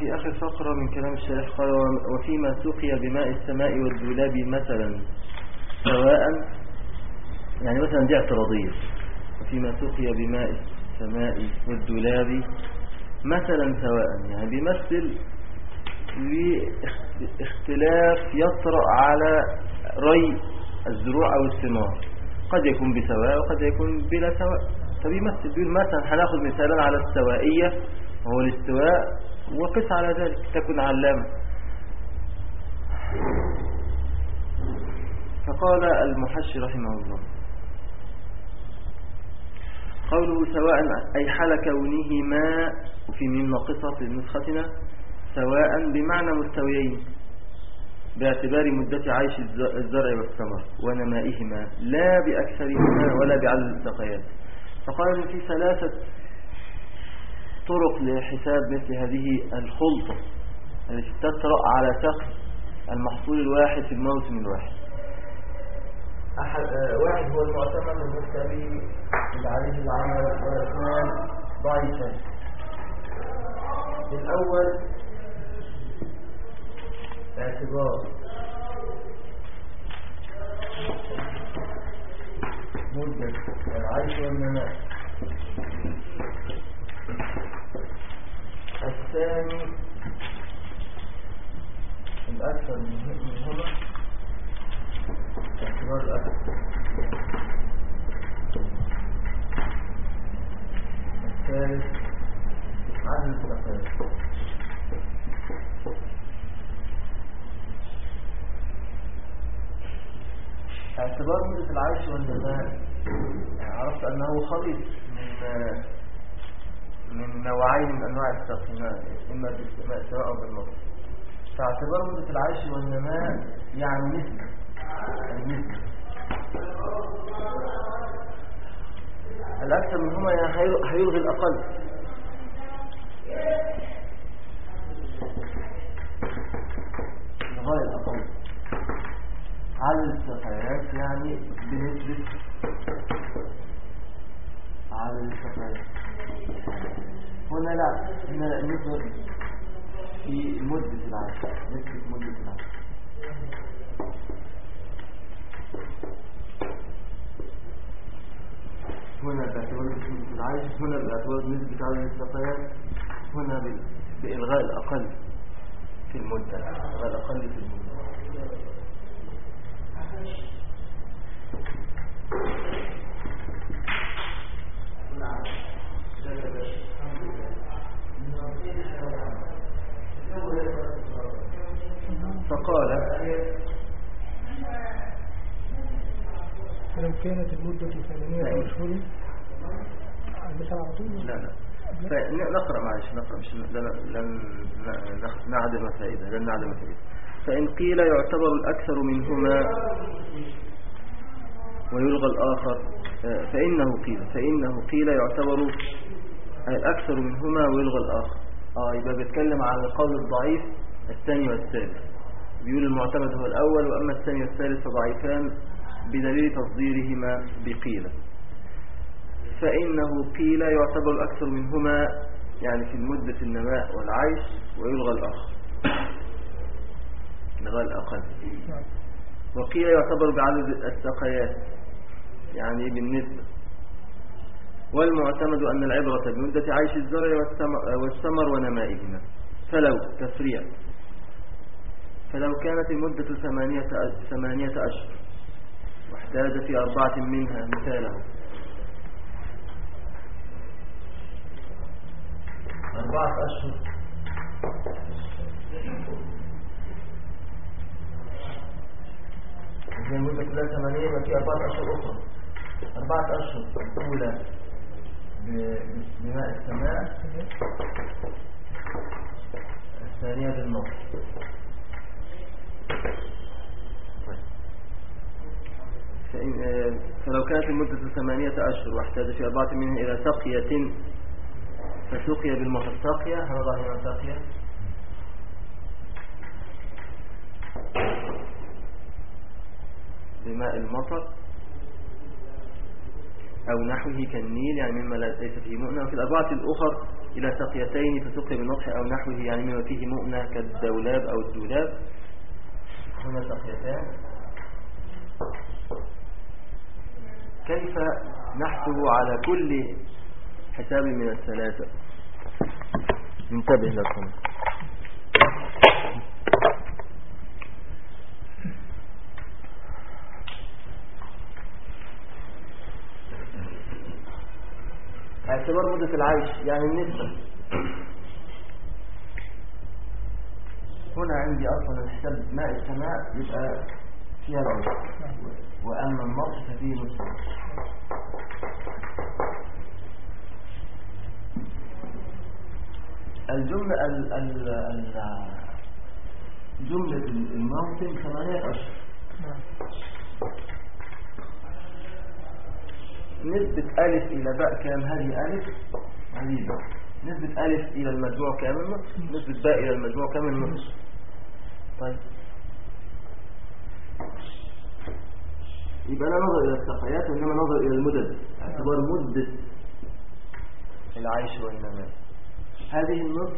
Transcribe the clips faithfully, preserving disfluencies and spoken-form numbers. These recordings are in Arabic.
في آخر فقرة من كلام الشارح قال وفيما سقي بماء السماء والدولاب مثلا سواء، يعني مثلا دي اعتراضية، وفيما سقي بماء السماء والدولاب مثلا سواء، يعني بيمثل لاختلاف يطرأ على ري الزروع أو الثمار، قد يكون بسواء وقد يكون بلا سواء. فبيمثل بيقول مثلا هناخد مثالا على السوائية وهو الاستواء وقس على ذلك تكن علامة. فقال المحشي رحمه الله قوله سواء أي حال كونهما، وفي ميم ناقصة في نسختنا سواء بمعنى مستويين باعتبار مدة عيش الزرع والثمر ونمائهما لا بأكثرهما ولا بعدد السقيات. فقال في ثلاثة طرق لحساب مثل هذه الخلطة التي تطرأ على سقي المحصول الواحد في الموسم الواحد. أحد آه واحد هو المعتمد المستبي اللي عليه العمل، واثنان ضعيفا. الأول اعتبار مدة العيش والنماء. الثاني الأكثر منهما اعتبار الأكثر. الثالث عدد السقيات. اعتبار مدة العيش والنماء عرفت أنه خليط من من نوعين من أنواع السقي، إما بالاستماء سواء أو بالنص. فاعتبار مدة العيش والنماء يعني نسبة النسبة الأكثر منهما يعني هيلغي الأقل. الغاية الأقل عدد السقيات يعني بنسبة عدد السقيات. هنا لا، هنا نسبة في مدة العيش، نسبة مدة العيش. هنا باعتبار نسبة العيش، هنا باعتبار نسبة عدد السقيات، هنا بإلغاء الأقل في المدة، إلغاء الأقل في المدة. فقال لو كانت المدة ثمانية أشهر لا لا نقرأ معلش نقرأ مش لن نعدم فائدة لن نعدم فائدة. فإن قيل يعتبر الأكثر منهما ويلغى الآخر، فإنه قيل فإنه قيل يعتبر الأكثر منهما ويلغى الآخر. آه يبقى بيتكلم عن القول الضعيف الثاني والثالث، بيقول المعتمد هو الأول وأما الثاني والثالث فضعيفان بدليل تصديرهما بقيل. فإنه قيل يعتبر الأكثر منهما يعني في المدة النماء والعيش ويلغى الآخر، يلغى الأقل. وقيل يعتبر بعدد السقيات يعني بالنسبة. والمعتمد أن العبرة بمدة عيش الزرع والثمر ونمائهما. فلو تفريع فلو كانت المدة ثمانية ثمانية أشهر واحتاج في أربعة منها مثاله أربعة أشهر إذا المدة كلها ثمانية وفي أربعة أشهر أخرى. أربعة أشهر الأولى بماء السماء، الثانية بالنص. فلو كانت المدة ثمانية أشهر واحتاج في أربعة منها إلى سقية فسقي بالمطر. سقية هنضع هنا سقية بماء المطر أو نحوه كالنيل يعني مما ليس فيه مؤنة. وفي الأربعة الأخر إلى سقيتين فسقي بالنطح أو نحوه، يعني مما فيه مؤنة كالدولاب أو الدولاب. هنا سقيتان. كيف نحسب على كل حساب من الثلاثة؟ انتبه لكم. اعتبار مدة العيش يعني النسبة. هنا عندي أصلا الحساب ماء السماء يبقى فيها العشر، وأما النطح ففيه نصف. الجملة ال ال ال جملة الموطن ثمانية أشهر. نسبة ألف إلى باء كام؟ هذه ألف هذه باء. نسبة ألف إلى المجموع كام؟ النصف. نسبة باء إلى المجموع كام؟ النصف. طيب يبقى لا نظر إلى السقيات وإنما نظر إلى المدد، اعتبار مدة العيش والنماء. هذه النصف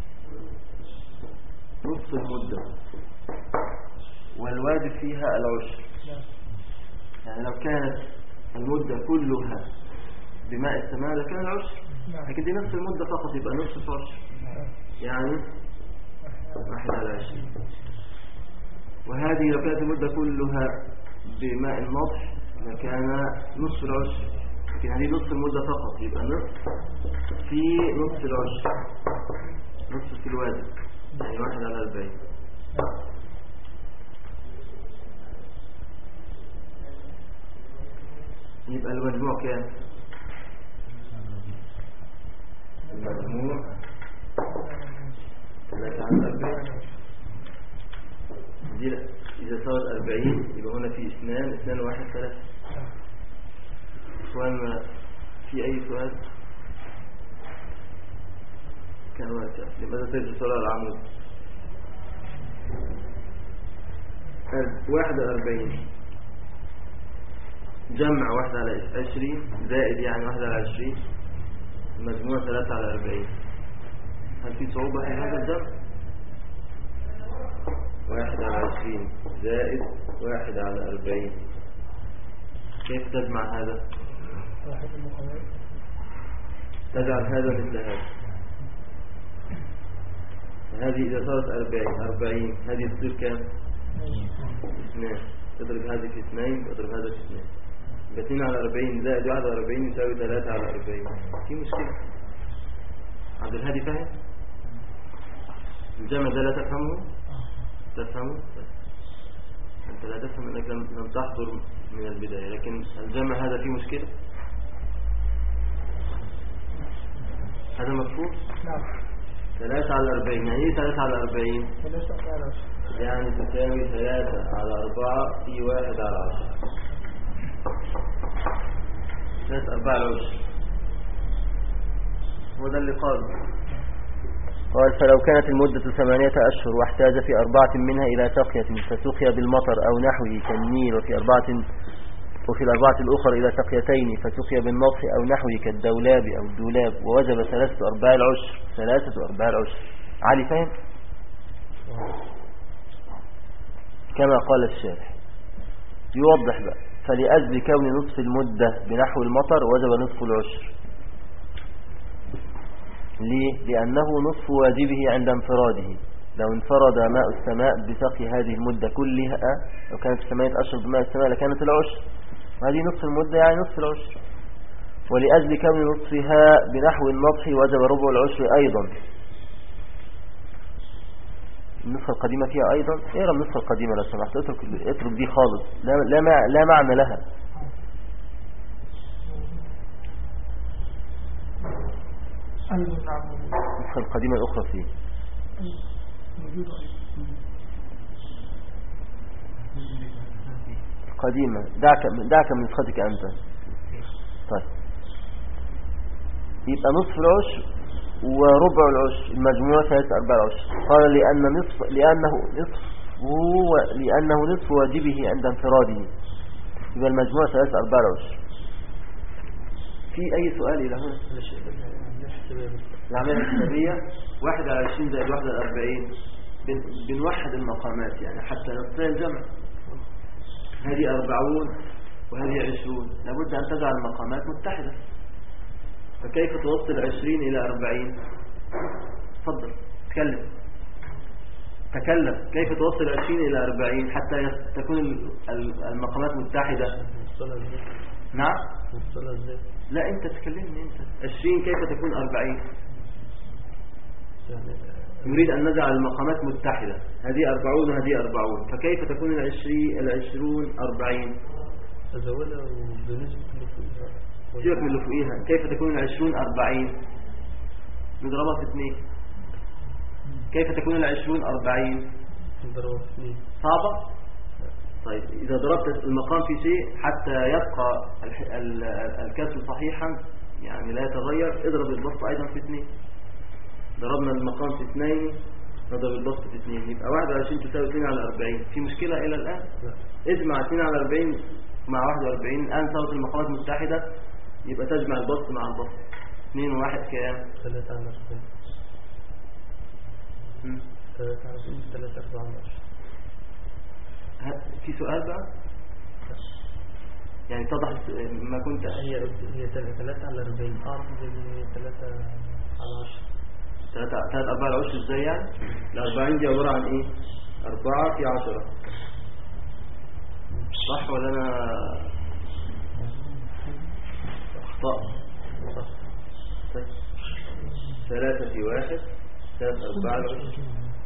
نصف المدة، والواجب فيها العشر. يعني لو كانت المدة كلها بماء السماء لكان العشر، لكن دي نفس المدة فقط يبقى نصف عشر، يعني واحد على عشرين. وهذه لو كانت المدة كلها بماء النطح لكان نصف العشر، لكن هذه نصف المدة فقط يبقى نصف في نصف العشر، نصف في الواجب، يعني واحد على أربعين. يبقى المجموع كام؟ المجموع ثلاثة على أربعين. دي إذا صارت أربعين يبقى هنا في اثنان، اثنان واحد ثلاثة. إخواننا في أي سؤال؟ كان وقت لماذا تجد صلاة العمود؟ واحد على أربعين جمع واحد على عشرين زائد يعني واحد على عشرين، المجموع ثلاثة على أربعين. هل في صعوبة في هذا الجمع؟ واحد على عشرين زائد واحد على أربعين، كيف تجمع هذا؟ تجعل هذا مثل هذا. هذه إذا صارت أربعين أربعين هذه تصير كام؟ اثنين. تضرب هذه في اثنين وتضرب هذا في اثنين، اثنين على أربعين زائد واحد على أربعين يساوي ثلاثة على أربعين. في مشكلة؟ عبد الهادي فاهم؟ الجمع ده لا تفهمه؟ تفهمه؟ أنت لا تفهم أنك لم تحضر من البداية، لكن الجمع هذا فيه مشكلة؟ هذا مفهوم؟ نعم. ثلاثة على أربعين يعني إيه ثلاثة على أربعين؟ يعني تساوي ثلاثة على أربعة في واحد على عشرة، ثلاثة أربعة العشر. هو ده اللي قال قال فلو كانت المدة ثمانية أشهر واحتاج في أربعة منها إلى سقية فسقي بالمطر أو نحوه كالنيل، وفي أربعة وفي الأربعة الأخرى إلى سقيتين فسقي بالنطح أو نحوه كالدولاب أو الدولاب، ووجب ثلاثة أرباع العشر. ثلاثة أرباع العشر. علي فهم؟ كما قال الشارح يوضح بقى. فلأجل كون نصف المدة بنحو المطر وجب نصف العشر. ليه؟ لأنه نصف واجبه عند انفراده. لو انفرد ماء السماء بسقي هذه المدة كلها، لو كانت ثمانية أشهر بماء السماء لكانت العشر، وهذه نصف المدة يعني نصف العشر. ولأجل كون نصفها بنحو النطح وجب ربع العشر أيضا. النسخة القديمة فيها أيضا. اقرأ النسخة القديمة لو سمحت، اترك اترك دي خالص، لا لا مع لا معنى لها. النسخة القديمة الأخرى فيه قديمة. دعك دعك من نسختك أنت. طيب يبقى نصف العشر وربع العشر، المجموع ثلاثة أرباع العشر. قال لأن نصف لأنه نصف هو لأنه نصف واجبه عند انفراده، يبقى المجموع ثلاثة أرباع العشر. في أي سؤال إلى هنا؟ العملية الحسابية واحد على عشرين زائد واحد على أربعين، بنوحد المقامات يعني حتى نستطيع الجمع. هذه أربعون وهذه عشرون، لابد أن تجعل المقامات متحدة. فكيف توصل عشرين إلى أربعين؟ تفضل تكلم تكلم كيف توصل عشرين إلى أربعين حتى تكون المقامات متحدة؟ نعم. لا أنت تكلمني أنت. عشرين كيف تكون أربعين؟ نريد أن نجعل المقامات متحدة، هذه أربعون وهذه أربعون، فكيف تكون العشرين العشرون أربعين؟ أزودها بنسبة لفوقها. سيبك من اللي فوقيها. كيف تكون العشرون أربعين؟ نضربها في اثنين. كيف تكون العشرون أربعين؟ نضربها في اثنين. صعبة؟ طيب إذا ضربت المقام في شيء حتى يبقى الكسر صحيحا يعني لا يتغير، اضرب البسط أيضا في اثنين. ضربنا المقام في اثنين نضرب البسط في اثنين، يبقى واحد وعشرين تساوي اثنين على أربعين. في مشكلة إلى الآن؟ لا. اجمع اثنين على أربعين مع واحد وأربعين، الآن صارت المقامات متحدة، يبقى تجمع البسط مع البسط. اثنين وواحد كام؟ ثلاثة على أربعين. ثلاثة على أربعين ثلاثة أربعة عشر. في سؤال بقى؟ يعني اتضح ما كنت. هي هي ثلاثة على أربعين. أعرف إن ثلاثة على عشر. ثلاثة ثلاثة أربعة على عشر إزاي يعني؟ الأربعين دي عبارة عن إيه؟ أربعة في عشرة، صح ولا أنا أخطأ؟ طيب ثلاثة في واحد ثلاثة أربعة على عشر،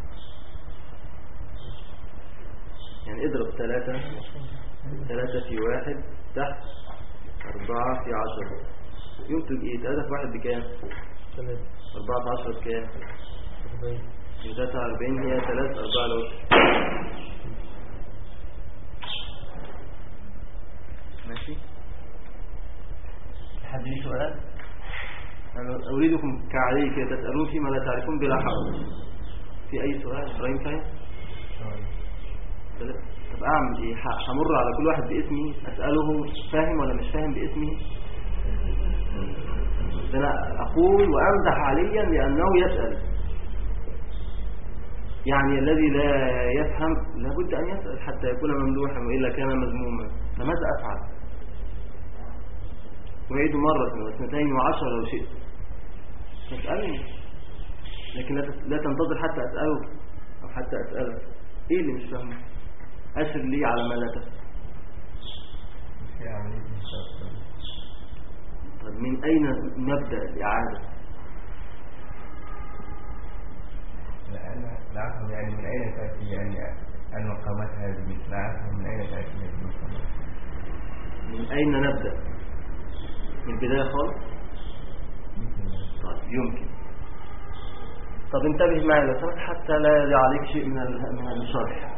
يعني اضرب ثلاثة ثلاثة في واحد تحت أربعة في عشرة، ينتج إيه؟ ثلاثة في واحد بكام؟ ثلاثة. أربعة في عشرة بكام؟ أربعين. ثلاثة أربعين هي ثلاثة أربعة على عشر. ماشي؟ حد لي سؤال؟ أنا أريدكم كعليك تسألون فيما لا تعرفون بلا حرج. في أي سؤال؟ إبراهيم فاهم؟ طب أعمل إيه؟ همر على كل واحد باسمي أسأله فاهم ولا مش فاهم باسمه؟ أنا أقول وأمدح عليا لأنه يسأل، يعني الذي لا يفهم لابد أن يسأل حتى يكون ممدوحا، وإلا كان مذموما. فماذا أفعل؟ وعيد مرة واثنتين وعشرة لو شئت، تسألني، لكن لا تنتظر حتى أسأله أو حتى أسألك. إيه اللي مش فاهمه؟ أشر لي على ما لا تفهم. طيب من أين نبدأ الإعادة؟ لا أنا لا أفهم يعني من أين تأتي يعني المقامات هذه، لا أفهم من أين تأتي هذه المقامات. من أين نبدأ؟ من البداية خالص؟ طيب يمكن. طب انتبه معي لو سمحت حتى لا يضيع عليك شيء من من الشرح.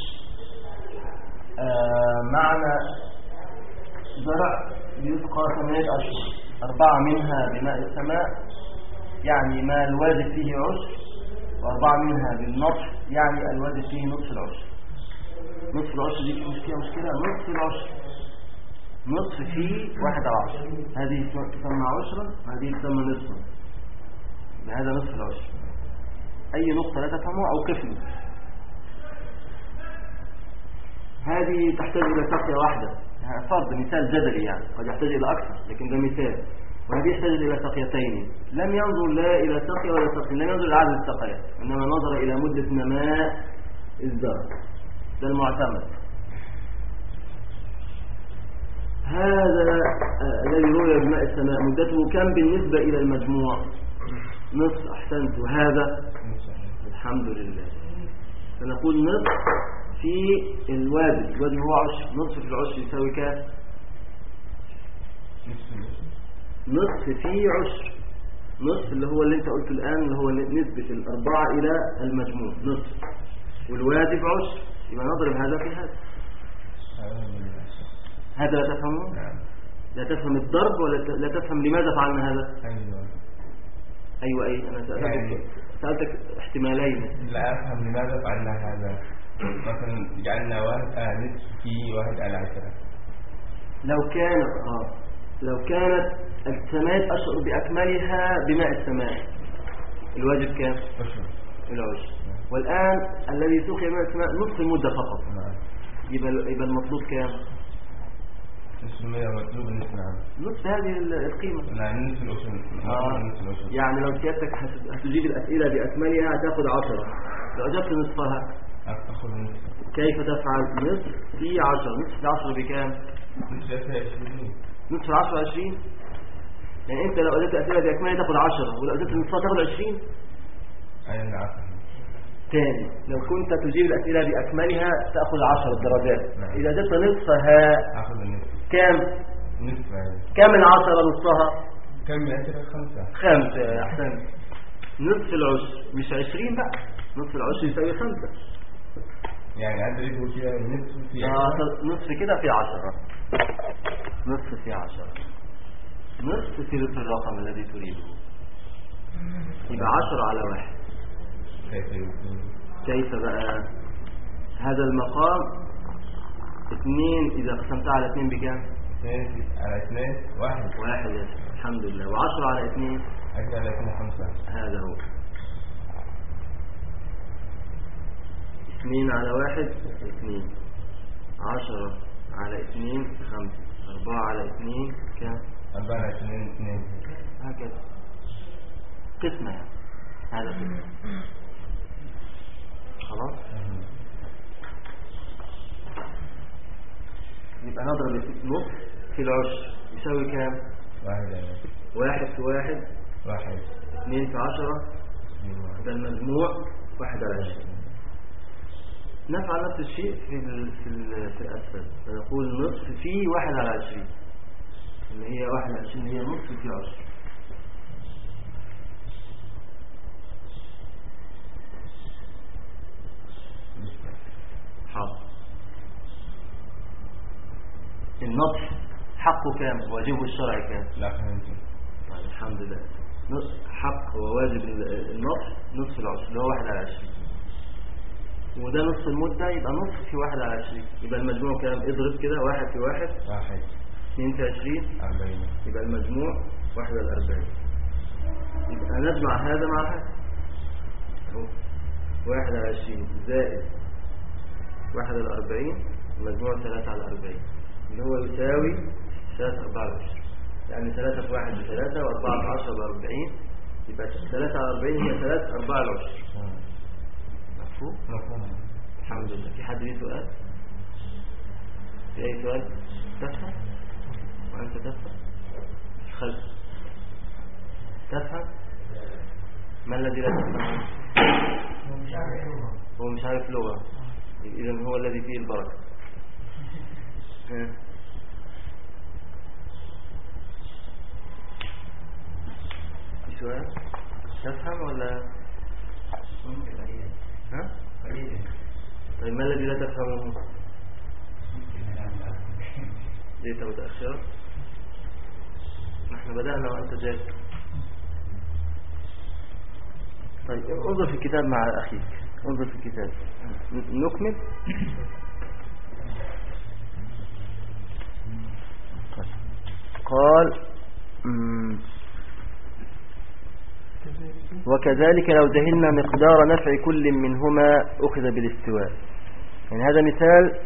آه معنا زرع يسقى ثمانية أشهر، أربعة منها بماء السماء يعني ما الواجب فيه عشر، وأربعة منها بالنطح يعني الواجب فيه نصف العشر. نصف العشر دي فيها مشكلة. نصف العشر نصف فيه واحد على عشر، هذه تسمى عشرا وهذه تسمى نصفا، هذا نصف العشر. أي نقطة لا تفهمها أوقفني. هذه تحتاج إلى سقية واحدة، فرض مثال جدلي يعني، قد يحتاج إلى أكثر لكن ده مثال. وهذه يحتاج إلى سقيتين، لم ينظر لا إلى سقية ولا سقية، لم ينظر إلى عدد السقيات، إنما نظر إلى مدة نماء الزرع، ده المعتمد. هذا الذي روي بماء السماء مدته كم بالنسبة إلى المجموع؟ نصف. أحسنت. وهذا الحمد لله. فنقول نصف في الواجب، الواجب هو عشر، نصف في العشر يساوي كام؟ نصف في عشر، نصف اللي هو اللي انت قلته الآن اللي هو نسبة الأربعة إلى المجموع نصف، والواجب عشر، يبقى نضرب هذا في هذا. هذا لا تفهمه؟ لا تفهم الضرب ولا لا تفهم لماذا فعلنا هذا؟ أيوة أي أنا سألتك, يعني سألتك احتمالين. لا أفهم لماذا فعلنا هذا. مثلا جعلنا واحد آه نصف في واحد على عشرة. لو كانت آه لو كانت السماء أشعر بأكملها بماء السماء، الواجب كام؟ عشر. العشر. والآن الذي سقي ماء السماء نصف المدة فقط، يبقى يبقى المطلوب كام؟ تسعمائة مطلوب النصف. نعم نصف هذه القيمة. نعم نصف العشر. آه. نصف العشر. يعني لو سيادتك هت- هتجيب الأسئلة بأكملها هتاخد عشرة، لو أجبت نصفها أخذ النصف. كيف تفعل؟ نصف في عشرة، نصف في عشرة بكام؟ نصف عشرين. نصف العشرة عشرين. يعني أنت لو أجبت أسئلة بأكملها تاخد عشرة، ولو أجبت نصفها تاخد عشرين. أين عفوا. تاني، لو كنت تجيب الأسئلة بأكملها تأخذ عشر درجات. نعم. إذا جبت نصفها أخذ النصف. كام؟ نصف يعني. كام العشرة نصفها؟ كم يأتي خمسة. خمسة. أحسن. نصف العشر مش عشرين بقى، نصف العشر يساوي خمسة. يعني عند يقول فيها نصف في آه، عشرة. نصف كده في عشرة، نصف في عشرة، نصف ثلث الرقم الذي تريده، يبقى عشرة على واحد. كيف يكون؟ كيف بقى هذا المقام؟ اثنين إذا قسمتها على اثنين بكام؟ اثنين على اثنين واحد. واحد يا شيخ. الحمد لله. وعشرة على اثنين عشرة على اثنين خمسة. هذا هو. اثنين على واحد اثنين، عشرة على اثنين خمسة، أربعة على اثنين كام؟ أربعة على اثنين اثنين. هكذا قسمة يعني. هذا قسمة. خلاص. يبقى نضرب نص في العشر يساوي كام؟ واحد على واحد في واحد واحد. اثنين في عشرة، اثنين واحد. ده المجموع واحد على عشرين. نفعل نفس الشيء في ال في ال في الأسفل، فنقول نصف في واحد على عشرين، اللي هي واحد على عشرين هي نصف في عشر. حاضر. النطح حقه كام؟ واجبه الشرعي كام؟ لا فهمت. طيب الحمد لله. نصف حق وواجب النطح نصف العشر اللي هو واحد على عشرين، وده نصف المدة، يبقى نصف في واحد على عشرين، يبقى المجموع كام؟ اضرب كده واحد في واحد واحد. اثنين في عشرين أربعين. يبقى المجموع واحد على أربعين. يبقى نجمع هذا مع هذا اهو، واحد على عشرين زائد واحد على أربعين، المجموع ثلاثة على أربعين اللي هو يساوي ثلاثة أربعة العشر. يعني ثلاثة في واحد بثلاثة وأربعة في عشرة بأربعين، يبقى ثلاثة على أربعين هي ثلاثة أربعة العشر. مفهوم؟ مفهوم. الحمد لله. في حد ليه سؤال؟ في أي سؤال؟ تفهم؟ وأنت تفهم؟ خلف تفهم؟ ما الذي لا تفهم؟ هو مش عارف لغة، إذن هو الذي فيه البركة. ها. في سؤال؟ تفهم ولا؟ ها؟ طيب ما الذي لا تفهمه؟ ليه متأخرة؟ نحن بدأنا وأنت جاي. طيب انظر في الكتاب مع أخيك، انظر في الكتاب. نكمل. قال وكذلك لو جهلنا مقدار نفع كل منهما أخذ بالاستواء. يعني هذا مثال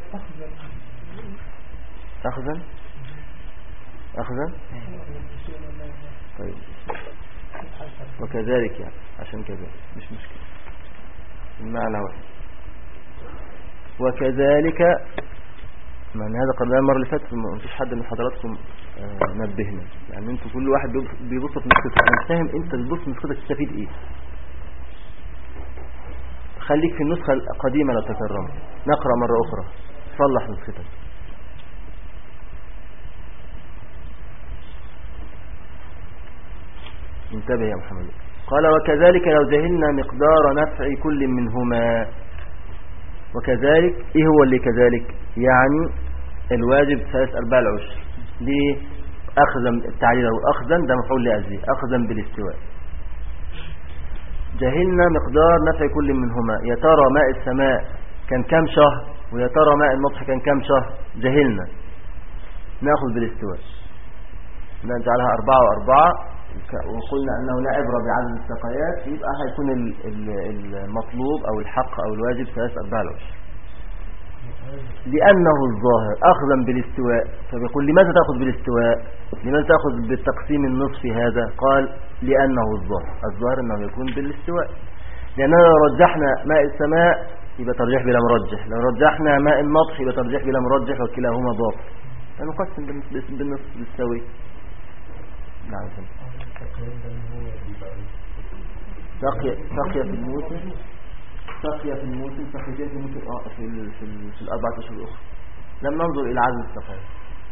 أخذا أخذا طيب. وكذلك يعني عشان كذا مش مشكلة، المعنى واحد. وكذلك من هذا قبل المرة اللي فاتت ما فيش حد من حضراتكم آه نبهنا، يعني انتوا كل واحد بيبص في نسختك. انا فاهم انت بتبص في نسختك تستفيد ايه. خليك في النسخة القديمة لو تكرمت، نقرأ مرة أخرى صلح نسختك. انتبه يا محمد. قال وكذلك لو جهلنا مقدار نفع كل منهما. وكذلك ايه هو اللي كذلك؟ يعني الواجب ثلاث أرباع العشر. ليه؟ أخذا التعليل أخذا ده مفعول لأجله، أخذا بالاستواء. جهلنا مقدار نفع كل منهما. يا ترى ماء السماء كان كام شهر، ويا ترى ماء النطح كان كام شهر. جهلنا، نأخذ بالاستواء. نجعلها أربعة وأربعة، وقلنا أنه لا عبرة بعدد السقايات، يبقى هيكون المطلوب أو الحق أو الواجب ثلاث أرباع العشر. لأنه الظاهر أخذا بالاستواء، فبيقول لماذا تأخذ بالاستواء؟ لماذا تأخذ بالتقسيم النصفي هذا؟ قال لأنه الظاهر، الظاهر أنه يكون بالاستواء، لأننا لو رجحنا ماء السماء يبقى ترجيح بلا مرجح، لو رجحنا ماء النطح يبقى ترجيح بلا مرجح، وكلاهما باطل، فنقسم بالنصف بالسوي. نعم. سقي سقي في الموسم، سقي في الموسم سقيتين في الموسم اه في ال في, ال في الأربعة أشهر الأخرى. لم ننظر إلى عدد السقايات.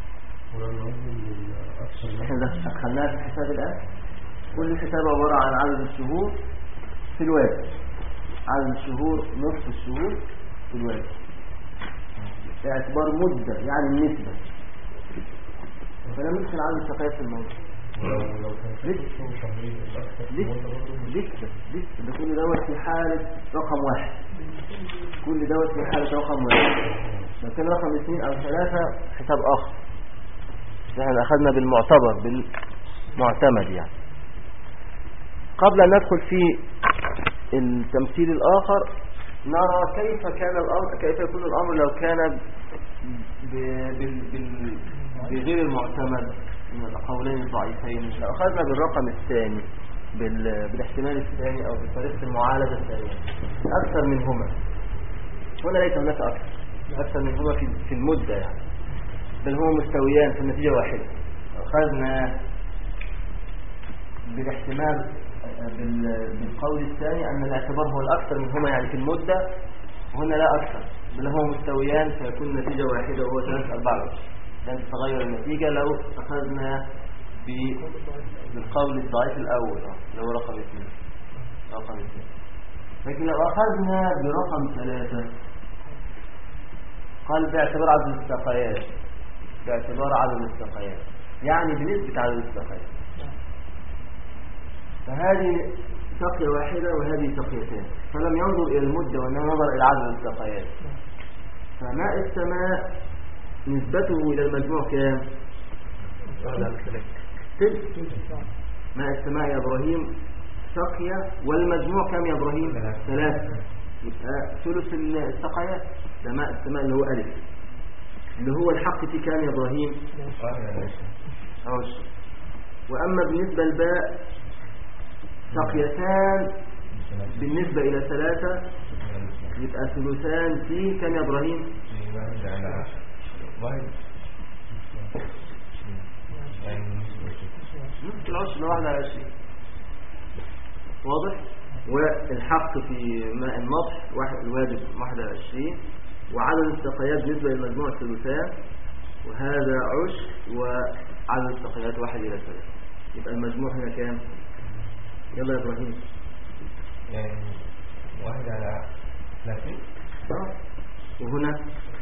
احنا أدخلناها في الحساب الآن. كل حساب عبارة عن عدد الشهور في الواجب، عدد الشهور نصف الشهور في الواجب، باعتبار مدة يعني النسبة. فلم ندخل عدد السقايات في الموضوع. لسه لسه لسه ده كل دوت في حالة رقم واحد، كل دوت في حالة رقم واحد. لو كان رقم اثنين أو ثلاثة حساب آخر، احنا أخذنا بالمعتبر بالمعتمد يعني. قبل أن ندخل في التمثيل الآخر نرى كيف كان الأمر، كيف يكون الأمر لو كان بغير المعتمد من القولين الضعيفين. لو أخذنا بالرقم الثاني بالاحتمال الثاني أو بطريقة المعالجة الثانية أكثر منهما، هنا ليس هناك أكثر أكثر منهما في في المدة يعني، بل هما مستويان في النتيجة واحدة. أخذنا بالاحتمال بالقول الثاني أن الاعتبار هو الأكثر منهما يعني في المدة، وهنا لا أكثر، بل هما مستويان فيكون النتيجة واحدة وهو ثلاثة أربعة وعشرين. لن تتغير النتيجة لو أخذنا بالقول الضعيف الأول اللي هو رقم اثنين رقم اثنين. لكن لو أخذنا برقم ثلاثة قال باعتبار عدد السقايات، باعتبار عدد السقايات يعني بنسبة عدد السقايات، فهذه سقية واحدة وهذه سقيتان، فلم ينظر إلى المدة وإنما نظر إلى عدد السقايات. فماء السماء نسبته إلى المجموع كام؟ ثلث. ماء السماء يا إبراهيم سقية، والمجموع كام يا إبراهيم؟ ثلاثة، يبقى ثلث السقايات. ده ماء السماء اللي هو ألف، اللي هو الحق في كام يا إبراهيم؟ عشر. وأما بالنسبة للباء سقيتان بالنسبة إلى ثلاثة، يبقى ثلثان في كام يا إبراهيم؟ واحد نصف العشر واحد على عشرين، واضح؟ والحق في ماء النطح واحد الواجب واحد على عشرين، وعدد السقايات بالنسبة للمجموع ثلثان، وهذا عشر، وعدد السقايات واحد إلى ثلاثة، يبقى المجموع هنا كام؟ يلا يا إبراهيم. يعني واحد على ثلاثين. وهنا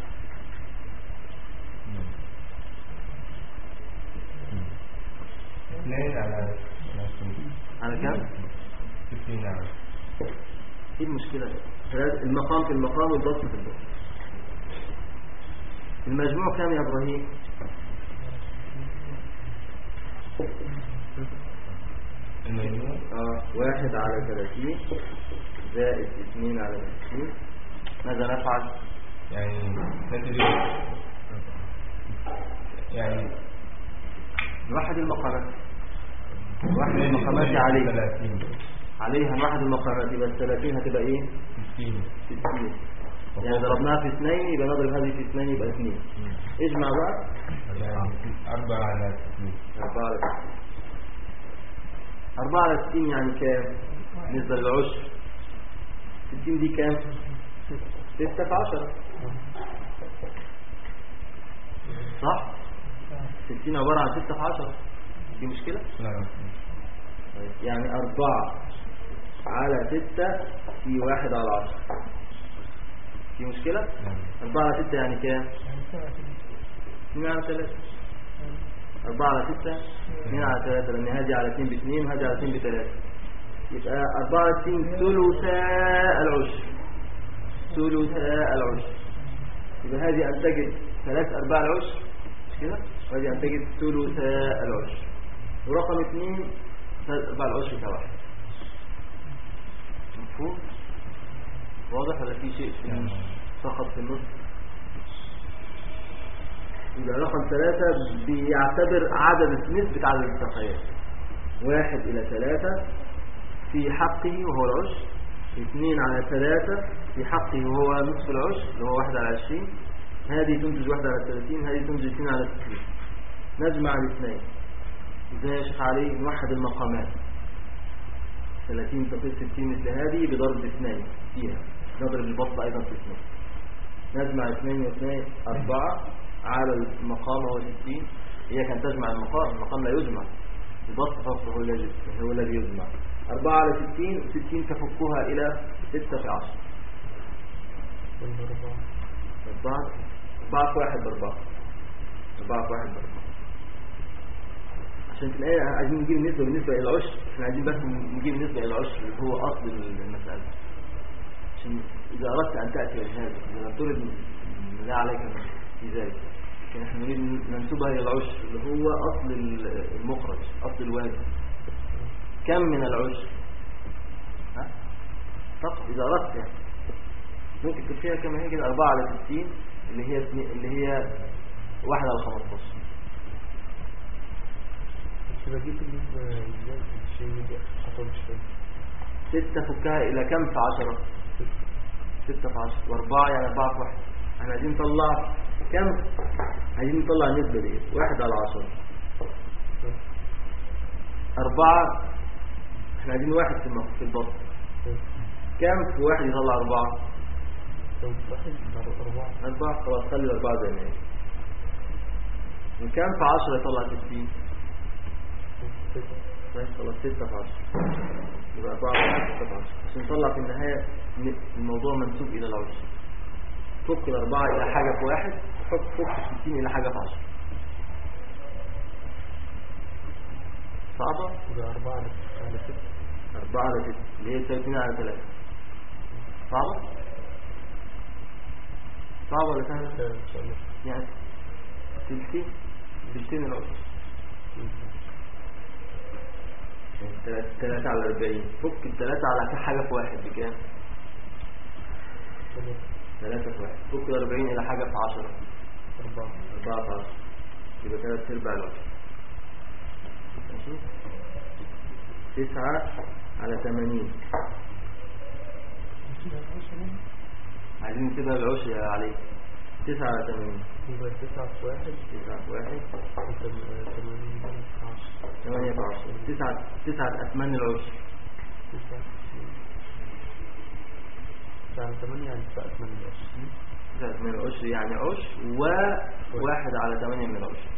اثنين على على كم؟ ستين. نعم. ايه المشكلة؟ المقام في المقام والبسط في البسط. المجموع كام يا إبراهيم؟ المجموع اه واحد على ثلاثين زائد اثنين على ستين. ماذا نفعل؟ يعني نتيجة يعني نوحد المقامات، نوحد المقامات عليه عليها نوحد المقامات، يبقى الثلاثين هتبقى ايه؟ ستين. ستين. يعني ضربناها في اثنين يبقى نضرب هذه في اثنين يبقى اثنين. اجمع بقى. يعني أربعة على ستين. أربعة على ستين. أربعة على ستين يعني كام؟ بالنسبة للعشر ستين دي كام؟ ستة في عشرة، صح؟ ستين عبارة عن ستة في عشرة، دي مشكلة؟ نعم. يعني أربعة على ستة في واحد على عشرة، دي مشكلة؟ نعم. أربعة على ستة يعني كام؟ اثنين على ثلاثة. أربعة على ستة اثنين على ثلاثة، لأن هذه على اثنين باثنين وهذه على اثنين بثلاثة، يبقى أربعة على ستين ثلثاء العشر، ثلثاء العشر. يبقى هذه أنتجت ثلاث أرباع العشر، مش كده؟ وهذه أنتجت ثلثاء العشر. ورقم اثنين تبع العشر كواحد. مفهوم؟ واضح ولا في شيء في فقط في النص؟ يبقى رقم ثلاثة بيعتبر عدد نسبة عدد التقيات واحد إلى ثلاثة في حقه وهو العشر، اثنين على ثلاثة في حقه وهو نصف العشر اللي هو واحد على عشرين، هذه تنتج واحد على ثلاثين، هذه تنتج اثنين على ستين. نجمع الاثنين ازاي يا شيخ علي؟ نوحد المقامات، ثلاثين تصير ستين مثل هذه بضرب اثنين فيها، نضرب البسط أيضا في اثنين، نجمع اثنين واثنين أربعة على المقام هو ستين. هي كانت تجمع المقام، المقام لا يجمع، البسط فقط هو الذي هو الذي يجمع. أربعة على ستين، ستين تفكها إلى ستة في عشر، أربعة أربعة في واحد بأربعة، أربعة في واحد بأربعة. عشان في الآية عايزين نجيب النسبة بالنسبة إلى العشر، احنا عايزين بس نجيب النسبة إلى العشر اللي هو أصل المسألة، عشان إذا أردت أن تأتي بهذا إذا تريد لا عليك في ذلك، لكن احنا نريد ننسبها إلى العشر اللي هو أصل المخرج، أصل الواجب. كم من العشر؟ ها؟ فقط إذا أردت يعني ممكن تكفيها كما هي كده أربعة على ستين اللي هي اللي هي واحد على خمستاشر. بس بجيب النسبة ازاي الشيء يجي خطوة شوية. ستة فكها إلى كم في عشرة؟ ستة في عشرة وأربعة يعني أربعة في واحد. احنا عايزين نطلع كم؟ عايزين نطلع النسبة دي واحد على عشرة. أربعة احنا عايزين واحد في في البسط. كم في واحد يطلع أربعة؟ واحد أربعة. أربعة خلاص خلي الأربعة زي ما هي. وكم في عشرة يطلع ستين؟ طيب خلاص ستة في عشرة يبقى أربعة في ستة في عشرة عشان نطلع في النهاية الموضوع منسوب إلى العشر. فك الأربعة إلى حاجة في واحد، فك فك الستين إلى حاجة في عشرة. صعبة؟ يبقى أربعة على ستة. أربعة على ستة اللي هي تساوي اتنين على ثلاثة. صعبة؟ صعبة ولا سهلة؟ إن شاء الله. يعني تلتين تلتين العشر. ثلاثة على أربعين، فك الثلاثة على حاجة في واحد بكام؟ ثلاثة في واحد، فك الأربعين إلى حاجة في عشرة. أربعة. أربعة في عشرة يبقى ثلاثة أرباع العشر. ماشي؟ تسعة على ثمانين. عايزين نسيبها العشر يا علي. تسعة على ثمانين. يبقى تسعة في واحد. تسعة في واحد. ثمانين في عشرة. ثمانية في عشرة. تسعة تسعة أثمان العشر. تسعة. تسعة ثمانية يعني تسعة أثمان العشر. تسعة أثمان العشر يعني عشر وواحد على ثمانية من العشر.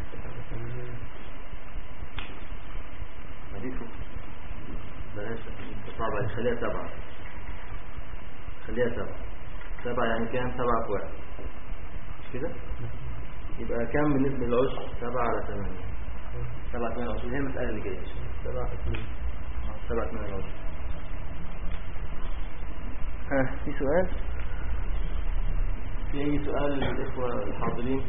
هديكم بلاش صعبة، خليها سبعة، خليها سبعة. سبعة يعني كام؟ سبعة في واحد مش كده؟ يبقى كام بالنسبة للعشر؟ سبعة على ثمانية. سبعة ثمانية العشر هي المسألة اللي جاية. سبعة اثنين. سبعة ثمانية العشر. ها في سؤال؟ في أي سؤال للإخوة الحاضرين؟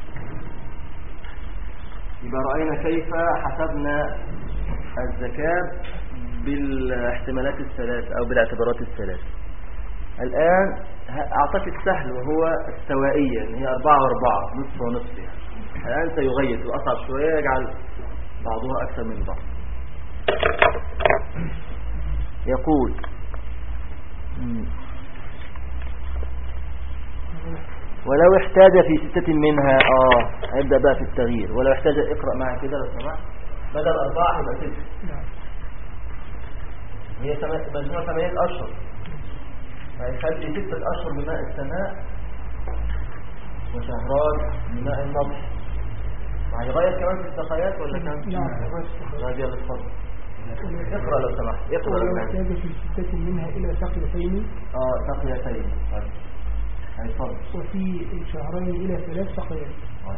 يبقى رأينا كيف حسبنا الزكاة بالاحتمالات الثلاث أو بالاعتبارات الثلاث. الآن أعطاك السهل وهو السوائية اللي هي أربعة وأربعة نصف ونصف يعني. الآن سيغير الأصعب شوية يجعل بعضها أكثر من بعض. يقول ولو احتاج في ستة منها اه هيبدأ بقى في التغيير. ولو احتاج اقرأ معي كده لو سمحت. بدل أربعة يبقى ستة. هي مجموعة ثمانية أشهر هيخلي ستة أشهر بماء السماء وشهران بماء النضح. هيغير كمان في السقايات ولا كان؟ نعم. راجع للفضل. اقرأ لو سمحت. اقرأ ولو لو احتاج في ستة منها إلى سقيتين. اه سقيتين. هيفضل. وفي الشهرين إلى ثلاث سقيات.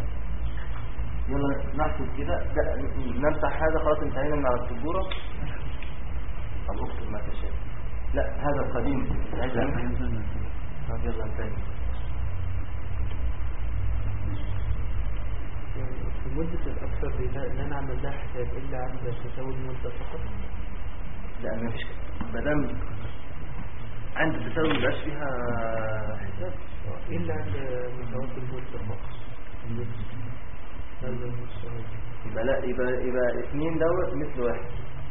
يلا نحسب كده نمسح هذا. خلاص انتهينا من على السبورة. طب اكتب ما تشاء. لا هذا القديم عايز انهي. طب يلا انتهي. مدة الأكثر دي لا لا نعمل لها حساب إلا عند تساوي المدة فقط. لا ما فيش مادام عند التساوي مبقاش فيها حساب إلا عند مساواة المدة فقط. هذا المساواة. يبقى لا يبقى يبقى اثنين دوت مثل واحد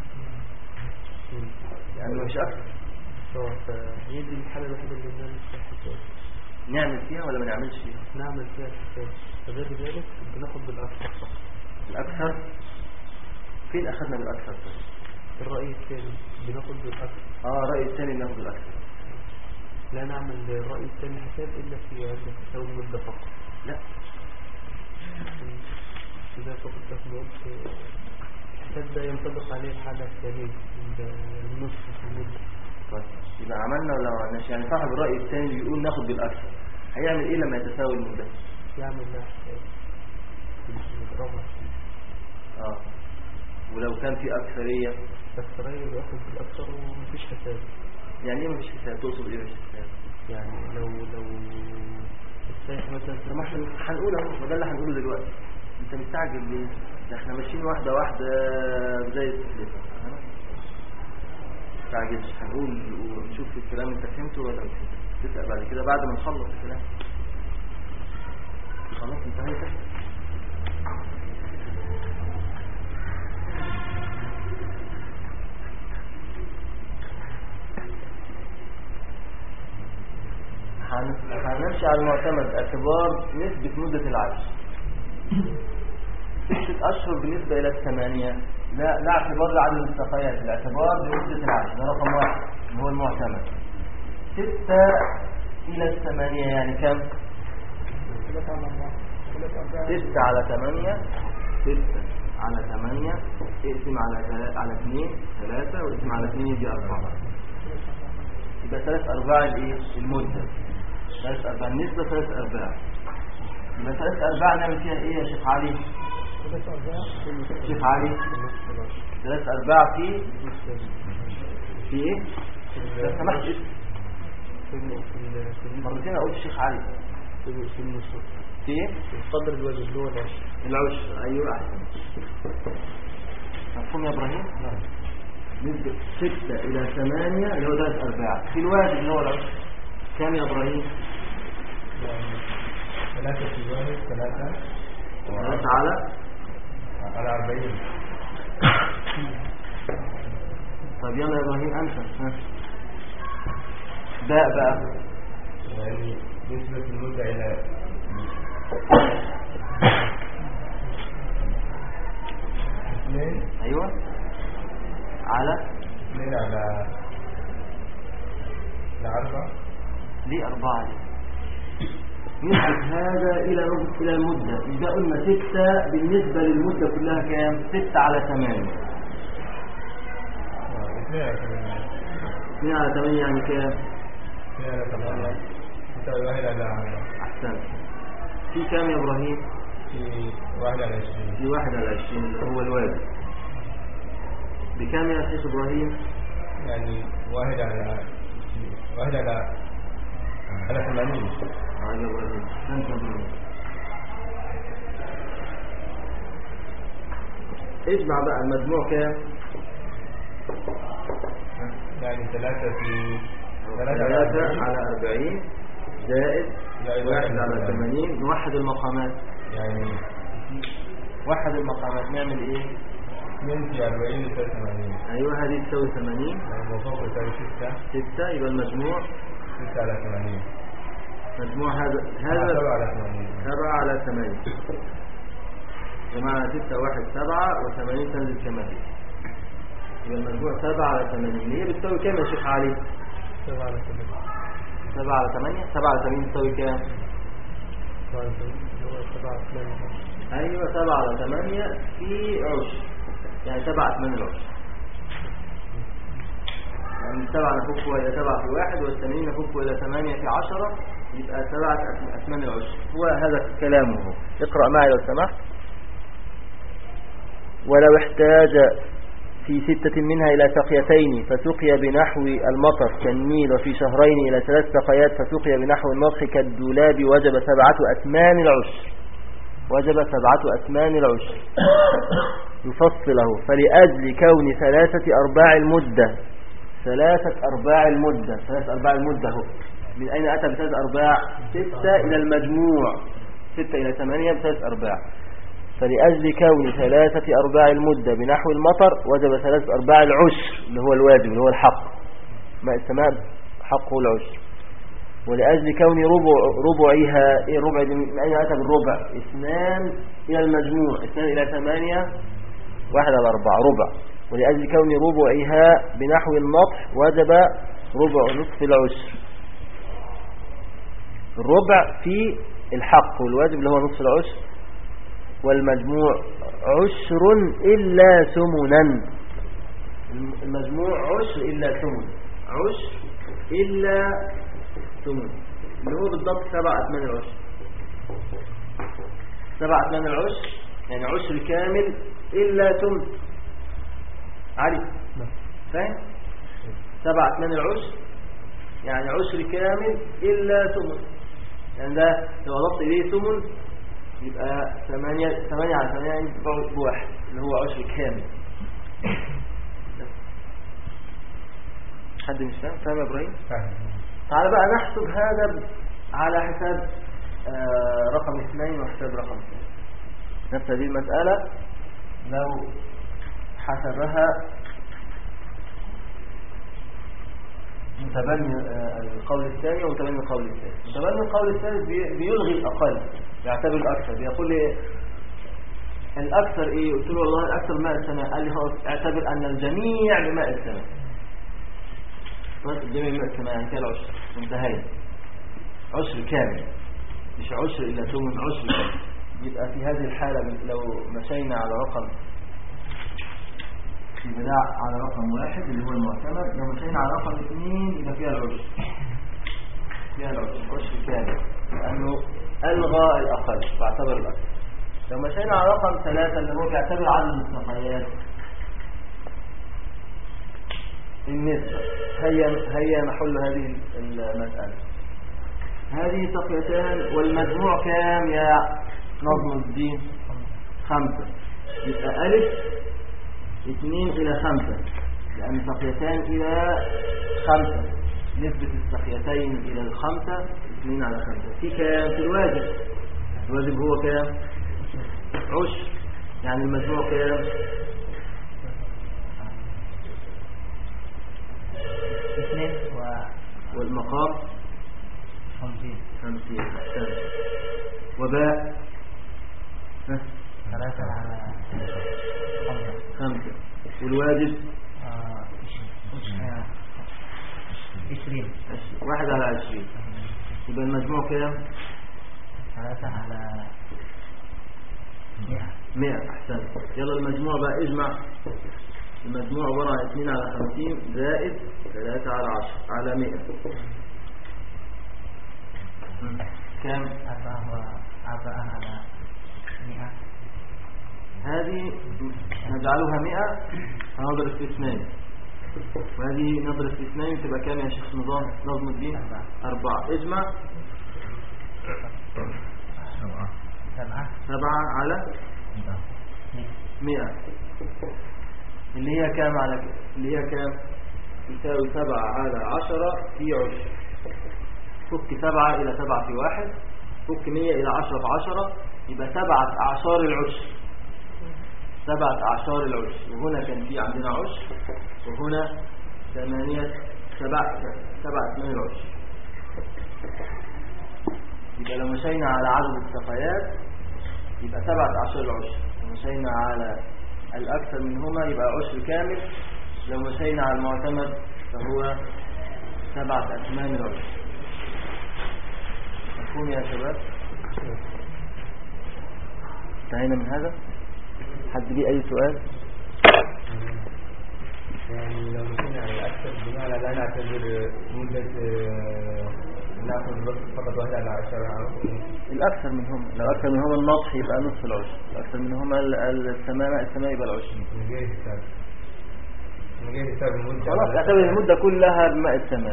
يعني مش أكثر. فهي دي الحالة الوحيدة اللي بنعمل فيها حساب. نعمل فيها ولا ما نعملش فيها؟ نعمل فيها حساب. غير ذلك بناخد بالأكثر فقط. الأكثر فين أخذنا بالأكثر؟ الرأي الثاني بناخد بالأكثر. آه الرأي الثاني بناخد بالأكثر. لا نعمل الرأي الثاني حساب إلا في عند تساوي المدة فقط. لا إذا فقط تخلط الحساب ده ينطبق عليه الحالة الثانية عند النصف في المدة. طيب يبقى عملنا ولا ما عملناش؟ يعني صاحب الرأي الثاني بيقول ناخد بالأكثر، هيعمل إيه لما يتساوي المدة؟ يعمل لها حساب. اه ولو كان في أكثرية الأكثرية بياخد بالأكثر ومفيش حساب. يعني ايه مفيش حساب؟ تقصد ايه مفيش حساب؟ يعني لو لو السائح مثلا طب ما احنا هنقول اهو، ده اللي هنقوله دلوقتي. انت مستعجل ليه؟ ده احنا ماشيين واحده واحده زي السلسله. ما تستعجلش، هنقول ونشوف الكلام انت فهمته ولا مش فهمته. تسأل بعد كده بعد ما نخلص الكلام. خلاص انتهيت. هنمشي على المعتمد اعتبار نسبة مدة العيش. ستة أشهر بالنسبة إلى الثمانية لا لا اعتبار لعدد السقايات، الاعتبار بمدة العيش ده رقم واحد اللي هو المعتمد. ستة إلى الثمانية يعني كم؟ ستة على ثمانية. ستة على ثمانية اقسم على على اثنين ثلاثة واقسم على اثنين يجي أربعة. يبقى ثلاث أرباع الإيه؟ المدة. ثلاث أرباع النسبة ثلاث أرباع. يبقى ثلاث أرباع نعمل فيها إيه يا شيخ علي؟ ثلاث أرباع شيخ علي ثلاث أرباع في في إيه؟ لو سمحت اسم مرتين أقول الشيخ علي في النص في إيه؟ قدر الوزن اللي هو العشر. العشر أيوة أحسن. مفهوم يا إبراهيم؟ نعم. نسبة ستة إلى ثمانية اللي هو ثلاث أرباع في الواجب اللي هو العشر كم يا إبراهيم؟ ثلاثة في الواحد ثلاثة ثلاثة على على أربعين. طيب يلا يا إبراهيم أنت باء بقى يعني نسبة المدة إلى اثنين. أيوة على اثنين على أربعة. ليه أربعة دي؟ نسبة هذا إلى إلى المدة. إذا قلنا ستة بالنسبة للمدة كلها كام؟ ستة على ثمانية. اثنين على ثمانية. اثنين على ثمانية يعني كام؟ اثنين على ثمانية. تساوي واحد على عشرة. أحسن. في كام يا إبراهيم؟ في واحد على عشرين. في واحد على عشرين اللي هو الواجب. بكام يا شيخ إبراهيم؟ يعني واحد على واحد على على ثمانين. على إبراهيم. أنت إبراهيم. اجمع بقى المجموع كام؟ يعني ثلاثة في ثلاثة على أربعين زائد واحد على ثمانين. نوحد المقامات. يعني وحد المقامات نعمل ايه؟ اثنين في أربعين يساوي ثمانين. ايوه هذه تساوي ثمانين. يعني وفوق يساوي ستة. ستة يبقى المجموع ستة على ثمانين. مجموع هذا هذا سبعة على ثمانين. سبعة على ثمانين. جماعة ستة واحد سبعة وثمانين تنزل كما هي. يبقى المجموع سبعة على ثمانين. هي بتساوي كام يا شيخ علي؟ سبعة على ثمانية. سبعة على ثمانية. سبعة على ثمانين تساوي كام؟ سبعة على ثمانية هو سبعة على ثمانية. ايوه سبعة على ثمانية في عشر يعني سبعة ثمانية العشر. يعني سبعة نفكه إلى سبعة في واحد والثمانين نفكه إلى ثمانية في عشرة يبقى سبعة أثمان العشر. هو هذا كلامه. اقرأ معي لو سمحت. ولو احتاج في ستة منها إلى سقيتين فسقي بنحو المطر كالنيل وفي شهرين إلى ثلاث سقيات فسقي بنحو النضح كالدولاب وجب سبعة أثمان العشر. وجب سبعة أثمان العشر. يفصله: فلأجل كون ثلاثة أرباع المدة ثلاثة أرباع المدة ثلاثة أرباع المدة هو من أين أتى بثلاثة أرباع؟ ستة إلى المجموع، ستة إلى ثمانية بثلاثة أرباع. فلأجل كون ثلاثة أرباع المدة بنحو المطر وجب ثلاثة أرباع العشر اللي هو الواجب اللي هو الحق، ماء السماء حقه العشر. ولأجل كون ربع ربعها، إيه الربع من أين أتى بالربع؟ اثنان إلى المجموع، اثنان إلى ثمانية، واحد على أربعة ربع. ولأجل كون ربعها بنحو النطح وجب ربع نصف العشر. الربع في الحق والواجب اللي هو نصف العشر، والمجموع عشر إلا ثمنا. المجموع عشر إلا ثمن، عشر إلا ثمن اللي هو بالضبط سبع أثمان العشر. سبع أثمان العشر يعني عشر كامل إلا ثمن. علي فاهم؟ سبع أثمان العشر يعني عشر كامل إلا ثمن، يعني ده لو أضفت إليه ثمن يبقى ثمانية ثمانية على ثمانية بواحد اللي هو عشر كامل. حد مش فاهم؟ فاهم يا إبراهيم؟ فاهم. تعال بقى نحسب هذا على حساب آه رقم اثنين وحساب رقم اثنين. نفس هذه المسألة لو حسبها متبني القول الثاني ومتبني القول الثالث. متبني القول الثالث بيلغي الأقل، يعتبر الأكثر. بيقول لي الأكثر إيه؟ قلت له والله الأكثر ماء السماء. قال لي خلاص اعتبر أن الجميع بماء السماء. الجميع بماء السماء يعني كده عشر، انتهينا. عشر كامل مش عشر إلا ثمن، عشر كامل. يبقى في هذه الحالة لو مشينا على رقم في بناء على رقم واحد اللي هو المعتمد، لو مشينا على رقم اثنين يبقى فيها العشر، فيها العشر عشر كامل لأنه ألغى الأقل واعتبر الأكثر. لو مشينا على رقم ثلاثة اللي هو بيعتبر عدد السقيات، النسبة هي هي محل هذه المسألة. هذه سقيتان والمجموع كام يا نظم الدين؟ خمسة. يبقى ألف اثنين إلى خمسة، لأن سقيتان إلى خمسة، نسبة السقيتين إلى الخمسة اثنين على خمسة. في كام؟ في الواجب. الواجب هو كام؟ عشر. يعني المجموع كام؟ اثنين و... والمقام خمسين. خمسين. أحسن. وباء ثلاثة على خمسة. خمسة. والواجب عشرين. واحد على عشرين. يبقى المجموع كام؟ ثلاثة على مئة. مئة. أحسن. يلا المجموع بقى اجمع. المجموع عبارة عن اثنين على خمسين زائد ثلاثة على عشر على مئة. كم؟ أربعة أربعة على مئة. هذه نجعلها مئة هنضرب في اثنين، وهذه نضرب في اثنين تبقى كام يا شيخ نظام نظم الدين؟ أربعة. اجمع. سبعة. سبعة. سبعة على مئة اللي هي كام على اللي هي كام؟ تساوي سبعة على عشرة في عشر. فك سبعة إلى سبعة في واحد، فك مية إلى عشرة في عشرة، يبقى سبعة أعشار العشر. سبعة أعشار العشر. وهنا كان في عندنا عشر، وهنا ثمانية سبعة سبعة ثمان العشر. يبقى لو مشينا على عدد السقيات يبقى سبعة أعشار العشر. لو مشينا على الأكثر منهما يبقى عشر كامل. لو مشينا على المعتمد فهو سبعة أثمان العشر. مفهوم يا شباب؟ انتهينا من هذا. حد ليه أي سؤال؟ يعني لو مشينا على الأكثر بمعنى لا نعتبر مدة نأخذ بس فقط واحد على عشرة. الأكثر منهم لو أكثر منهم النطح يبقى نصف العشر، الأكثر منهم السماء السماء يبقى العشر. من غير حساب من غير حساب المدة. خلاص اعتبر المدة كلها بماء السماء.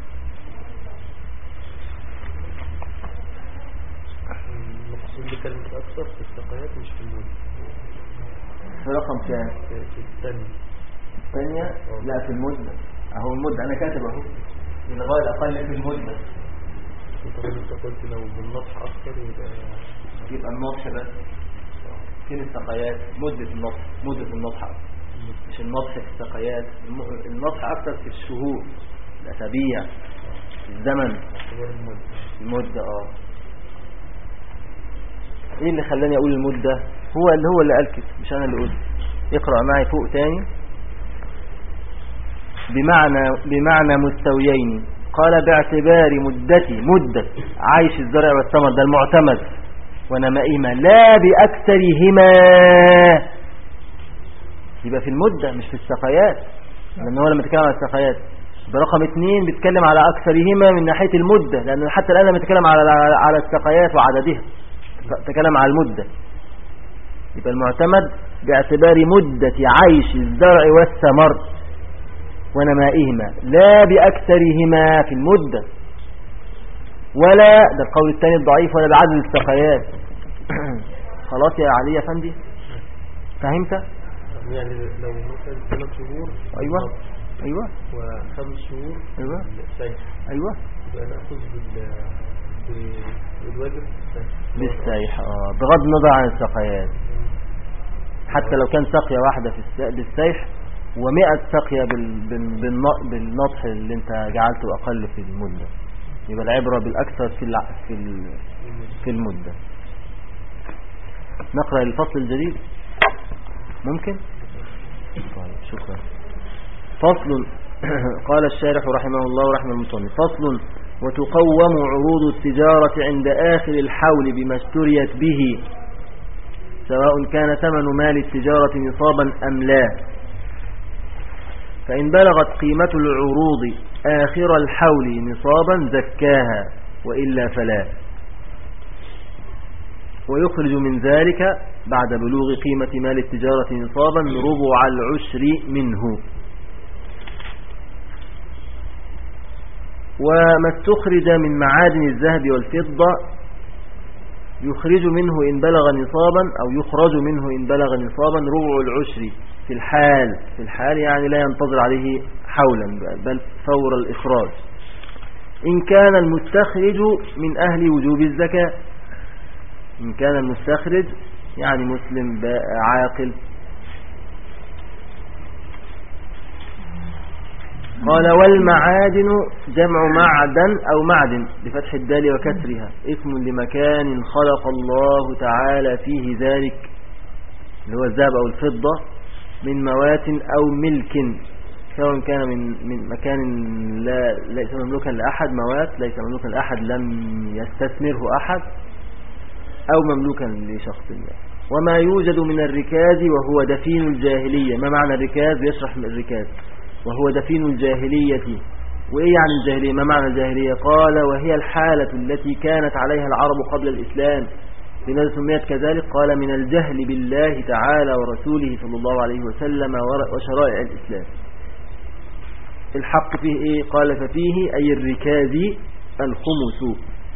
مقصود بكلمة الأكثر في السقايات مش في المدة. في رقم كام؟ في الثانية. الثانية؟ لا في المدة. اهو المدة انا كاتب اهو الغاية الاقل في المدة. وطبعا انت قلت لو بالنطح اكثر يبقى يبقى النطح بس. فين السقايات؟ مدة النطح، مدة النطح أكثر. مش النطح في السقايات، النطح اكثر في الشهور، الاسابيع، الزمن، المدة. اه ايه اللي خلاني اقول المدة؟ هو اللي هو اللي قال كده، مش انا اللي قلت. اقرأ معي فوق تاني. بمعنى بمعنى مستويين، قال باعتبار مدتي مدة عيش الزرع والثمر، ده المعتمد، ونمائهما لا بأكثرهما. يبقى في المدة مش في السقايات، لأن هو لما تكلم على السقايات برقم اثنين بيتكلم على أكثرهما من ناحية المدة، لأن حتى الآن لما يتكلم على على السقايات وعددها تكلم على المدة. يبقى المعتمد باعتبار مدة عيش الزرع والثمر ونمائهما لا بأكثرهما في المدة، ولا ده القول الثاني الضعيف، ولا بعدد السقايات. خلاص يا علي يا فندي، فهمت؟ يعني لو مثلا ثلاث شهور ايوه ايوه وخمس شهور ايوه السيح، ايوه يبقى ناخذ بال بالواجب بالسيح. اه بغض النظر عن السقايات، حتى لو كان سقية واحدة في بالسيح ومئة سقية بالنطح اللي انت جعلته اقل في المدة، يبقى العبرة بالاكثر في في في المدة. نقرأ الفصل الجديد ممكن؟ طيب شكرا. فصل. قال الشارح رحمه الله رحمه المصنف: فصل. وتقوم عروض التجارة عند آخر الحول بما اشتريت به، سواء كان ثمن مال التجارة نصابا أم لا. فإن بلغت قيمة العروض آخر الحول نصابا زكاها، وإلا فلا. ويخرج من ذلك بعد بلوغ قيمة مال التجارة نصابا ربع العشر منه. وما استخرج من معادن الذهب والفضة يخرج منه إن بلغ نصابا، أو يخرج منه إن بلغ نصابا ربع العشر في الحال. في الحال يعني لا ينتظر عليه حولا، بل فور الإخراج. إن كان المستخرج من أهل وجوب الزكاة، إن كان المستخرج يعني مسلم عاقل. قال: والمعادن جمع معدن أو معدن بفتح الدال وكسرها، اسم لمكان خلق الله تعالى فيه ذلك، اللي هو الذهب أو الفضة، من موات أو ملك، سواء كان من من مكان لا ليس مملوكا لأحد، موات ليس مملوكا لأحد لم يستثمره أحد، أو مملوكا لشخص ما. وما يوجد من الركاز وهو دفين الجاهلية. ما معنى الركاز؟ يشرح الركاز. وهو دفين الجاهلية. وإيه يعني الجاهلية؟ ما معنى الجاهلية؟ قال: وهي الحالة التي كانت عليها العرب قبل الإسلام. لماذا سميت كذلك؟ قال: من الجهل بالله تعالى ورسوله صلى الله عليه وسلم وشرائع الإسلام. الحق فيه إيه؟ قال: ففيه أي الركاز الخمس.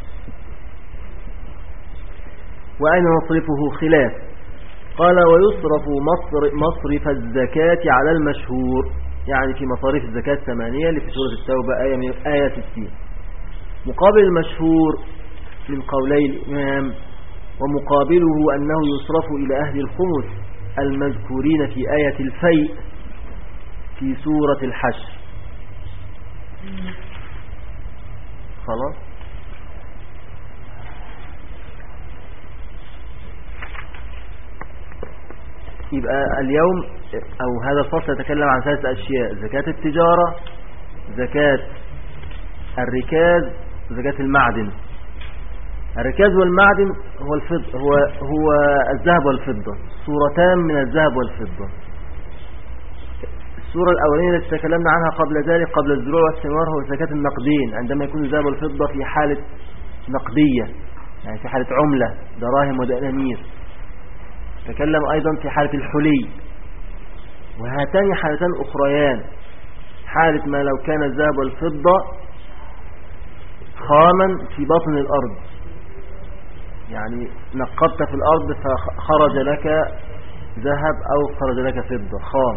وأين نصرفه؟ خلاف. قال: ويصرف مصر مصرف الزكاة على المشهور، يعني في مصاريف الزكاة الثمانية اللي في سورة التوبة آية, آية ستين. مقابل المشهور من قولي الإمام، ومقابله أنه يصرف إلى أهل الخمس المذكورين في آية الفيء في سورة الحشر. خلاص. يبقى اليوم أو هذا الفصل يتكلم عن ثلاث أشياء: زكاة التجارة، زكاة الركاز، زكاة المعدن. الركاز والمعدن هو الفضة، هو هو الذهب والفضة، صورتان من الذهب والفضة. الصورة الأولانية التي تكلمنا عنها قبل ذلك قبل الزروع والثمار هو زكاة النقدين، عندما يكون الذهب والفضة في حالة نقدية، يعني في حالة عملة، دراهم ودنانير. تكلم أيضا في حالة الحلي. وهاتان حالتان أخريان: حالة ما لو كان الذهب والفضة خاما في بطن الأرض، يعني نقبت في الأرض فخرج لك ذهب أو خرج لك فضة، خام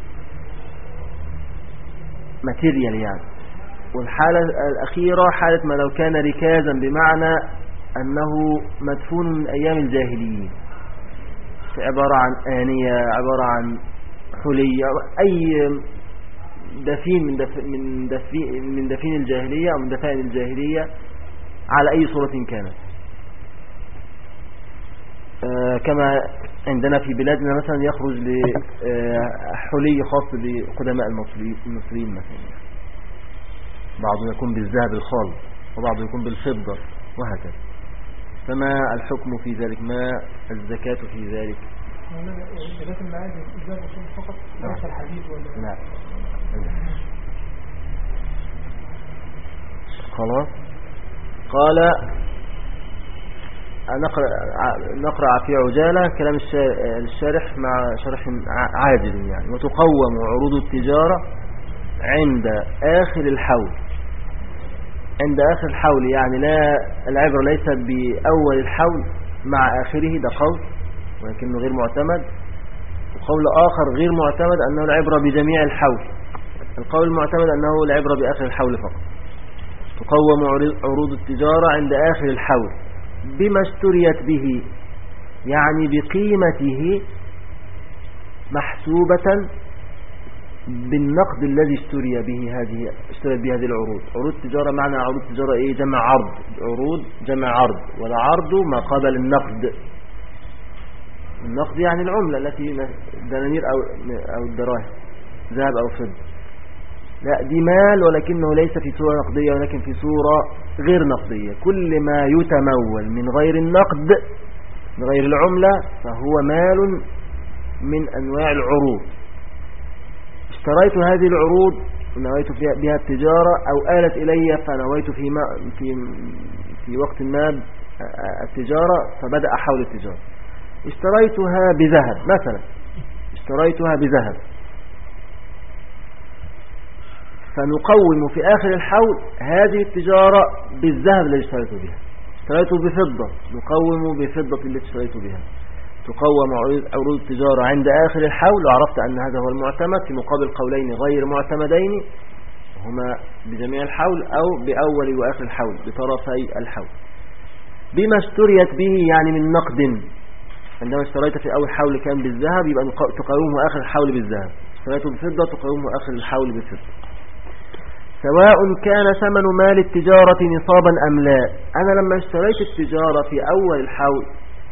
ماتيريال يعني. والحالة الأخيرة حالة ما لو كان ركازا، بمعنى أنه مدفون من أيام الجاهليين، عبارة عن آنية، عبارة عن حلية، أي دفين من دف من دفين من دفين الجاهلية أو من دفائن الجاهلية على أي صورة كانت. آه كما عندنا في بلادنا مثلا يخرج لحلي خاص بقدماء المصريين مثلا، بعضه يكون بالذهب الخالص وبعضه يكون بالفضة وهكذا. فما الحكم في ذلك؟ ما الزكاة في ذلك؟ الزكاة المعادن الذهب والفضة فقط، ليس الحديد ولا لا. خلاص. قال نقرأ, نقرأ في عجالة كلام الشارح مع شرح عاجل يعني. وتقوم عروض التجارة عند آخر الحول. عند آخر الحول يعني لا، العبرة ليست بأول الحول مع آخره، ده قول ولكنه غير معتمد. وقول آخر غير معتمد أنه العبرة بجميع الحول. القول المعتمد أنه العبرة بآخر الحول فقط. تقوم عروض التجارة عند آخر الحول بما اشتريت به، يعني بقيمته محسوبة بالنقد الذي اشتري به هذه اشتريت به هذه العروض. عروض التجارة معنى عروض التجارة ايه؟ جمع عرض. عروض جمع عرض، والعرض ما قبل النقد. النقد يعني العملة التي دنانير أو أو الدراهم، ذهب أو فضة. لا، دي مال ولكنه ليس في صورة نقدية ولكن في صورة غير نقدية. كل ما يتمول من غير النقد، من غير العملة، فهو مال من أنواع العروض. اشتريت هذه العروض ونويت بها التجارة، أو آلت إلي فنويت في, ما في, في وقت ما التجارة، فبدأ حول التجارة. اشتريتها بذهب مثلا، اشتريتها بذهب، فنقوم في آخر الحول هذه التجارة بالذهب الذي اشتريت بها. اشتريته بفضة، نقوم بفضة التي اشتريت بها. تقوم عروض التجارة عند آخر الحول، وعرفت أن هذا هو المعتمد في مقابل قولين غير معتمدين هما بجميع الحول أو بأول وآخر الحول، بطرفي الحول. بما اشتريت به يعني من نقد. عندما اشتريت في أول حول كان بالذهب، يبقى تقومه آخر الحول بالذهب. اشتريته بفضة تقومه آخر الحول بالفضة. سواء كان ثمن مال التجارة نصابا أم لا. أنا لما اشتريت التجارة في أول الحول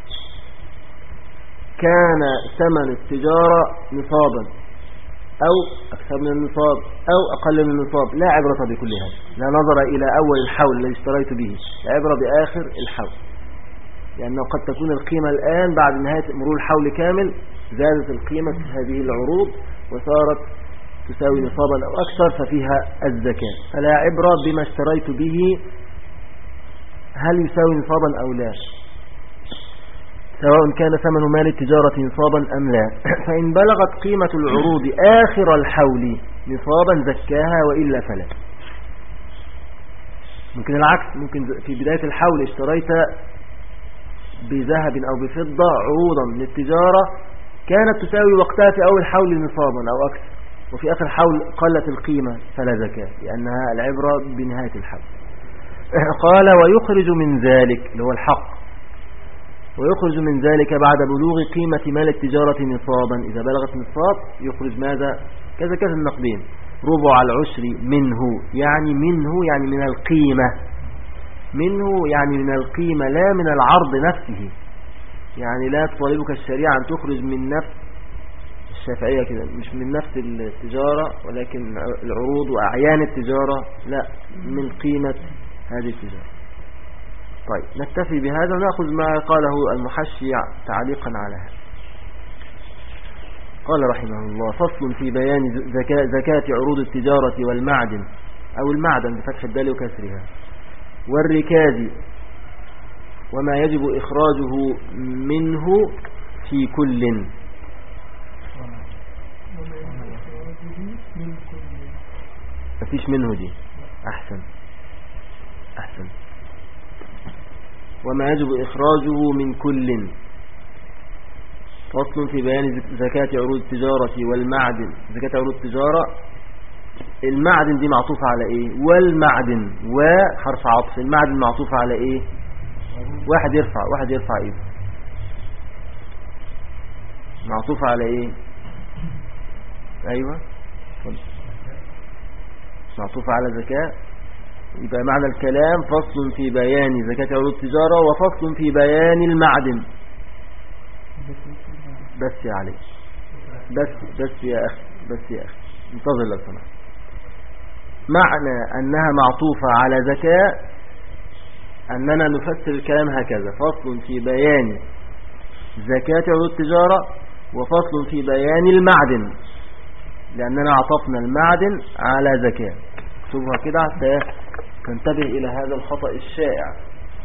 كان ثمن التجارة نصابا أو أكثر من النصاب أو أقل من النصاب، لا عبرة بكل هذا، لا نظر إلى أول الحول الذي اشتريت به، لا عبرة بآخر الحول، لأنه قد تكون القيمة الآن بعد نهاية مرور الحول كامل زادت القيمة في هذه العروض وصارت تساوي نصابا أو أكثر ففيها الزكاة. فلا عبرة بما اشتريت به هل يساوي نصابا أو لا، سواء كان ثمن مال التجارة نصابا أم لا. فإن بلغت قيمة العروض آخر الحول نصابا زكاها، وإلا فلا. ممكن العكس، ممكن في بداية الحول اشتريت بذهب أو بفضة عروضا من التجارة كانت تساوي وقتها في أول حول نصابا أو أكثر، وفي آخر حول قلت القيمة فلا زكاة، لأنها العبرة بنهاية الحول. قال ويخرج من ذلك اللي هو الحق، ويخرج من ذلك بعد بلوغ قيمة مال التجارة نصابا. إذا بلغت نصاب يخرج ماذا؟ كزكاة النقدين، ربع العشر منه، يعني منه يعني من القيمة، منه يعني من القيمة لا من العرض نفسه. يعني لا تطالبك الشريعة أن تخرج من نفس الشافعية كده، مش من نفس التجارة ولكن العروض وأعيان التجارة، لا، من قيمة هذه التجارة. طيب نكتفي بهذا ونأخذ ما قاله المحشي تعليقا على هذا. قال رحمه الله فصل في بيان زكاة, زكاة عروض التجارة والمعدن أو المعدن بفتح الدال وكسرها والركاز وما يجب إخراجه منه في كل. مفيش منه دي. أحسن أحسن وما يجب إخراجه من كل. فصل في بيان زكاة عروض التجارة والمعدن. زكاة عروض التجارة، المعدن دي معطوفة على ايه؟ والمعدن، وحرف عطف. المعدن معطوفة على ايه؟ واحد يرفع واحد يرفع ايه؟ معطوفة على ايه؟ ايوه معطوفة على زكاة. يبقى معنى الكلام فصل في بيان زكاة عروض التجارة وفصل في بيان المعدن. بس يا علي، بس بس يا أخي، بس يا أخي انتظر لو سمحت. معنى أنها معطوفة على زكاة أننا نفسر الكلام هكذا: فصل في بيان زكاة عروض التجارة وفصل في بيان المعدن، لأننا عطفنا المعدن على زكاة. شوفها كده حتى تنتبه إلى هذا الخطأ الشائع.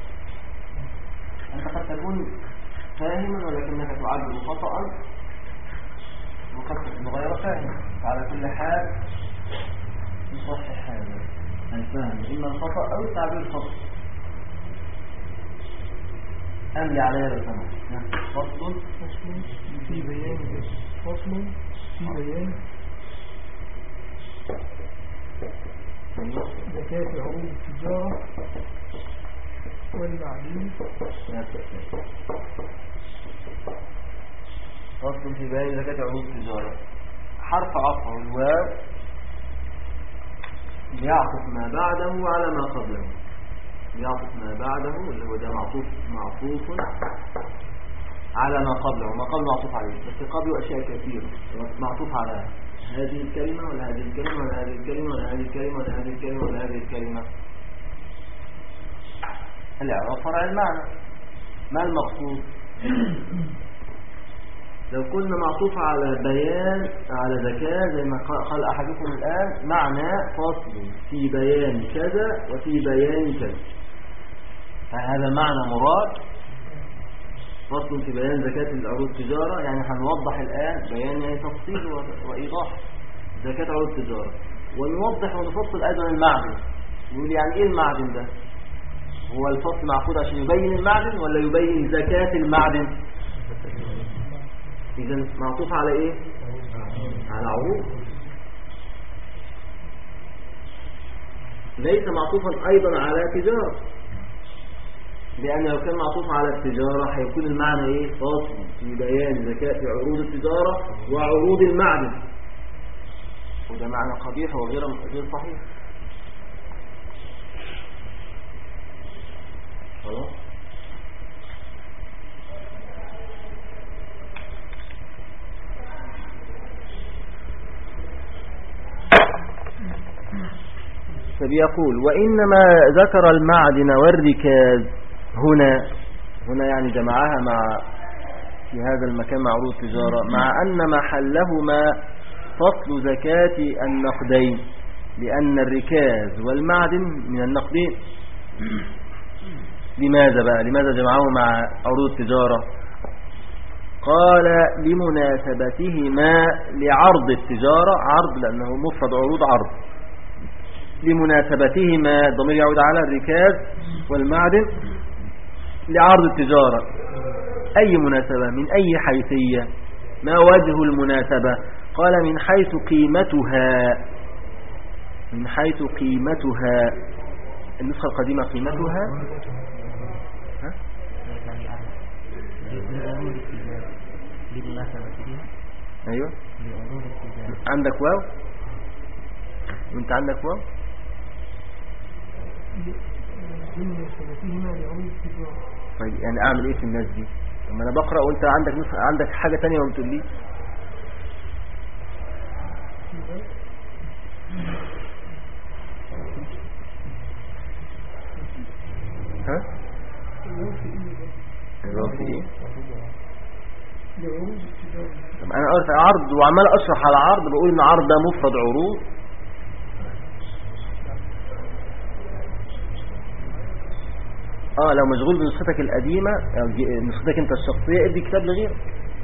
أنت قد تكون فاهما ولكنك تعبر خطأ وقد تكون غير فاهم. على كل حال نصحح هذا الفهم، إما الخطأ أو التعبير الخطأ. أملي عليها بالفهم. فصل فصل في بيان فصل في بيان زكاة عروض التجارة والمعدن. فصل في بيان زكاة عروض التجارة. حرف عطف الواو يعطف ما بعده على ما قبله. يعطف ما بعده اللي هو ده معطوف معطوف على ما قبله، وما قبله معطوف عليه، بس قبله أشياء كثيرة. معطوف على هذه الكلمة ولا هذه الكلمة ولا هذه الكلمة ولا هذه الكلمة ولا هذه الكلمة ولا هذه الكلمة. الإعراب فرع المعنى. ما المقصود؟ لو كنا معطوف على بيان على زكاة زي ما قال أحدكم الآن، معنى فصل في بيان كذا وفي بيان كذا، فهذا المعنى مراد. فصل في بيان زكاة العروض التجارة يعني هنوضح الآن بيان يعني تفصيل وإيضاح زكاة عروض التجارة، ونوضح ونفصل أيضا المعدن. يقول يعني إيه المعدن ده؟ هو الفصل معقود عشان يبين المعدن ولا يبين زكاة المعدن؟ إذن معطوف على إيه؟ على عروض، ليس معطوفا أيضا على تجارة، لأن لو كان معطوف على التجارة هيكون المعنى إيه؟ فصل في بيان زكاة عروض التجارة وعروض المعدن، وده معنى قبيح وغير غير صحيح. خلاص. فبيقول وإنما ذكر المعدن والركاز هنا هنا يعني جمعها مع في هذا المكان مع عروض التجارة، مع أن محلهما فصل زكاة النقدين، لأن الركاز والمعدن من النقدين. لماذا بقى لماذا جمعه مع عروض التجارة؟ قال لمناسبتهما لعرض التجارة، عرض لأنه مفرد عروض عرض، لمناسبتهما الضمير يعود على الركاز والمعدن لعرض التجارة. أي مناسبة؟ من أي حيثية؟ ما وجه المناسبة؟ قال من حيث قيمتها، من حيث قيمتها. النسخة القديمة قيمتها ها؟ أيوة عندك واو وانت عندك واو. طيب يعني اعمل ايه في الناس دي لما انا بقرأ وانت عندك نسخة عندك حاجة تانية وما بتقوليش؟ ها الواو في ايه؟ طب انا قلت عرض وعمال اشرح على عرض، بقول ان عرض ده مفرد عروض. اه لو مشغول بنسختك القديمة او نسختك انت الشخصية ادي كتاب لغيرك.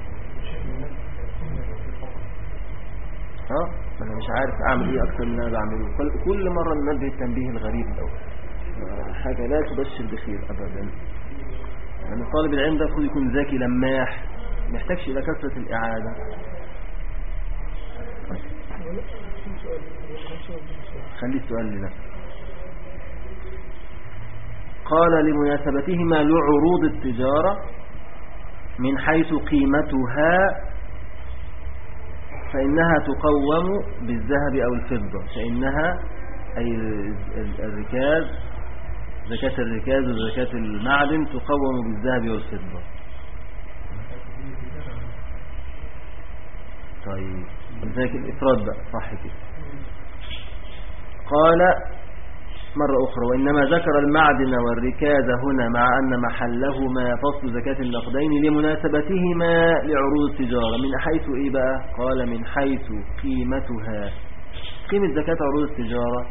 اه انا مش عارف اعمل ايه اكتر من اللي انا بعمله. كل مرة ننبه التنبيه الغريب الاول، حاجة لا تبشر بخير ابدا. يعني طالب العلم ده المفروض يكون ذكي لماح، ما يحتاجش إلى كثرة الإعادة. خلي السؤال لنا. قال لمناسبتهما لعروض التجارة من حيث قيمتها فإنها تقوم بالذهب أو الفضة. فإنها أي الركاز، زكاة الركاز وزكاة المعدن تقوم بالذهب والفضة. طيب ذلك الإفراد بقى صح كده. قال مرة أخرى وإنما ذكر المعدن والركاز هنا مع أن محلهما فصل زكاة النقدين لمناسبتهما لعروض التجارة. من حيث إيه بقى؟ قال من حيث قيمتها. قيمة زكاة عروض التجارة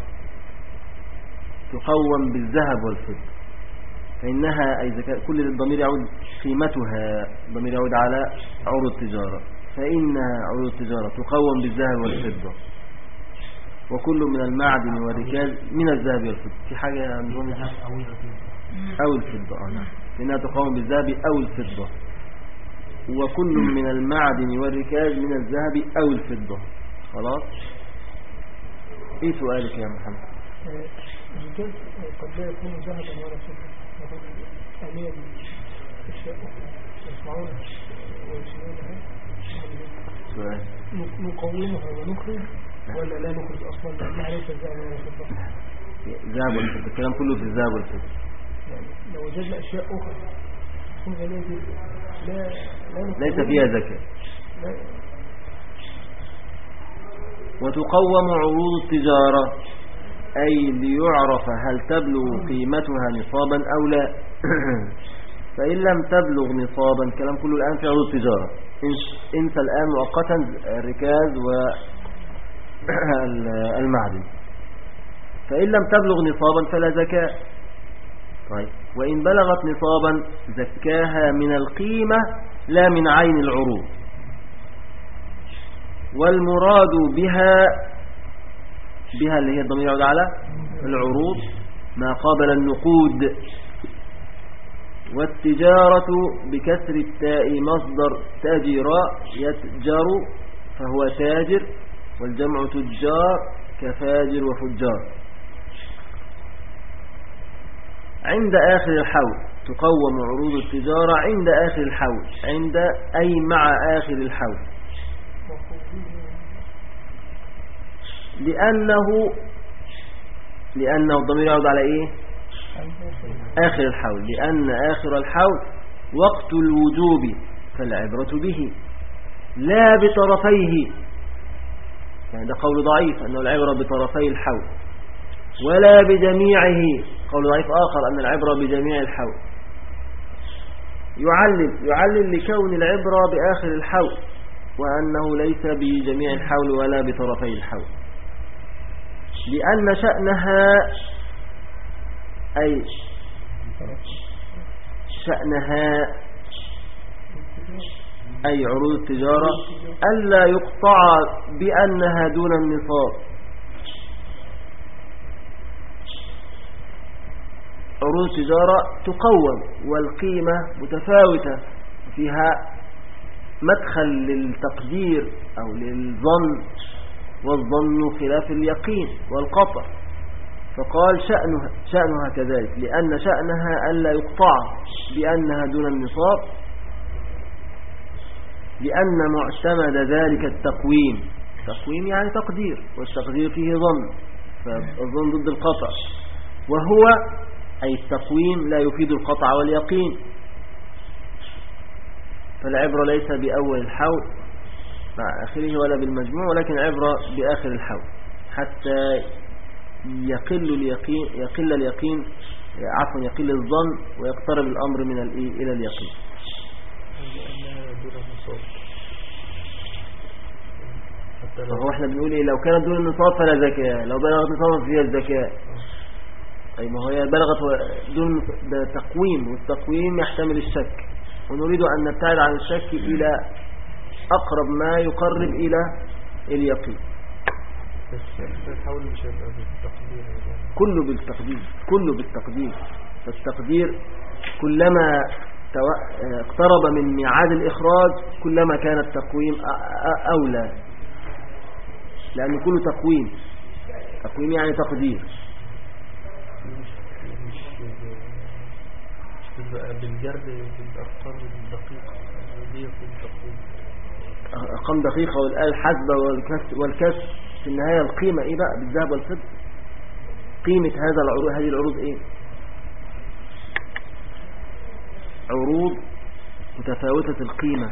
تقوم بالذهب والفضة، فإنها أي زكاة كل الضمير يعود قيمتها، الضمير يعود على عروض التجارة، فإنها عروض التجارة تقوم بالذهب والفضة، وكل من المعدن والركاز من الذهب والفضة. في حاجة نظام أو الفضة آه نعم، فإنها تقوم بالذهب أو الفضة، وكل من المعدن والركاز من الذهب أو الفضة. خلاص. إيه سؤالك يا محمد؟ الركاز قد لا يكون ذهبا ولا فضة، يكون آلية الأشياء يصنعونها ويصنعونها. سؤال نقومها ونخرج ولا لا نخرج أصلا لأنها ليس الذهب ولا الفضة؟ ذهب والفضة، الكلام كله في الذهب والفضة. يعني لو وجدنا أشياء أخرى تكون غالية جدا لا لا ليس فيها زكاة. وتقوم عروض التجارة أي ليعرف هل تبلغ قيمتها نصابا أو لا. فإن لم تبلغ نصابا، كلام كله الآن في عروض التجارة، انسى الآن مؤقتا الركاز والمعدن. فإن لم تبلغ نصابا فلا زكاة. طيب وإن بلغت نصابا زكاها من القيمة لا من عين العروض. والمراد بها بها اللي هي الضمير يعود على العروض ما قابل النقود. والتجارة بكسر التاء مصدر تاجر يتجر فهو تاجر، والجمع تجار كفاجر وفجار. عند آخر الحول تقوم عروض التجارة عند آخر الحول، عند أي مع آخر الحول، لأنه لأنه الضمير يعود على إيه؟ آخر الحول، لأن آخر الحول وقت الوجوب فالعبرة به لا بطرفيه. يعني ده قول ضعيف أنه العبرة بطرفي الحول، ولا بجميعه، قول ضعيف آخر أن العبرة بجميع الحول. يعلل يعلل لكون العبرة بآخر الحول، وأنه ليس بجميع الحول ولا بطرفي الحول، لأن شأنها أي شأنها أي عروض التجارة ألا يقطع بأنها دون النصاب. عروض التجارة تقوم والقيمة متفاوتة، فيها مدخل للتقدير أو للظن، والظن خلاف اليقين والقطع. فقال شأنها, شأنها كذلك، لأن شأنها ألا يقطع بأنها دون النصاب، لأن معتمد ذلك التقويم. تقويم يعني تقدير، والتقدير فيه ظن، فالظن ضد القطع، وهو أي التقويم لا يفيد القطع واليقين. فالعبرة ليس بأول الحول مع آخره ولا بالمجموع، ولكن عبرة بآخر الحول حتى يقل اليقين يقل اليقين عفوا يقل الظن ويقترب الأمر من الإيه إلى اليقين. فهو احنا بنقول ايه؟ لو كانت دون النصاب فلا زكاة، لو بلغت نصابا فيها الزكاة. أي ما هي بلغت دون، ده تقويم، والتقويم يحتمل الشك، ونريد أن نبتعد عن الشك إلى أقرب ما يقرب إلى اليقين. الحول مش هيبقى بالتقدير، كله بالتقدير، كله بالتقدير. فالتقدير كلما اقترب من ميعاد الإخراج كلما كان التقويم أولى، لأن كله تقويم. تقويم يعني تقدير. بالجرد بالأرقام الدقيقة أرقام دقيقة والآلة الحاسبة والكسر والكسر في النهاية القيمة إيه بقى بالذهب والفضة؟ قيمة هذا العروض، هذه العروض إيه؟ عروض متفاوتة القيمة.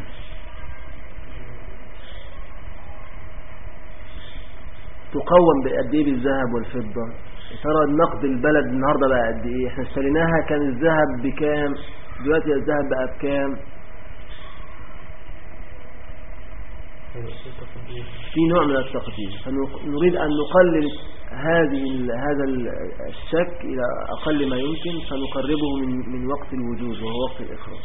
تقوم بقد ايه بالذهب والفضة؟ ترى النقد البلد النهاردة بقى قد ايه؟ احنا اشتريناها كان الذهب بكام، دلوقتي الذهب بقى بكام؟ في نوع من التقدير. فنريد أن نقلل هذه هذا الشك إلى أقل ما يمكن، فنقربه من من وقت الوجود وهو وقت الإخراج.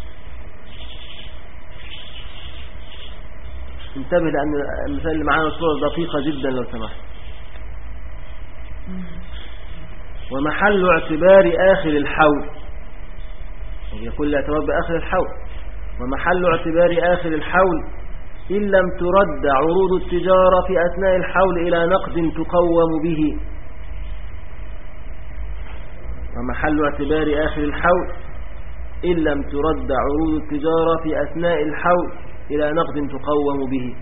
انتبه لأن المثال اللي معانا الصورة دقيقة جدا لو سمحت. ومحل اعتبار آخر الحول، يقول الاعتبار بآخر الحول. ومحل اعتبار آخر الحول إن لم ترد عروض التجارة في أثناء الحول إلى نقد تقوم به. ومحل اعتبار آخر الحول إن لم ترد عروض التجارة في أثناء الحول إلى نقد تقوم به.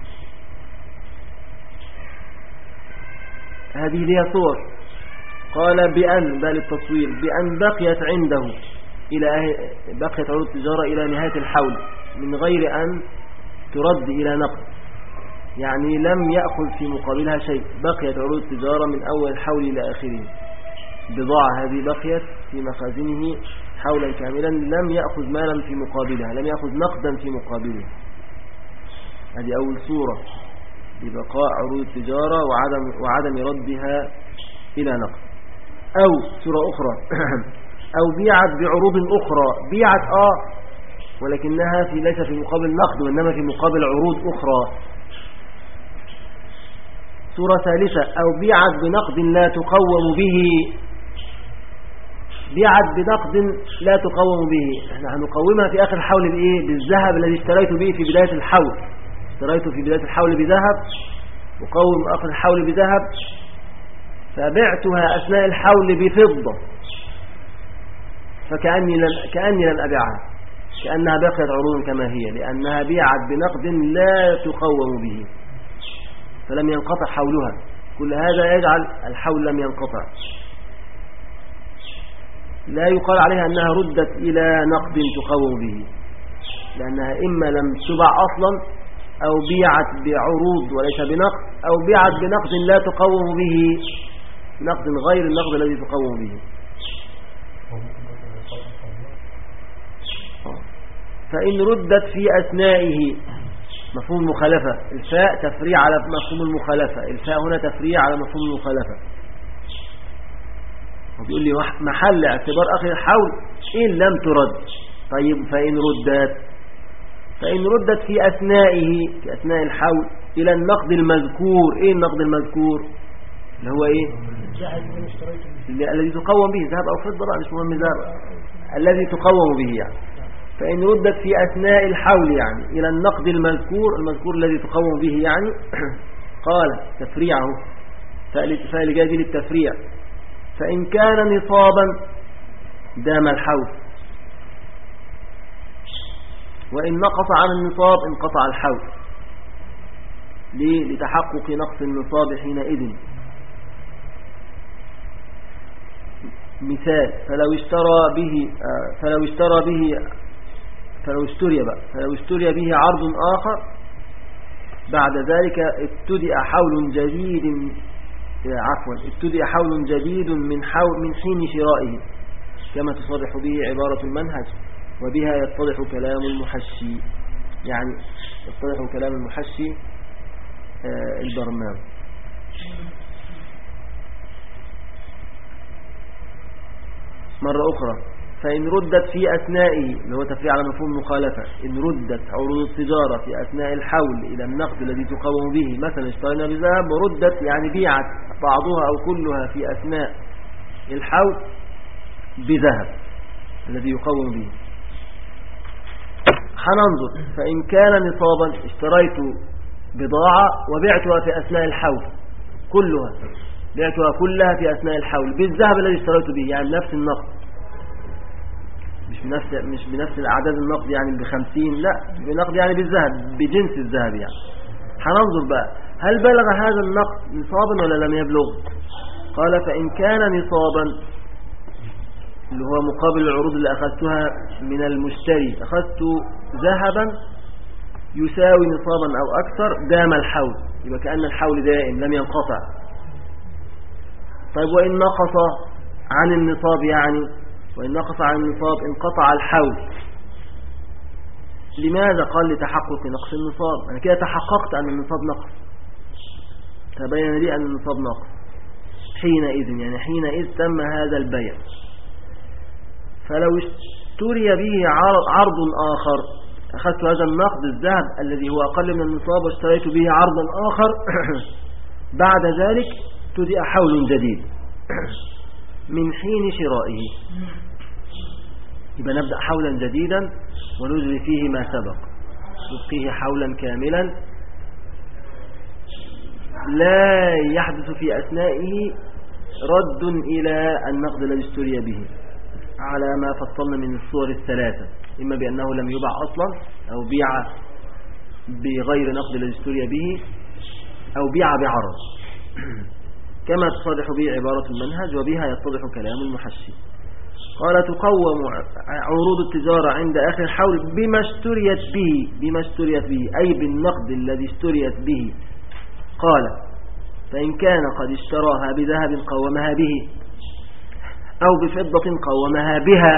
هذه لها صور. قال بأن بل التصوير بأن بقيت عنده إلى بقيت عروض التجارة إلى نهاية الحول من غير أن ترد إلى نقد، يعني لم يأخذ في مقابلها شيء. بقيت عروض التجارة من أول الحول إلى آخره، بضاعة هذه بقيت في مخازنه حولا كاملا، لم يأخذ مالا في مقابلها، لم يأخذ نقدا في مقابلها. هذه أول صورة ببقاء عروض التجارة وعدم, وعدم ردها إلى نقد. أو صورة أخرى أو بيعت بعروض أخرى، بيعت آه ولكنها في ليس في مقابل نقد وإنما في مقابل عروض أخرى. صورة ثالثة أو بيعت بنقد لا تقوم به. بيعت بنقد لا تقوم به، احنا هنقومها في آخر الحول بإيه؟ بالذهب الذي اشتريت به في بداية الحول. اشتريته في بداية الحول بذهب، وقوم آخر الحول بذهب، فبعتها أثناء الحول بفضة، فكأني لم, كأني لم أبيعها، كأنها بقيت عروض كما هي، لأنها بيعت بنقد لا تقوم به فلم ينقطع حولها. كل هذا يجعل الحول لم ينقطع. لا يقال عليها أنها ردت إلى نقد تقوم به، لأنها إما لم تبع أصلا أو بيعت بعروض وليس بنقد، أو بيعت بنقد لا تقوم به، نقد غير النقد الذي تقوم به. فإن ردت في أثنائه، مفهوم المخالفة، الفاء تفريع على مفهوم المخالفة، الفاء هنا تفريع على مفهوم المخالفة. وبيقول لي محل اعتبار آخر الحول إن لم ترد. طيب فإن ردت فإن ردت في أثنائه، في أثناء الحول إلى النقد المذكور. إيه النقد المذكور؟ اللي هو إيه؟ الذي تقوم به، ذهب أو فضة بقى، مش مهم ذهب، الذي تقوم به يعني. فإن ردت في أثناء الحول يعني إلى النقد المذكور، المذكور الذي تقوم به يعني قال تفريعه، فاللي جاء دي للتفريع. فإن كان نصابا دام الحول، وإن نقص عن النصاب انقطع الحول. ليه؟ لتحقق نقص النصاب حينئذ. مثال: فلو اشترى به فلو اشترى به فلو اشتري بقى فلو اشتري به عرض آخر بعد ذلك ابتدأ حول جديد عفوا ابتدأ حول جديد من حول من حين شرائه، كما تصرح به عبارة المنهج، وبها يتضح كلام المحشي، يعني يتضح كلام المحشي آه البرماوي. مرة أخرى: فإن ردت في أثنائه، اللي هو تفريع على مفهوم المخالفة، إن ردت عروض التجارة في أثناء الحول إلى النقد الذي تقوم به، مثلا اشترينا بذهب وردت يعني بيعت بعضها أو كلها في أثناء الحول بذهب، الذي يقوم به. هننظر، فإن كان نصابا اشتريت بضاعة وبعتها في أثناء الحول كلها، بعتها كلها في أثناء الحول بالذهب الذي اشتريت به، يعني بنفس النقد، مش بنفس مش بنفس الأعداد النقد يعني بخمسين، لا بنقد يعني بالذهب، بجنس الذهب يعني. هننظر بقى هل بلغ هذا النقد نصابا ولا لم يبلغ. قال فإن كان نصابا اللي هو مقابل العروض اللي أخذتها من المشتري، أخذت ذهبا يساوي نصابا أو أكثر، دام الحول، يبقى كأن الحول دائم لم ينقطع. طيب وإن نقص عن النصاب، يعني وإن نقص عن النصاب انقطع الحول. لماذا؟ قال لتحقق نقص النصاب، أنا كده تحققت أن النصاب نقص، تبين لي أن النصاب نقص حينئذ، يعني حينئذ تم هذا البيع. فلو اشتري به عرض آخر، أخذت هذا النقد الذهب الذي هو أقل من النصاب واشتريت به عرضا آخر بعد ذلك تدئ حول جديد من حين شرائه، يبقى نبدأ حولا جديدا ونجري فيه ما سبق، نبقيه حولا كاملا لا يحدث في أثنائه رد إلى النقد الذي اشتري به، على ما فصلنا من الصور الثلاثة، إما بأنه لم يباع أصلا، أو بيع بغير نقد الذي اشتري به، أو بيع بعرض كما تصرح به عبارة المنهج، وبها يتضح كلام المحشي. قال تقوم عروض التجارة عند آخر الحول بما اشتريت به، بما اشتريت به أي بالنقد الذي اشتريت به. قال فإن كان قد اشتراها بذهب قومها به، أو بفضة قومها بها،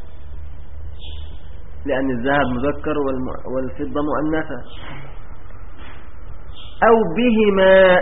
لأن الذهب مذكر والفضة مؤنثة، أو بهما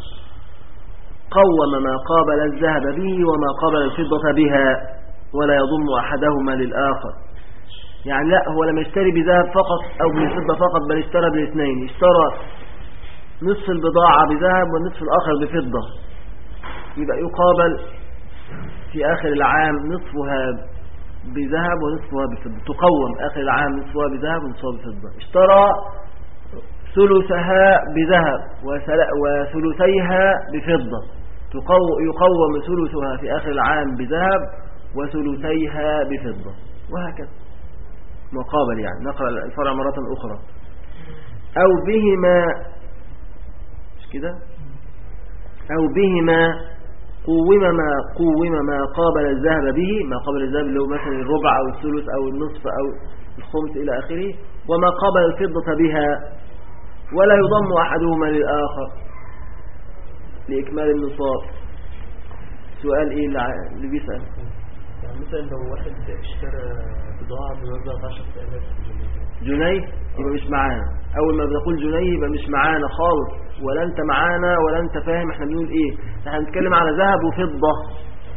قوم ما قابل الذهب به وما قابل الفضة بها، ولا يضم أحدهما للآخر. يعني لا، هو لم يشتري بذهب فقط أو بالفضة فقط، بل اشترى بالاثنين، اشترى نصف البضاعة بذهب والنصف الآخر بفضة، يبقى يقابل في آخر العام نصفها بذهب ونصفها بفضة، تقوم آخر العام نصفها بذهب ونصفها بفضة. اشترى ثلثها بذهب وثلثيها بفضة، يقوم ثلثها في آخر العام بذهب وثلثيها بفضة، وهكذا مقابل. يعني نقرأ الفرع مرة أخرى. أو بهما، مش كده؟ أو بهما قوم ما قوم ما قابل الذهب به، ما قابل الذهب اللي هو مثلا الربع أو الثلث أو النصف أو الخمس إلى آخره، وما قابل الفضة بها، ولا يضم أحدهما للآخر لإكمال النصاب. سؤال إيه اللي بيسأل؟ يعني مثلا لو واحد اشترى بضاعة بمبلغ عشرة آلاف جنيه، يبقى مش معانا. أول ما بنقول جنيه يبقى مش معانا خالص، ولا أنت معانا ولا أنت فاهم احنا بنقول إيه. احنا بنتكلم على ذهب وفضة،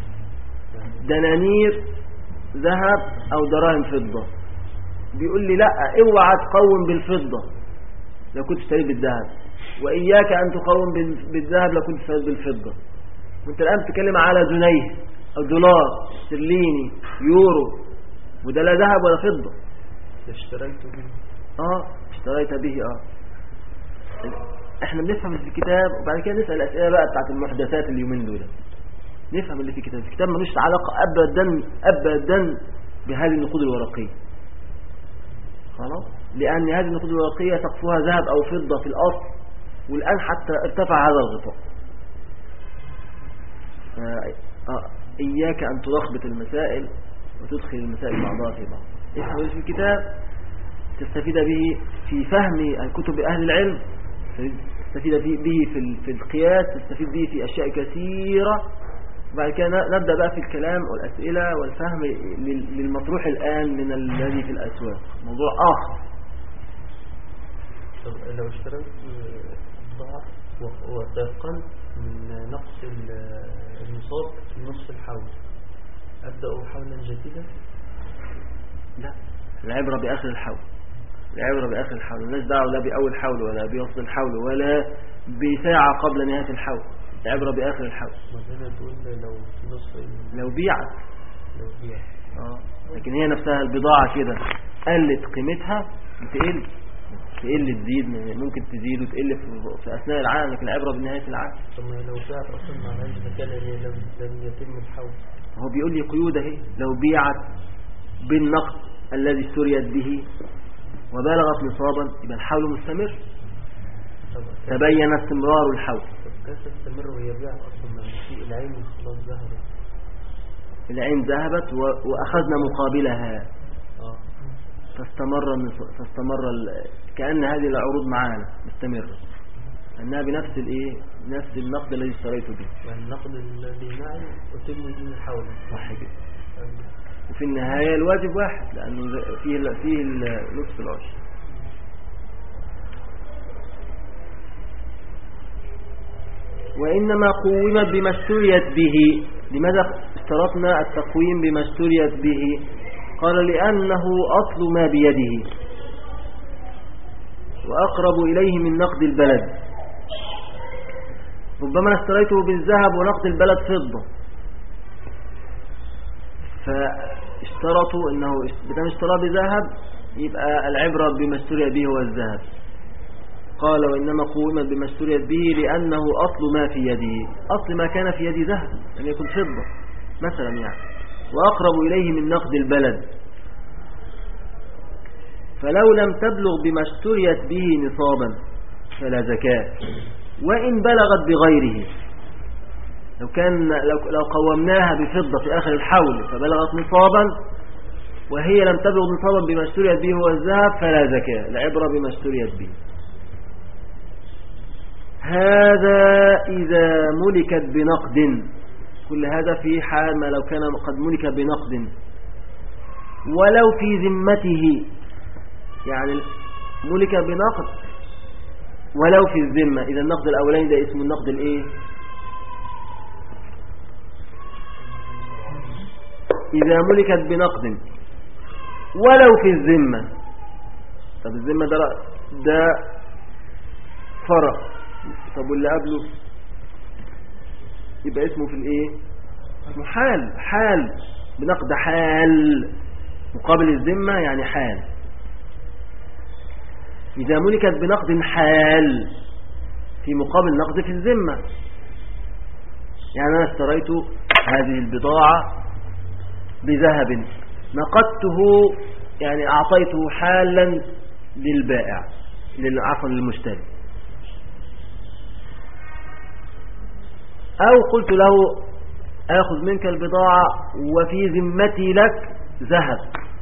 دنانير ذهب أو دراهم فضة. بيقول لي لا، اوعى تقوم بالفضة لو كنت اشتريت بالذهب، وإياك أن تقوم بالذهب لو كنت اشتريت بالفضة. وانت الآن بتتكلم على جنيه أو دولار استرليني يورو، وده لا ذهب ولا فضة. اشتريت به اه اشتريت به اه احنا بنفهم في الكتاب، وبعد كده نسأل الأسئلة بقى بتاعت المحدثات اليومين دول، نفهم اللي في الكتاب. الكتاب ملوش علاقة أبدا أبدا بهذه النقود الورقية، خلاص، لأن هذه النقود الورقية سقفها ذهب أو فضة في الأصل، والآن حتى ارتفع هذا الغطاء. آه. إياك أن تلخبط المسائل وتدخل المسائل بعضها في بعض. افهم في الكتاب تستفيد به في فهم كتب أهل العلم، تستفيد به في في القياس، تستفيد به في أشياء كثيرة. وبعد كده نبدأ بقى في الكلام والأسئلة والفهم للمطروح الآن من الذي في الأسواق، موضوع آخر. لو اشتريت بضاعة وتيقنت من نقص النصاب في نصف الحول، أبدأ حولا جديدا؟ لا، العبرة بآخر الحول، العبرة بآخر الحول، مالناش دعوة لا بأول حول ولا بوسط الحول ولا بساعة قبل نهاية الحول، العبرة بآخر الحول. ما زلنا تقول لو نصف لو بيعت لو بيعت اه لكن هي نفسها البضاعة كده قلت قيمتها بتقل، تقل تزيد، ممكن تزيد وتقل في أثناء العام، لكن العبرة بنهاية العام. طب ما لو باعت أصلا مع هذه المكان اللي لم لم يتم الحول. هو بيقول لي قيود اهي، لو بيعت بالنقد الذي اشتريت به وبلغت نصابا يبقى الحول مستمر، تبين استمرار الحول. طب كيف تستمر وهي بيعت أصلا مع في العين خلاص ذهبت؟ العين ذهبت وأخذنا مقابلها اه فاستمر النص- فاستمر ال... كأن هذه العروض معانا مستمرة، أنها بنفس الإيه، نفس النقد الذي اشتريته به. يعني النقد الذي معي أتم بدون الحول. صح كده. وفي النهاية الواجب واحد، لأنه فيه ال- فيه ال- نصف العشر. وإنما قومت بما اشتريت به. لماذا اشترطنا التقويم بما اشتريت به؟ قال لأنه أصل ما بيده وأقرب إليه من نقد البلد. ربما اشتريته بالذهب ونقد البلد فضة، فاشترطوا أنه بدل اشترى بذهب يبقى العبرة بما اشتري به هو الذهب. قال وإنما قومت بما اشتريت به لأنه أصل ما في يده، أصل ما كان في يدي ذهب لم يكن فضة مثلا يعني، وأقرب إليه من نقد البلد. فلو لم تبلغ بما اشتريت به نصابا فلا زكاة، وإن بلغت بغيره. لو كان لو, لو قومناها بفضة في آخر الحول فبلغت نصابا وهي لم تبلغ نصابا بما اشتريت به هو الذهب فلا زكاة، العبرة بما اشتريت به. هذا إذا ملكت بنقد، كل هذا في حال ما لو كان قد ملك بنقد، ولو في ذمته، يعني ملك بنقد ولو في الذمة. إذا النقد الأولاني ده اسمه النقد الإيه؟ إذا ملكت بنقد ولو في الذمة. طب الذمة ده ده فرع، طب واللي قبله يبقى اسمه في الايه؟ اسمه حال، حال بنقد حال مقابل الذمة يعني حال. إذا ملكت بنقد حال في مقابل نقد في الذمة، يعني أنا اشتريت هذه البضاعة بذهب نقدته، يعني أعطيته حالا للبائع، عفوا للمشتري، أو قلت له آخذ منك البضاعة وفي ذمتي لك ذهب،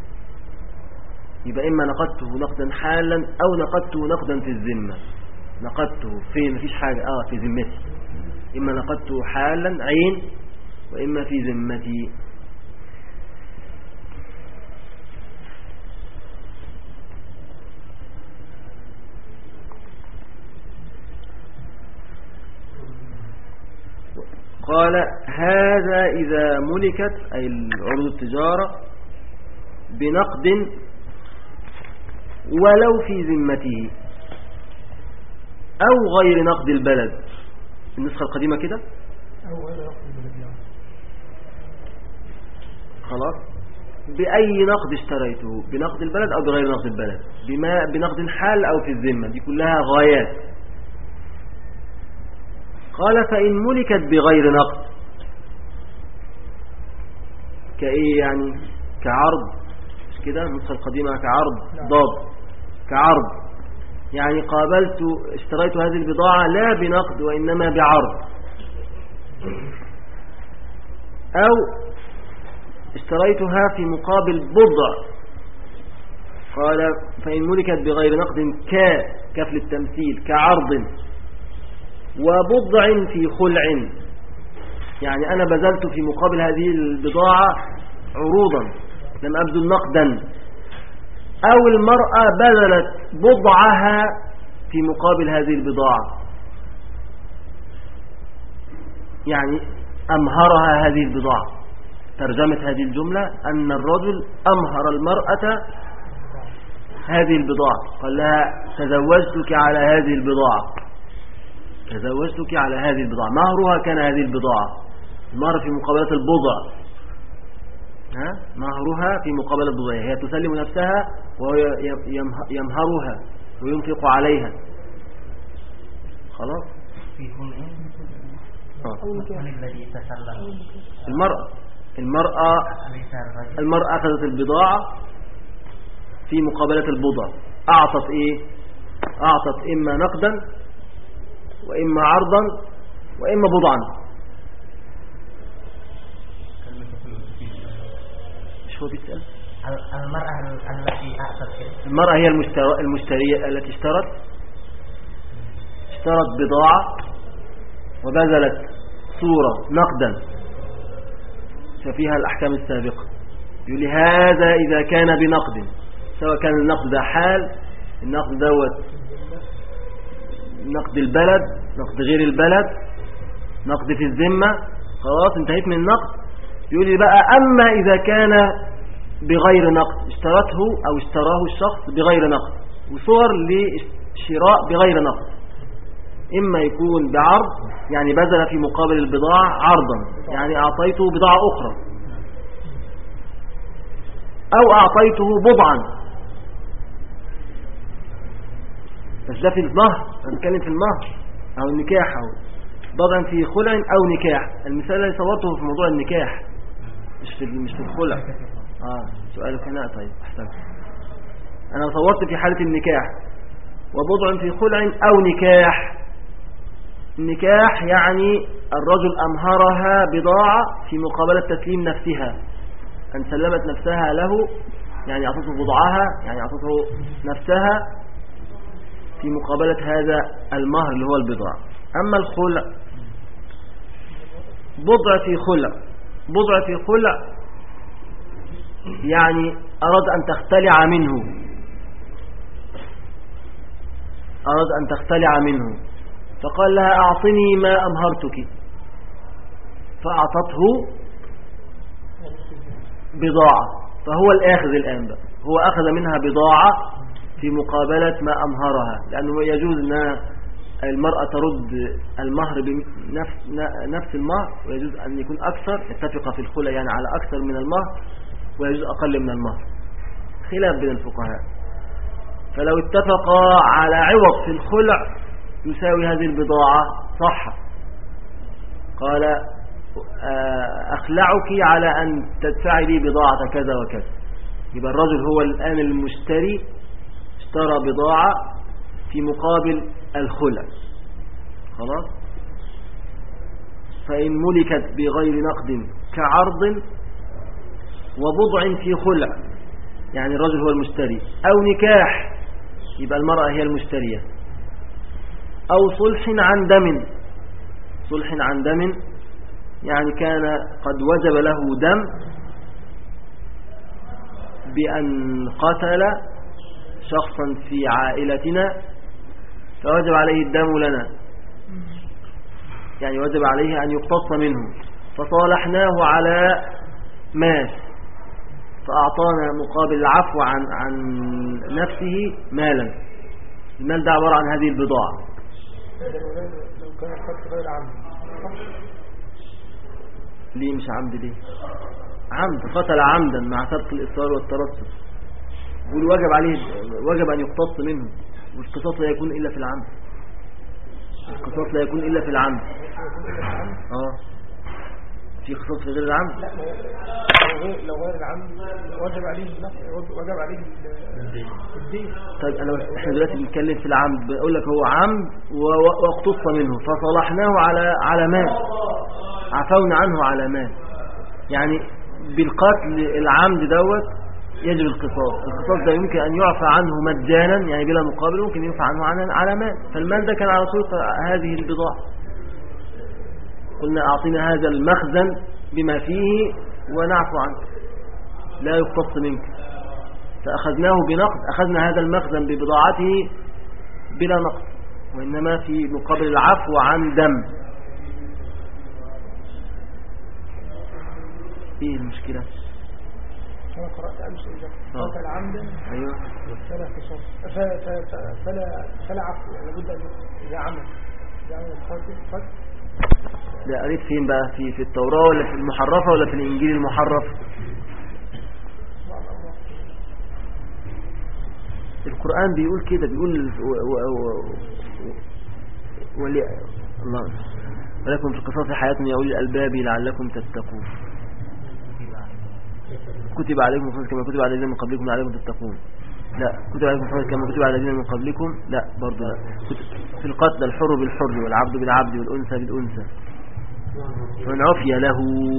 يبقى إما نقدته نقدا حالا أو نقدته نقدا في الذمة. نقدته في مفيش حاجة آه في ذمتي، إما نقدته حالا عين وإما في ذمتي. قال هذا إذا ملكت أي العروض التجارة بنقد ولو في ذمته أو غير نقد البلد. النسخة القديمة كده أو غير نقد البلد. خلاص، بأي نقد اشتريته، بنقد البلد أو بغير نقد البلد، بما بنقد حال أو في الذمة، دي كلها غايات. قال فإن ملكت بغير نقد كإيه يعني؟ كعرض كده، النسخة القديمة كعرض ضاد، كعرض يعني قابلت اشتريت هذه البضاعة لا بنقد وإنما بعرض، أو اشتريتها في مقابل بضع. قال فإن ملكت بغير نقد ك كفل التمثيل كعرض وبضع في خلع، يعني أنا بذلت في مقابل هذه البضاعة عروضا لم أبذل نقدا، أو المرأة بذلت بضعها في مقابل هذه البضاعة، يعني أمهرها هذه البضاعة. ترجمة هذه الجملة أن الرجل أمهر المرأة هذه البضاعة، قال لها تزوجتك على هذه البضاعة، تزوجتك على هذه البضاعة، مهرها كان هذه البضاعة، المهر في مقابلة البضع. ها مهرها في مقابل البضاعة، هي تسلم نفسها وهو يمهرها وينفق عليها. خلاص. في خلع الذي تسلم المرأة المرأة المرأة أخذت البضاعة في مقابلة البضع، أعطت إيه؟ أعطت إما نقدا وإما عرضا وإما بضعا. مش هو بيسأل؟ المرأة التي أعطت المرأة هي المشترية التي اشترت اشترت بضاعة وبذلت صورة نقدا، ففيها الأحكام السابقة. يقول لي هذا إذا كان بنقد، سواء كان النقد ده حال، النقد دوت نقد البلد، نقد غير البلد، نقد في الذمة، خلاص انتهيت من النقد. يقول لي بقى أما إذا كان بغير نقد، اشترته أو اشتراه الشخص بغير نقد، وصور لشراء بغير نقد، إما يكون بعرض يعني بذل في مقابل البضاعة عرضا، يعني أعطيته بضاعة أخرى، أو أعطيته بضعا. بس ده في المهر، أنا بتكلم في المهر أو النكاح، أو بضعا في خلع أو نكاح. المثال اللي صورته في موضوع النكاح، مش في مش في الخلع. آه سؤالك هنا طيب أحسن. أنا صورت في حالة النكاح، وبضع في خلع أو نكاح. النكاح يعني الرجل أمهرها بضاعة في مقابلة تسليم نفسها، أن سلمت نفسها له، يعني أعطته بضعها، يعني أعطته نفسها في مقابلة هذا المهر اللي هو البضاعة. أما الخلع بضع في خلع، بضع في خلع يعني أراد أن تختلع منه، أراد أن تختلع منه، فقال لها أعطني ما أمهرتك، فأعطته بضاعة، فهو الآخذ الآن بقى، هو أخذ منها بضاعة في مقابلة ما أمهرها، لأنه يجوز أن المرأة ترد المهر بنفس نفس المهر، ويجوز أن يكون أكثر، يتفق في الخلع يعني على أكثر من المهر، ويجوز أقل من المهر، خلاف بين الفقهاء. فلو اتفقا على عوض في الخلع يساوي هذه البضاعة صح، قال أخلعك على أن تدفعي لي بضاعة كذا وكذا، يبقى الرجل هو الآن المشتري، اشترى بضاعة في مقابل الخلع، خلاص. فإن ملكت بغير نقد كعرض وبضع في خلع، يعني الرجل هو المشتري، أو نكاح، يبقى المرأة هي المشترية، أو صلح عن دم. صلح عن دم يعني كان قد وجب له دم بأن قتل شخصا في عائلتنا، فوجب عليه الدم لنا، يعني وجب عليه أن يقتص منه، فصالحناه على مال، فأعطانا مقابل العفو عن عن نفسه مالا. المال ده عبارة عن هذه البضاعة. لو كان القتل غير عمد، ليه مش عمد؟ ليه عمد؟ قتل عمدا مع سبق الإصرار والترصد، يقول وجب عليه، وجب أن يقتص منه، والقصاص لا يكون إلا في العمد، القصاص لا يكون إلا في العمد. اه في قصاص في غير العمد؟ لا، لو غير العمد وجب عليه وجب عليه الدين. طيب أنا احنا دلوقتي بنتكلم في العمد، بقول لك هو عمد واقتص منه، فصلحناه على على مال، عفونا عنه على مال، يعني بالقتل العمد دوت يجب القصاص. القصاص ده يمكن أن يعفى عنه مجانا يعني بلا مقابل، ممكن يعفى عنه على مال، فالمال ده كان على طريق هذه البضاعة. قلنا أعطينا هذا المخزن بما فيه ونعفو عنه، لا يقتص منك، فأخذناه بنقد، أخذنا هذا المخزن ببضاعته بلا نقد، وإنما في مقابل العفو عن دم. ايه المشكلة؟ أنا قرأت أمس إذا قتل عمدا أيوه فلا قصاص، فلا فلا عفو، يعني لابد أن إذا عمل إذا عمل القاتل قتل. ده قريت فين بقى؟ في في التوراة ولا في المحرفة ولا في الإنجيل المحرف؟ القرآن بيقول كده، بيقول و... و... و... ولي... الله ولكم في القصاص حياة يا أولي الألباب لعلكم تتقون. كتب عليكم القصاص كما كتب على الذين من قبلكم لعلكم تتقون. لا كتب عليكم القصاص كما كتب على الذين من قبلكم، لا برضه لا. في القتل الحر بالحر والعبد بالعبد والأنثى بالأنثى ومن عفي له.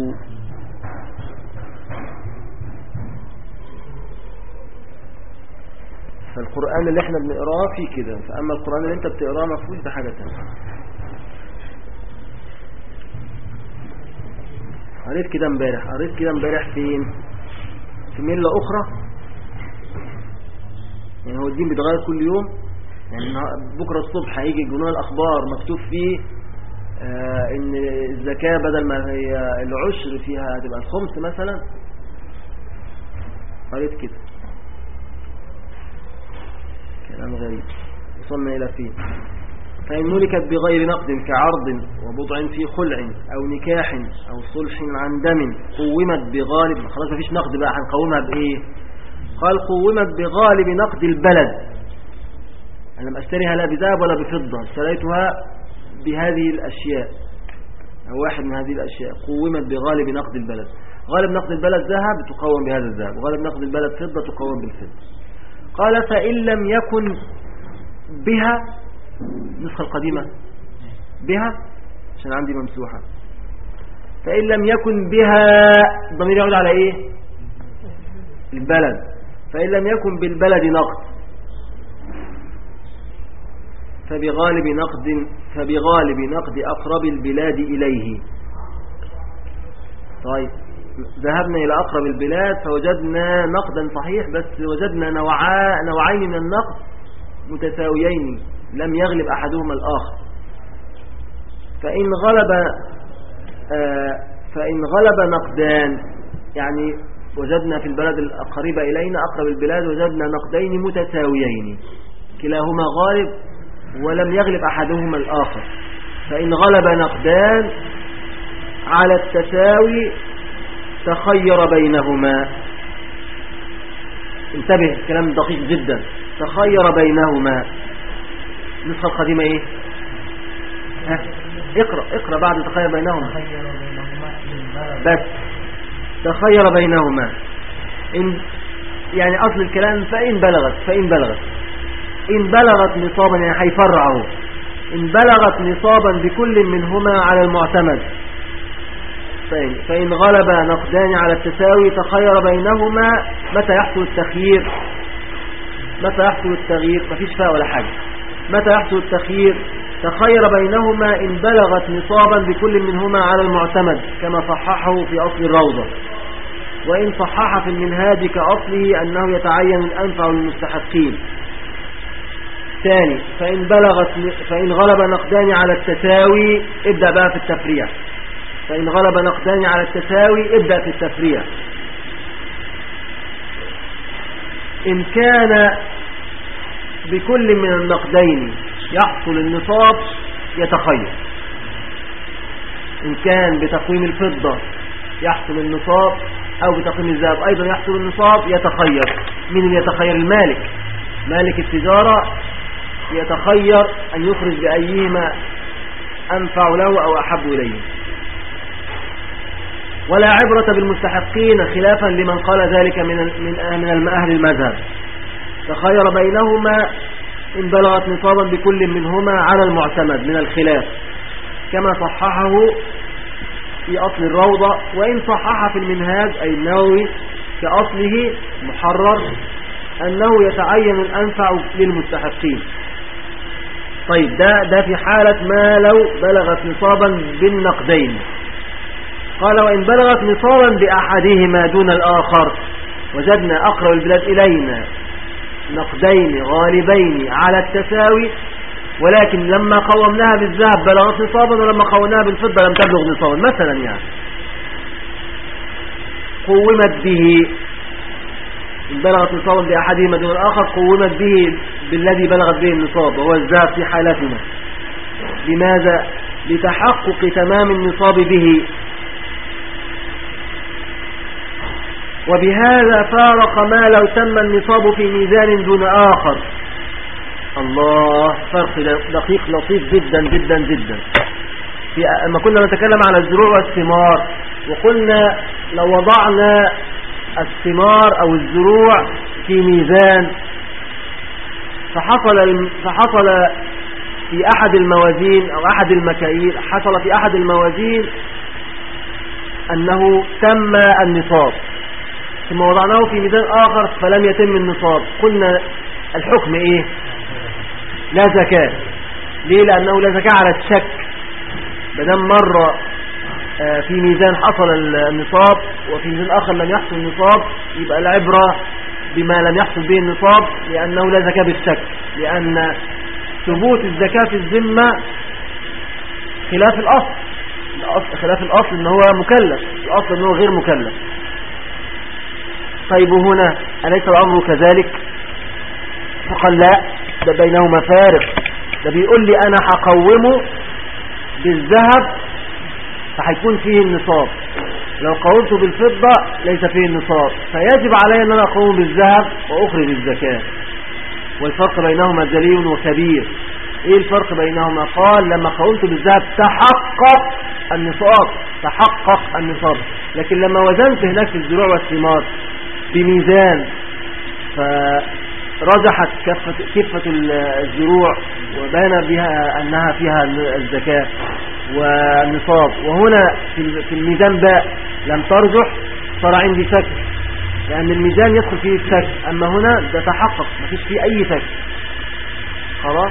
فالقرآن اللي احنا بنقراه فيه كده، فأما القرآن اللي انت بتقراه مفهوش ده حاجة تانية. قريت كده امبارح قريت كده امبارح فين؟ في ملة أخرى. يعني هو الدين بيتغير كل يوم. يعني بكرة الصبح هيجي جنوع الأخبار مكتوب فيه آه ان الزكاة بدل ما هي العشر فيها هتبقى الخمس مثلا. قريت كده كلام غريب. وصلنا إلى فين؟ فإن ملكت بغير نقد كعرض وبضع في خلع أو نكاح أو صلح عن دم قومت بغالب، خلاص مفيش نقد بقى، هنقومها بإيه؟ قال قومت بغالب نقد البلد. أنا لم أشتريها لا بذهب ولا بفضة، اشتريتها بهذه الأشياء أو واحد من هذه الأشياء. قومت بغالب نقد البلد. غالب نقد البلد ذهب تقوم بهذا الذهب، وغالب نقد البلد فضة تقوم بالفضة. قال فإن لم يكن بها، النسخة القديمة بها عشان عندي ممسوحة، فإن لم يكن بها الضمير يعود على إيه؟ البلد. فإن لم يكن بالبلد نقد فبغالب نقد فبغالب نقد أقرب البلاد إليه. طيب ذهبنا إلى أقرب البلاد فوجدنا نقدا صحيح، بس وجدنا نوعا نوعين من النقد متساويين لم يغلب أحدهما الآخر. فإن غلب آه فإن غلب نقدان، يعني وجدنا في البلد القريبة إلينا أقرب البلاد وجدنا نقدين متساويين كلاهما غالب ولم يغلب أحدهما الآخر. فإن غلب نقدان على التساوي تخير بينهما. انتبه كلام دقيق جدا. تخير بينهما. النسخة القديمة ايه؟ ها اقرأ اقرأ بعد تخير بينهما بس. تخير بينهما إن يعني أصل الكلام فإن بلغت فإن بلغت إن بلغت نصابا، يعني هيفرعه. إن بلغت نصابا بكل منهما على المعتمد. طيب فإن غلب نقدان على التساوي تخير بينهما. متى يحصل التخيير؟ متى يحصل التغيير؟ مفيش فيها ولا حاجة. متى يحصل التخيير؟ تخير بينهما إن بلغت نصابا بكل منهما على المعتمد كما صححه في أصل الروضة، وإن صحح في المنهاج كأصله أنه يتعين الأنفع للمستحقين. ثاني فإن بلغت فإن غلب نقدان على التساوي ابدأ بقى في التفريع. فإن غلب نقدان على التساوي ابدأ في التفريع. إن كان بكل من النقدين يحصل النصاب يتخير. إن كان بتقويم الفضة يحصل النصاب أو بتقويم الذهب أيضا يحصل النصاب يتخير. من اللي يتخير؟ المالك. مالك التجارة يتخير أن يخرج بأيهما أنفع له أو أحب إليه. ولا عبرة بالمستحقين خلافا لمن قال ذلك من من أهل المذهب. تخير بينهما إن بلغت نصابا بكل منهما على المعتمد من الخلاف كما صححه في أصل الروضة، وإن صحح في المنهاج أي النووي كأصله محرر أنه يتعين الأنفع للمستحقين. طيب ده ده في حالة ما لو بلغت نصابا بالنقدين. قال وإن بلغت نصابا بأحدهما دون الآخر وجدنا أقرب البلاد إلينا نقدين غالبين على التساوي، ولكن لما قومناها بالذهب بلغت نصابا ولما قومناها بالفضة لم تبلغ نصابا مثلا، يعني قومت به. إن بلغت نصابا بأحدهما دون الآخر قومت به بالذي بلغت به النصاب وهو الذهب في حالتنا. لماذا؟ لتحقق تمام النصاب به. وبهذا فارق ما لو تم النصاب في ميزان دون آخر. الله، فرق دقيق لطيف جدا جدا جدا. في أما كنا نتكلم على الزروع والثمار وقلنا لو وضعنا الثمار أو الزروع في ميزان فحصل فحصل في أحد الموازين أو أحد المكاييل، حصل في أحد الموازين أنه تم النصاب، ثم وضعناه في ميزان آخر فلم يتم النصاب، قلنا الحكم إيه؟ لا زكاة. ليه؟ لأنه لا زكاة على الشك. بدل مرة في ميزان حصل النصاب وفي ميزان آخر لم يحصل النصاب، يبقى العبرة بما لم يحصل به النصاب، لأنه لا زكاة بالشك، لأن ثبوت الزكاة في الذمة خلاف الأصل. الأصل خلاف الأصل إن هو مكلف، الأصل إن هو غير مكلف. طيب هنا أليس الأمر كذلك؟ فقال لا، ده بينهما فارق. ده بيقول لي أنا هقومه بالذهب فهيكون فيه النصاب، لو قومته بالفضة ليس فيه النصاب، فيجب علي أن أنا أقوم بالذهب وأخرج الزكاة. والفرق بينهما جليل وكبير. إيه الفرق بينهما؟ قال لما قومت بالذهب تحقق النصاب، تحقق النصاب. لكن لما وزنت هناك في الزروع والثمار بميزان فرجحت كفة, كفة الزروع وبان بها أنها فيها الزكاة والنصاب، وهنا في الميزان باء لم ترجح، صار عندي شك، لأن الميزان يدخل فيه الشك، أما هنا ده تحقق ما فيش فيه أي شك. خلاص.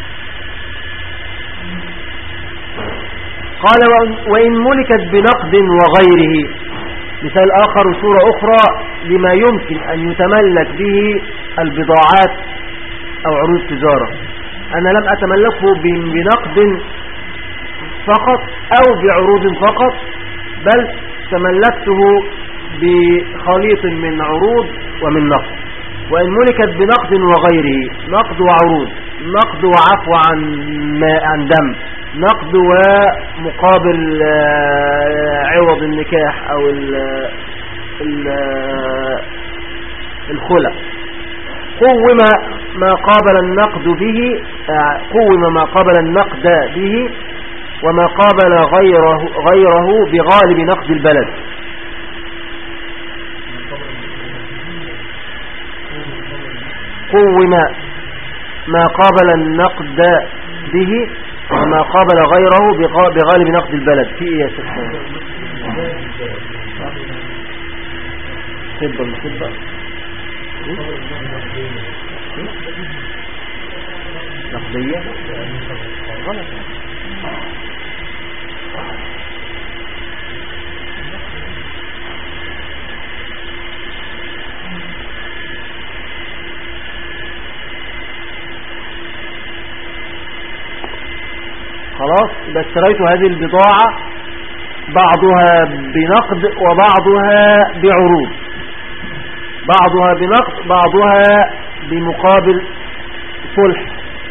قال وإن ملكت بنقد وغيره. مثال آخر وصورة أخرى لما يمكن أن يتملك به البضاعات أو عروض تجارة. أنا لم أتملكه بنقد فقط أو بعروض فقط، بل تملكته بخليط من عروض ومن نقد. وإن ملكت بنقد وغيره، نقد وعروض، نقد وعفو عن عن دم، نقد ومقابل عوض النكاح أو الخلع، قوم ما قابل النقد به، قوم ما قابل النقد به وما قابل غيره, غيره بغالب نقد البلد. قوم ما قابل النقد به وما قابل غيره بغالب نقد البلد. في ايه يا شيخ؟ فضة الفضة نقدية غلط. خلاص. إذا اشتريت هذه البضاعة بعضها بنقد وبعضها بعروض، بعضها بنقد بعضها بمقابل صلح،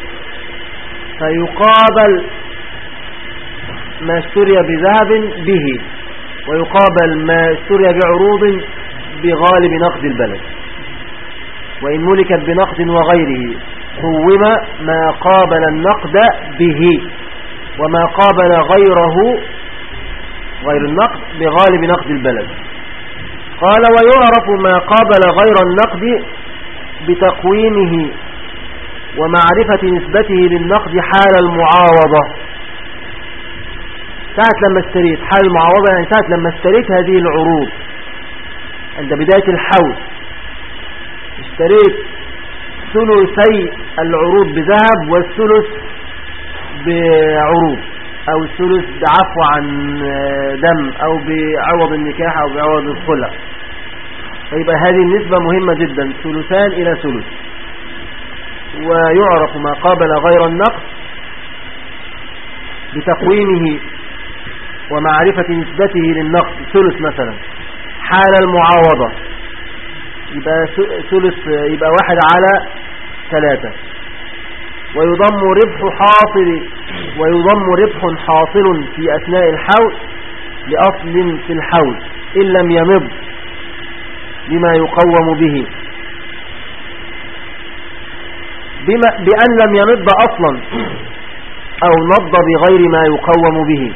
فيقابل ما اشتري بذهب به ويقابل ما اشتري بعروض بغالب نقد البلد. وإن ملكت بنقد وغيره قوم ما قابل النقد به وما قابل غيره غير النقد بغالب نقد البلد. قال ويعرف ما قابل غير النقد بتقويمه ومعرفة نسبته للنقد حال المعاوضة. ساعة لما اشتريت، حال المعاوضة يعني ساعة لما اشتريت هذه العروض عند بداية الحول، اشتريت ثلثي العروض بذهب والثلث بعروض، او الثلث بعفو عن دم او بعوض النكاح او بعوض الخلع، فيبقى هذه النسبة مهمة جدا، ثلثان الى ثلث. ويعرف ما قابل غير النقد بتقويمه ومعرفة نسبته للنقد. ثلث مثلا حال المعاوضة يبقى ثلث، يبقى واحد على ثلاثة. ويضم ربح حاصل ويضم ربح حاصل في أثناء الحول لأصل في الحول إن لم يمض بما يقوم به بما بأن لم ينض أصلا أو نض بغير ما يقوم به.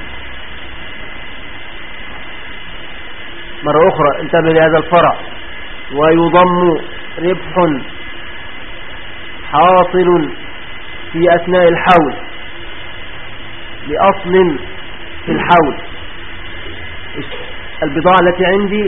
مرة أخرى انتبه لهذا الفرع. ويضم ربح حاصل في أثناء الحول لأصل في الحول. البضاعة التي عندي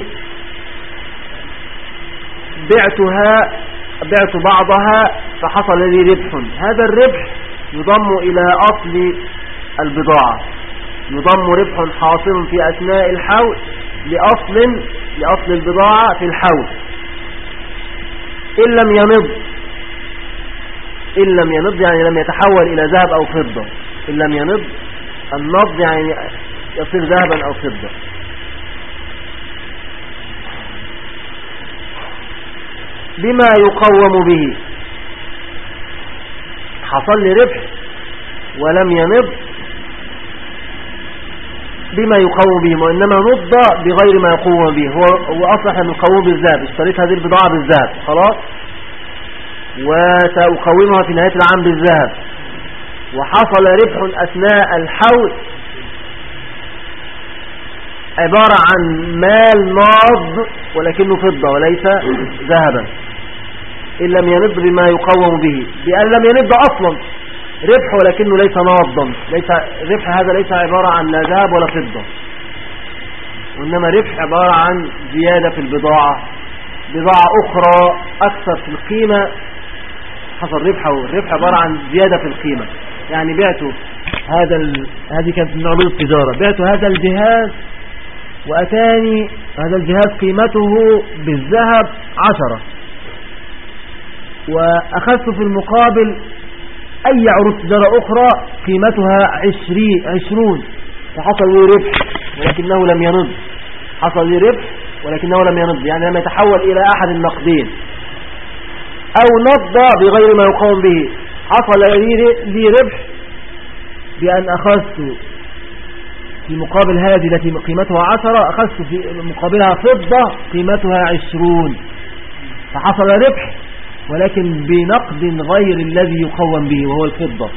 بعتها بعت بعضها فحصل لي ربح، هذا الربح يضم إلى أصل البضاعة. يضم ربح حاصل في أثناء الحول لأصل لأصل البضاعة في الحول إن لم ينض. إن لم ينض يعني لم يتحول إلى ذهب أو فضة. إن لم ينض، النض يعني يصير ذهبا أو فضة. بما يقوم به، حصل لي ربح ولم ينض بما يقوم به، وإنما نض بغير ما يقوم به. هو, هو أصلا من قوم بالذهب، اشتريت هذه البضاعة بالذهب خلاص، وسأقومها في نهاية العام بالذهب، وحصل ربح أثناء الحول عبارة عن مال ناض ولكنه فضة وليس ذهبا. إن لم ينض بما يقوم به، بأن لم ينض أصلا ربح ولكنه ليس ناضا. ليس ربح هذا ليس عبارة عن لا ذهب ولا فضة، وإنما ربح عبارة عن زيادة في البضاعة، بضاعة أخرى أكثر في القيمة حصل ربحه. الربح عبارة عن زيادة في القيمة. يعني بعته هذا ال... هذه كانت من عروض التجارة، بعته هذا الجهاز وأتاني هذا الجهاز قيمته بالذهب عشرة، وأخذت في المقابل أي عروض تجارة أخرى قيمتها عشرين عشرون، فحصل لي ربح ولكنه لم ينض. حصل لي ربح ولكنه لم ينض، يعني لم يتحول إلى أحد النقدين. أو نض بغير ما يقوم به، حصل لي ربح بأن أخذت في مقابل هذه التي قيمتها عشرة، أخذت في مقابلها فضة قيمتها عشرون، فحصل ربح ولكن بنقد غير الذي يقوم به وهو الفضة.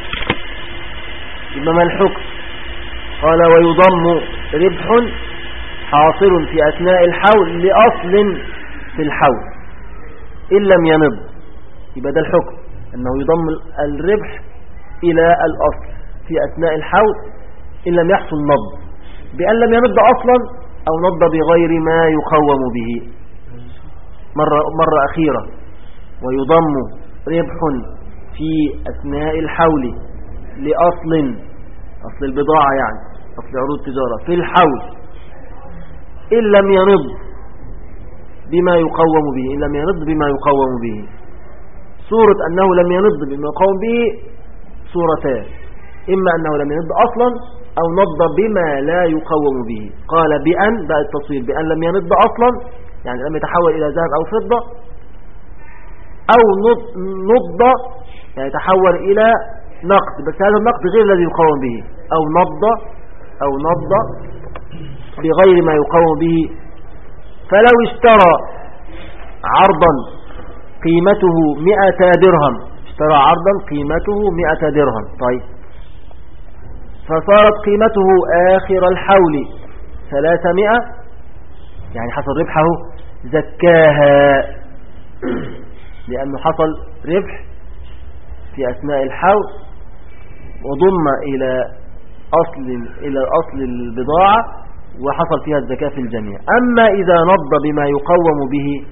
إنما الحكم قال ويضم ربح حاصل في أثناء الحول لأصل في الحول إن لم ينض. يبقى ده الحكم أنه يضم الربح إلى الأصل في أثناء الحول إن لم يحصل نض، بأن لم ينض أصلا أو نض بغير ما يقوم به. مرة, مرة أخيرة. ويضم ربح في أثناء الحول لأصل أصل البضاعة، يعني أصل عروض التجارة في الحول إن لم ينض بما يقوم به. إن لم ينض بما يقوم به، صورة أنه لم ينض بما يقوم به صورتان: إما أنه لم ينض أصلا أو نض بما لا يقوم به. قال بأن بقى التصوير بأن لم ينض أصلا يعني لم يتحول إلى ذهب أو فضة، أو نض يعني تحول إلى نقد، بس هذا النقد غير الذي يقوم به. أو نض أو نض بغير ما يقوم به. فلو اشترى عرضا قيمته مئة درهم، اشترى عرضا قيمته مئة درهم، طيب، فصارت قيمته آخر الحول ثلاثمائة، يعني حصل ربحه، زكاها لأنه حصل ربح في أثناء الحول وضم إلى أصل إلى أصل البضاعة وحصل فيها الزكاة في الجميع. أما إذا نض بما يقوم به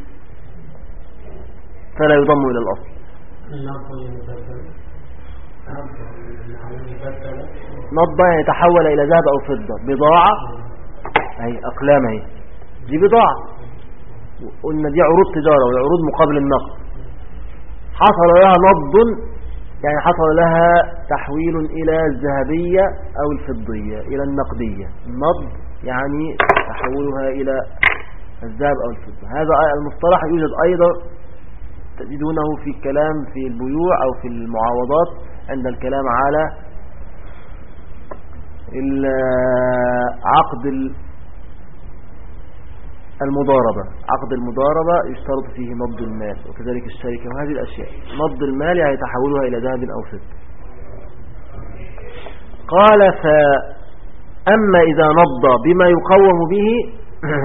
فلا يضم إلى الأصل. نض يعني تحول إلى ذهب أو فضة. بضاعة أي أقلام، هي دي بضاعة، قلنا دي عروض تجارة وعروض مقابل النقد. حصل لها نض يعني حصل لها تحويل إلى الذهبية أو الفضية إلى النقدية. النض يعني تحولها إلى الذهب أو الفضة. هذا المصطلح يوجد أيضا تجدونه في الكلام في البيوع أو في المعاوضات عند الكلام على عقد المضاربة، عقد المضاربة يشترط فيه نض المال، وكذلك الشركة وهذه الأشياء. نض المال يعني تحولها إلى ذهب أو فضة. قال فأما إذا نض بما يقوم به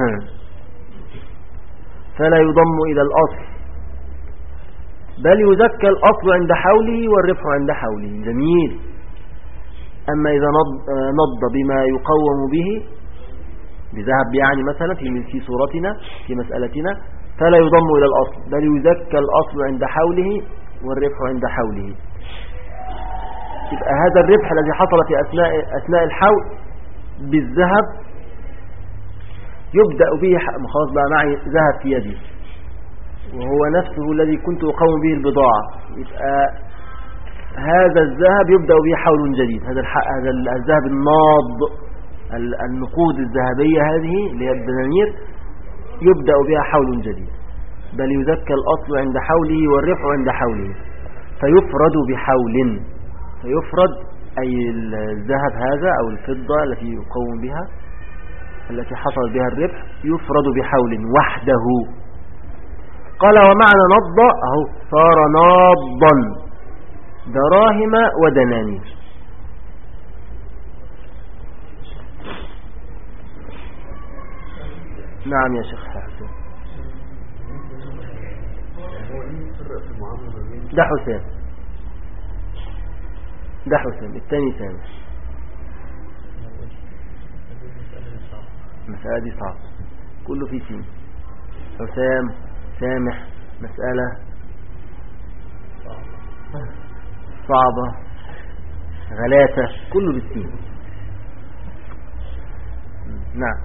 فلا يضم إلى الأصل، بل يزكى الأصل عند حوله والربح عند حوله. جميل. أما إذا نض بما يقوم به بذهب يعني مثلا في في صورتنا في مسألتنا، فلا يضم إلى الأصل، بل يزكى الأصل عند حوله والربح عند حوله. يبقى هذا الربح الذي حصل في أثناء, أثناء الحول بالذهب يبدأ به، خلاص بقى معي ذهب في يدي وهو نفسه الذي كنت أقوم به البضاعة، يبقى هذا الذهب يبدأ به حول جديد. هذا هذا الذهب الناض، النقود الذهبية هذه اللي هي الدنانير يبدأ بها حول جديد، بل يزكى الأصل عند حوله والربح عند حوله، فيفرد بحول. فيفرد أي الذهب هذا أو الفضة التي يقوم بها التي حصل بها الربح يفرد بحول وحده. قال ومعنى نض أهو صار ناضا دراهم ودنانير. نعم يا شيخ حسن. ده حسين ده حسين الثاني سامح. المسألة دي صعبة، كله في سين. حسام سامح مسألة صعبة غلاسة، كله بالسين. نعم.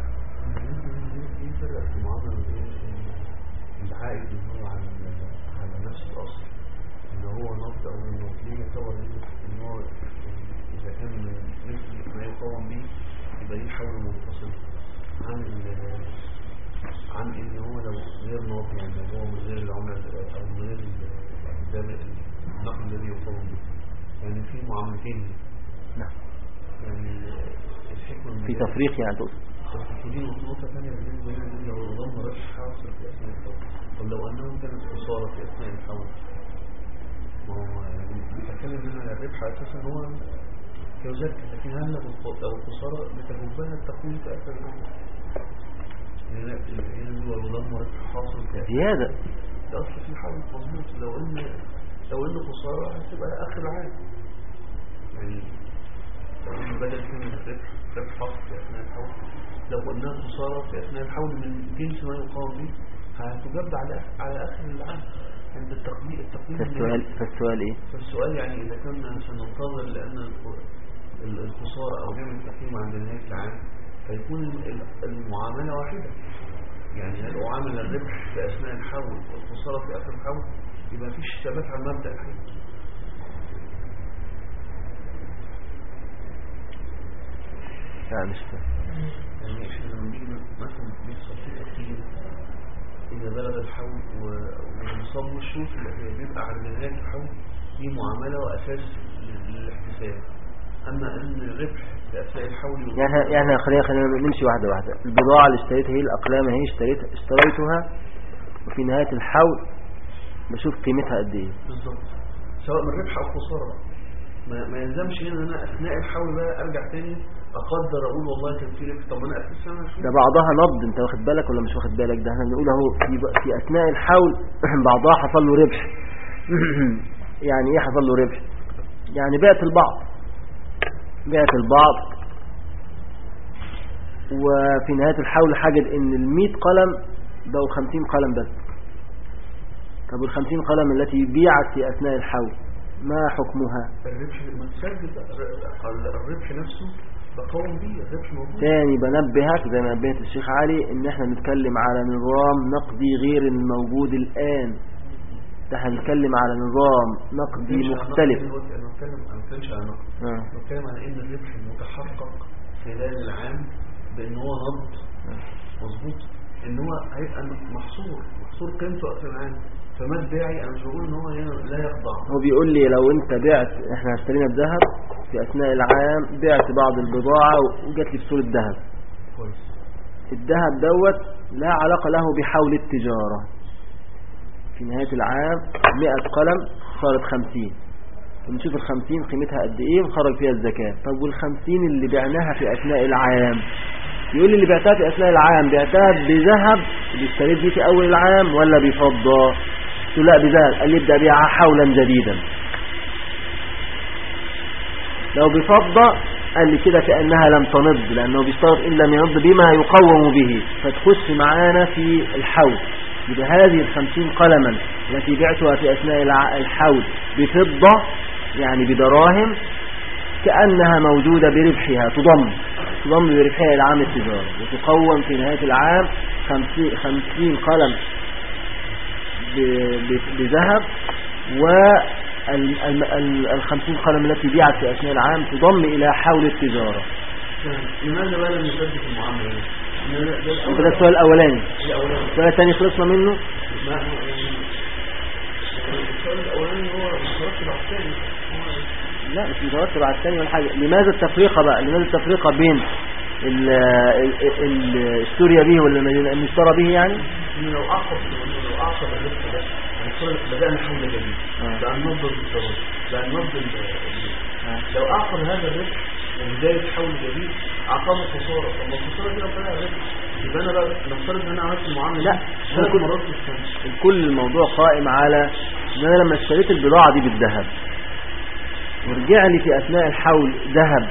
العائد اللي هو على على نفس الأصل إن هو نص أو إنه ليه يصور إن هو إذا كان مثل ما يقوم به يبقى ليه حول منفصل عن عن إن هو لو غير ناطق، يعني لو هو من غير العملة أو من غير النقل الذي يقوم به، يعني في معاملتين. نعم. يعني الحكمة في تفريق يعني تقصد. ودي نقطة ثانية بالنسبة لنا، لو ضم ربح حاصل في أثناء الحول، ولو أنه كانت خسارة في أثناء الحول، ما هو يعني بتكلم هنا الربح أساسا هو يزكى، لكن هل لو الخسارة بتجبها التقويم في آخر العمر؟ هنا هو ضم ربح حاصل في زيادة ده أصل في الحول مظبوط. لو إن لو إنه خسارة هتبقى آخر العام، يعني لو إنه بدل كلمة ربح ربح حاصل في أثناء الحول، لو قلنا خسارة في أثناء الحول من جنس ما يقام به هتجب على على آخر العام عند التقدير. التقدير فالسؤال فالسؤال إيه؟ فالسؤال يعني إذا كنا سننتظر لأن الخسارة أو يوم التقييم عند نهاية العام فيكون المعاملة واحدة، يعني هل أعامل الربح في أثناء الحول والخسارة في آخر الحول، يبقى مفيش ثبات على المبدأ الحين. لا مش فاهم. يعني احنا لما نيجي مثلا بيحصل في تقييم إذا بلغ الحول ونصاب الشروط اللي بيبقى على نهاية الحول دي معاملة وأساس للاحتساب. أما أن الربح في أثناء الحول يعني يعني خلينا خلينا نمشي واحدة واحدة. البضاعة اللي اشتريتها هي الأقلام هي اشتريتها اشتريتها وفي نهاية الحول بشوف قيمتها قد إيه بالظبط، سواء من ربح أو خسارة. ما, ما يلزمش ان انا اثناء الحول بقى ارجع تاني اقدر اقول والله كان في ربح. طب انا اساسا ده بعضها نض، انت واخد بالك ولا مش واخد بالك؟ ده احنا بنقول اهو في, في اثناء الحول بعضها حصل له ربح. يعني ايه حصل له ربح؟ يعني بعت البعض بعت البعض وفي نهاية الحول حاجد ان المئة قلم بقوا خمسين قلم بس. طب الخمسين قلم التي بيعت في اثناء الحول ما حكمها؟ الربح متسجل، الربح نفسه بقوم به، الربح موجود. تاني بنبهك زي ما نبهت الشيخ علي ان احنا بنتكلم على نظام نقدي غير الموجود الان. ده احنا بنتكلم على نظام نقدي مختلف. انا بتكلم انا ما بتكلمش على نقد، انا بتكلم على ان الربح المتحقق خلال العام بان هو نض مظبوط، ان هو هيبقى محصور محصور قيمته اخر العام. فما البيعي انا مش بقول ان هو لا يخضع. هو بيقول لي لو انت بعت، احنا اشترينا الذهب في اثناء العام، بعت بعض البضاعة وجات لي بصورة ذهب. كويس. الذهب دوت لا علاقة له بحول التجارة. في نهاية العام مئة قلم صارت خمسين، ونشوف الخمسين قيمتها قد ايه ونخرج فيها الزكاة. طب والخمسين اللي بعناها في أثناء العام، يقول لي اللي بعتها في أثناء العام بعتها بذهب اللي اشتريت بيه في أول العام ولا بفضة؟ قلت له لا بذهب. قال لي ابدأ بيعها حولا جديدا. لو بفضة قال لي كده كأنها لم تنض، لأنه بيشترط إن لم ينض بما يقوم به، فتخش معانا في الحول. يبقى هذه الخمسين قلما التي بعتها في أثناء الحول بفضة يعني بدراهم كأنها موجودة بربحها، تضم تضم بربحها إلى عام التجارة، وتقوم في نهاية العام خمسين قلم بذهب، والخمسين قلم التي بيعت في أثناء العام تضم إلى حول التجارة. لماذا بقى لم يصدق المعاملة؟ انت ده السؤال الأولاني. السؤال الثاني خلصنا منه. السؤال الأولاني هو مترتب على الثاني. لا مش مترتب على الثاني ولا حاجة. لماذا التفريقة بقى؟ لماذا التفريقة بين الاشتري به ولا المشترى به؟ يعني لو أعصب لو أعصب الرزق ده هنفترض بدأنا حول جديد بقى ننظر بالضرورة بقى ننظر لو أعصب هذا الرزق وبداية حول جديد أعقام الخسارة. طب الخسارة دي ربنا الرزق يبقى أنا بقى نفترض إن أنا عملت المعاملة لا ثلاث مرات في السنة. كل الموضوع قائم على إن أنا لما اشتريت البضاعة دي بالذهب ورجع لي في أثناء الحول ذهب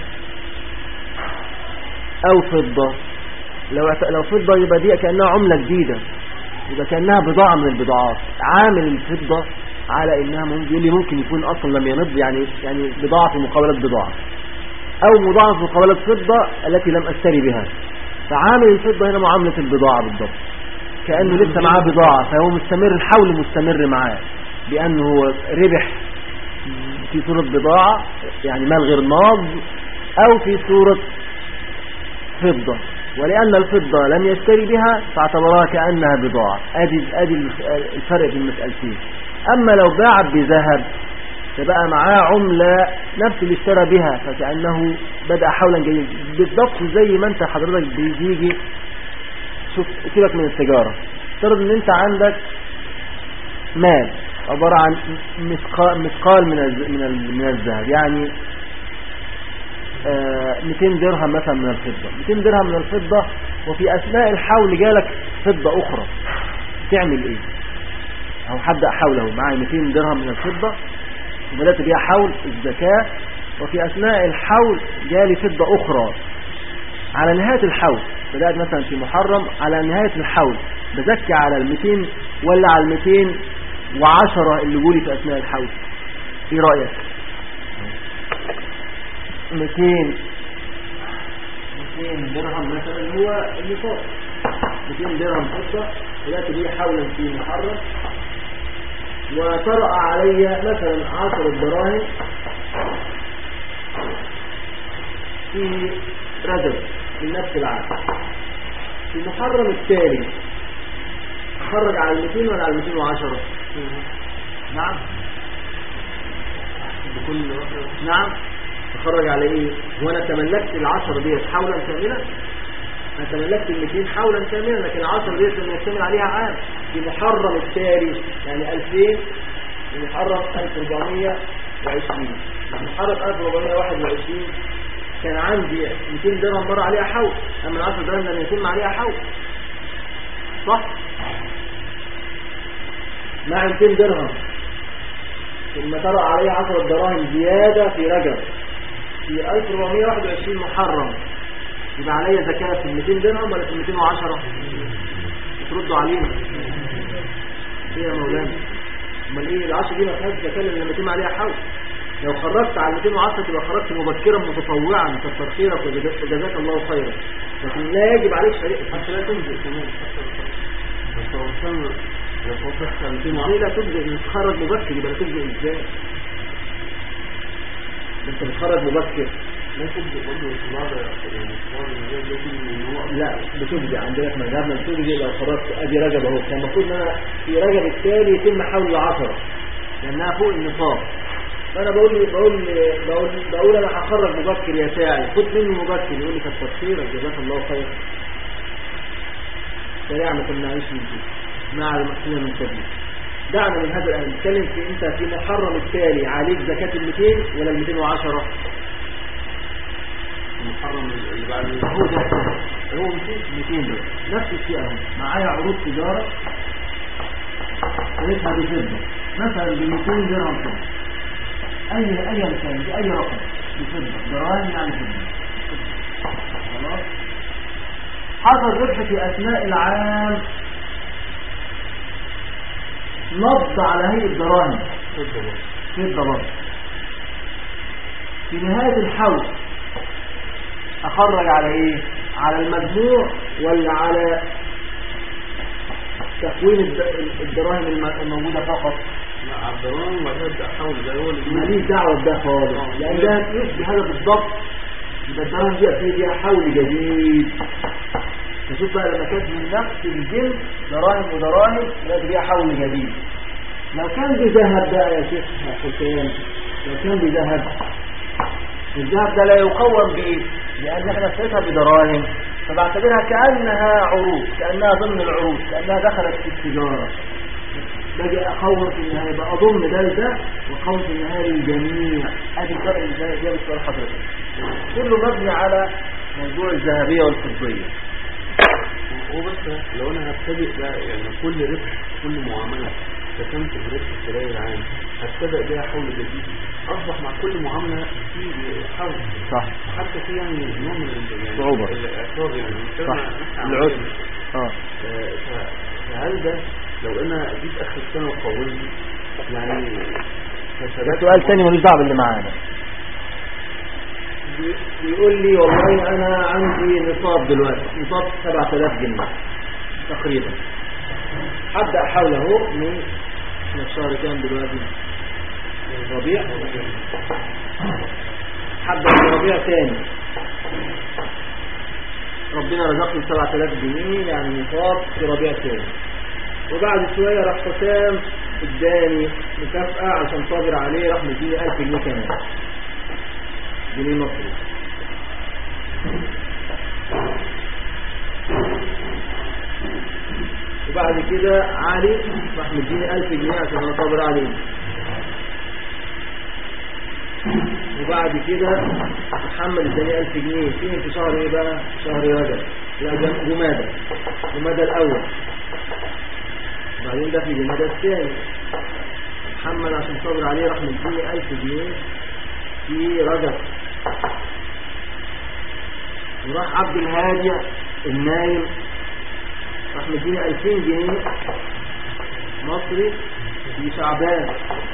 أو فضة، لو لو فضة يبقى دي كأنها عملة جديدة، يبقى كأنها بضاعة من البضاعات. عامل الفضة على إنها ممكن ممكن يكون أصلا لم ينض، يعني يعني بضاعة في مقابلة بضاعة، أو مضاعف في مقابلة فضة التي لم أشتري بها. فعامل الفضة هنا معاملة البضاعة بالضبط، كأنه لسه معاه بضاعة، فهو مستمر، الحول مستمر معاه بأنه ربح في صورة بضاعة يعني مال غير ناض، أو في صورة فضة، ولأن الفضة لم يشتري بها فاعتبرها كأنها بضاعة. أدي أدي الفرق في المسألتين. أما لو باع بذهب فبقى معاه عملة نفس اللي اشترى بها، فكأنه بدأ حولا جديدا بالضبط زي ما انت حضرتك بيجي. شوف سيبك من التجارة، افترض ان انت عندك مال عبارة عن مثقال مثقال من من من الذهب، يعني مئتين درهم مثلا من الفضة، مئتين درهم من الفضة، وفي أثناء الحول جالك فضة أخرى، تعمل إيه؟ أو هبدأ حوله معي مئتين درهم من الفضة وبدأت بيها حول الزكاة، وفي أثناء الحول جالي فضة أخرى على نهاية الحول، بدأت مثلا في محرم، على نهاية الحول بزكي على المئتين ولا على المئتين وعشرة اللي جولي في أثناء الحول؟ إيه رأيك؟ مئتين مئتين درهم مثلا هو النصاب، مئتين درهم فضة بدأت بيه حولا في محرم، وطرأ علي مثلا عشر دراهم في رجب من نفس العام. في محرم التالي أخرج على المئتين ولا على المئتين وعشرة؟ نعم بكل نعم أخرج على إيه؟ وأنا تملكت العشرة دي حولا كاملا، أنا تملكت المئتين حولا كاملا، لكن العشرة دي لما يكتمل عليها عام. في محرم التالي يعني ألفين، في محرم ألف وأربعمائة وعشرين، في محرم ألف وأربعمائة وواحد وعشرين كان عندي مئتين درهم مر عليها حول، أما العشرة درهم لم يتم عليها حول، صح؟ مع مئتين درهم ثم طرأ عليه عشرة دراهم زيادة في رجب في ألف وأربعمائة وواحد وعشرين محرم، يبقى عليا زكاة في المئتين درهم ولا في المئتين وعشرة؟ تردوا علينا ايه يا مولانا؟ امال ايه العشرة دي ما فيهاش زكاة لما يتم عليها حول؟ لو خرجت على المئتين وعشرة تبقى خرجت مبكرا متطوعا، كثر خيرك وجزاك الله خيرا، لكن لا يجب عليك شريعة حتى لا تنزل كمان. بس لو وصلنا ليه لا تبدأ ان تخرج مبكر؟ يبقى تبدأ ازاي؟ انت بتخرج مبكر لا تبدأ برضه يعني لا بتبدأ عندنا في مذهبنا بتبدأ لو خرجت ادي رجب اهو، كان المفروض ان انا في رجب التالي يتم حول العشرة لانها فوق النصاب، فانا بقول بقول بقول بقول انا هخرج مبكر يا ساعي، خد مني مبكر، يقول لي كتر خيرك جزاك الله خير. الشريعة ما تمنعنيش من كده مع المحسنين من سبيل. دعنا من هذا الآن نتكلم في أنت في محرم التالي عليك زكاة المئتين ولا المئتين وعشرة؟ المحرم اللي بعد هو ده هو مئتين دول نفس الشيء اهو. معايا عروض تجارة قيمتها بفضة مثلا ب مئتين درهم فضة، أي أي كان بأي رقم بفضة دراهم يعني فضة. خلاص حصل ربح في أثناء العام نبض على هيئة دراهم فضة برضه. في نهاية الحول أخرج على إيه؟ على المجموع ولا على تكوين الدراهم الموجودة فقط؟ لا على الدراهم وبعدها ابدا احول ده هو اللي ماليش دعوة بده خالص، لأن ده يشبه هذا بالضبط. يبقى الدراهم دي فيه فيها حول جديد. نشوف بقى لما كانت من نفس الجنس دراهم ودراهم يبقى فيها حول جديد. لو كان بذهب بقى يا شيخ حسين، لو كان بذهب، الذهب ده لا يقوم بإيه؟ لأن احنا اشتريتها بدراهم فبعتبرها كأنها عروض، كأنها ضمن العروض، كأنها دخلت في التجارة. باجي أقوم في النهاية بقى أضم ده لده وأقوم في النهاية للجميع. أدي الفرق اللي جاي بسؤال حضرتك. كله مبني على موضوع الذهبية والفضية. هو بس لو أنا هبتدئ بقى يعني كل ربح كل معاملة تكمت بربح الخلال العام هبتدأ بيها حول جديد، أصبح مع كل معاملة في حول. صح. حتى في يعني نوع من يعني صعوبة الإعصار يعني صح العسر. اه فهل ده لو أنا جيت آخر السنة وقومت يعني ده سؤال تاني ملوش دعوة باللي معانا. بيقول لي والله أنا عندي نصاب دلوقتي، نصاب سبعة آلاف جنيه تقريبا، هبدأ حوله من من شهر كام دلوقتي؟ ربيع. هبدأ من ربيع تاني، ربنا رزقني سبعة آلاف جنيه يعني نصاب في ربيع تاني، وبعد شوية راح حسام اداني مكافأة عشان صابر عليه، راح مديني ألف جنيه كمان جنيه مصري. وبعد كده علي راح مديني ألف جنيه عشان انا صابر عليه. وبعد كده محمد اداني ألف جنيه فين في شهر ايه بقى؟ شهر رجب، لا جمادى جمادى الاول. وبعدين ده في جمادى الثاني، محمد عشان صابر عليه راح مديني ألف جنيه في رجب. وراح عبد الهادي النايم راح مديني ألفين جنيه مصري في شعبان.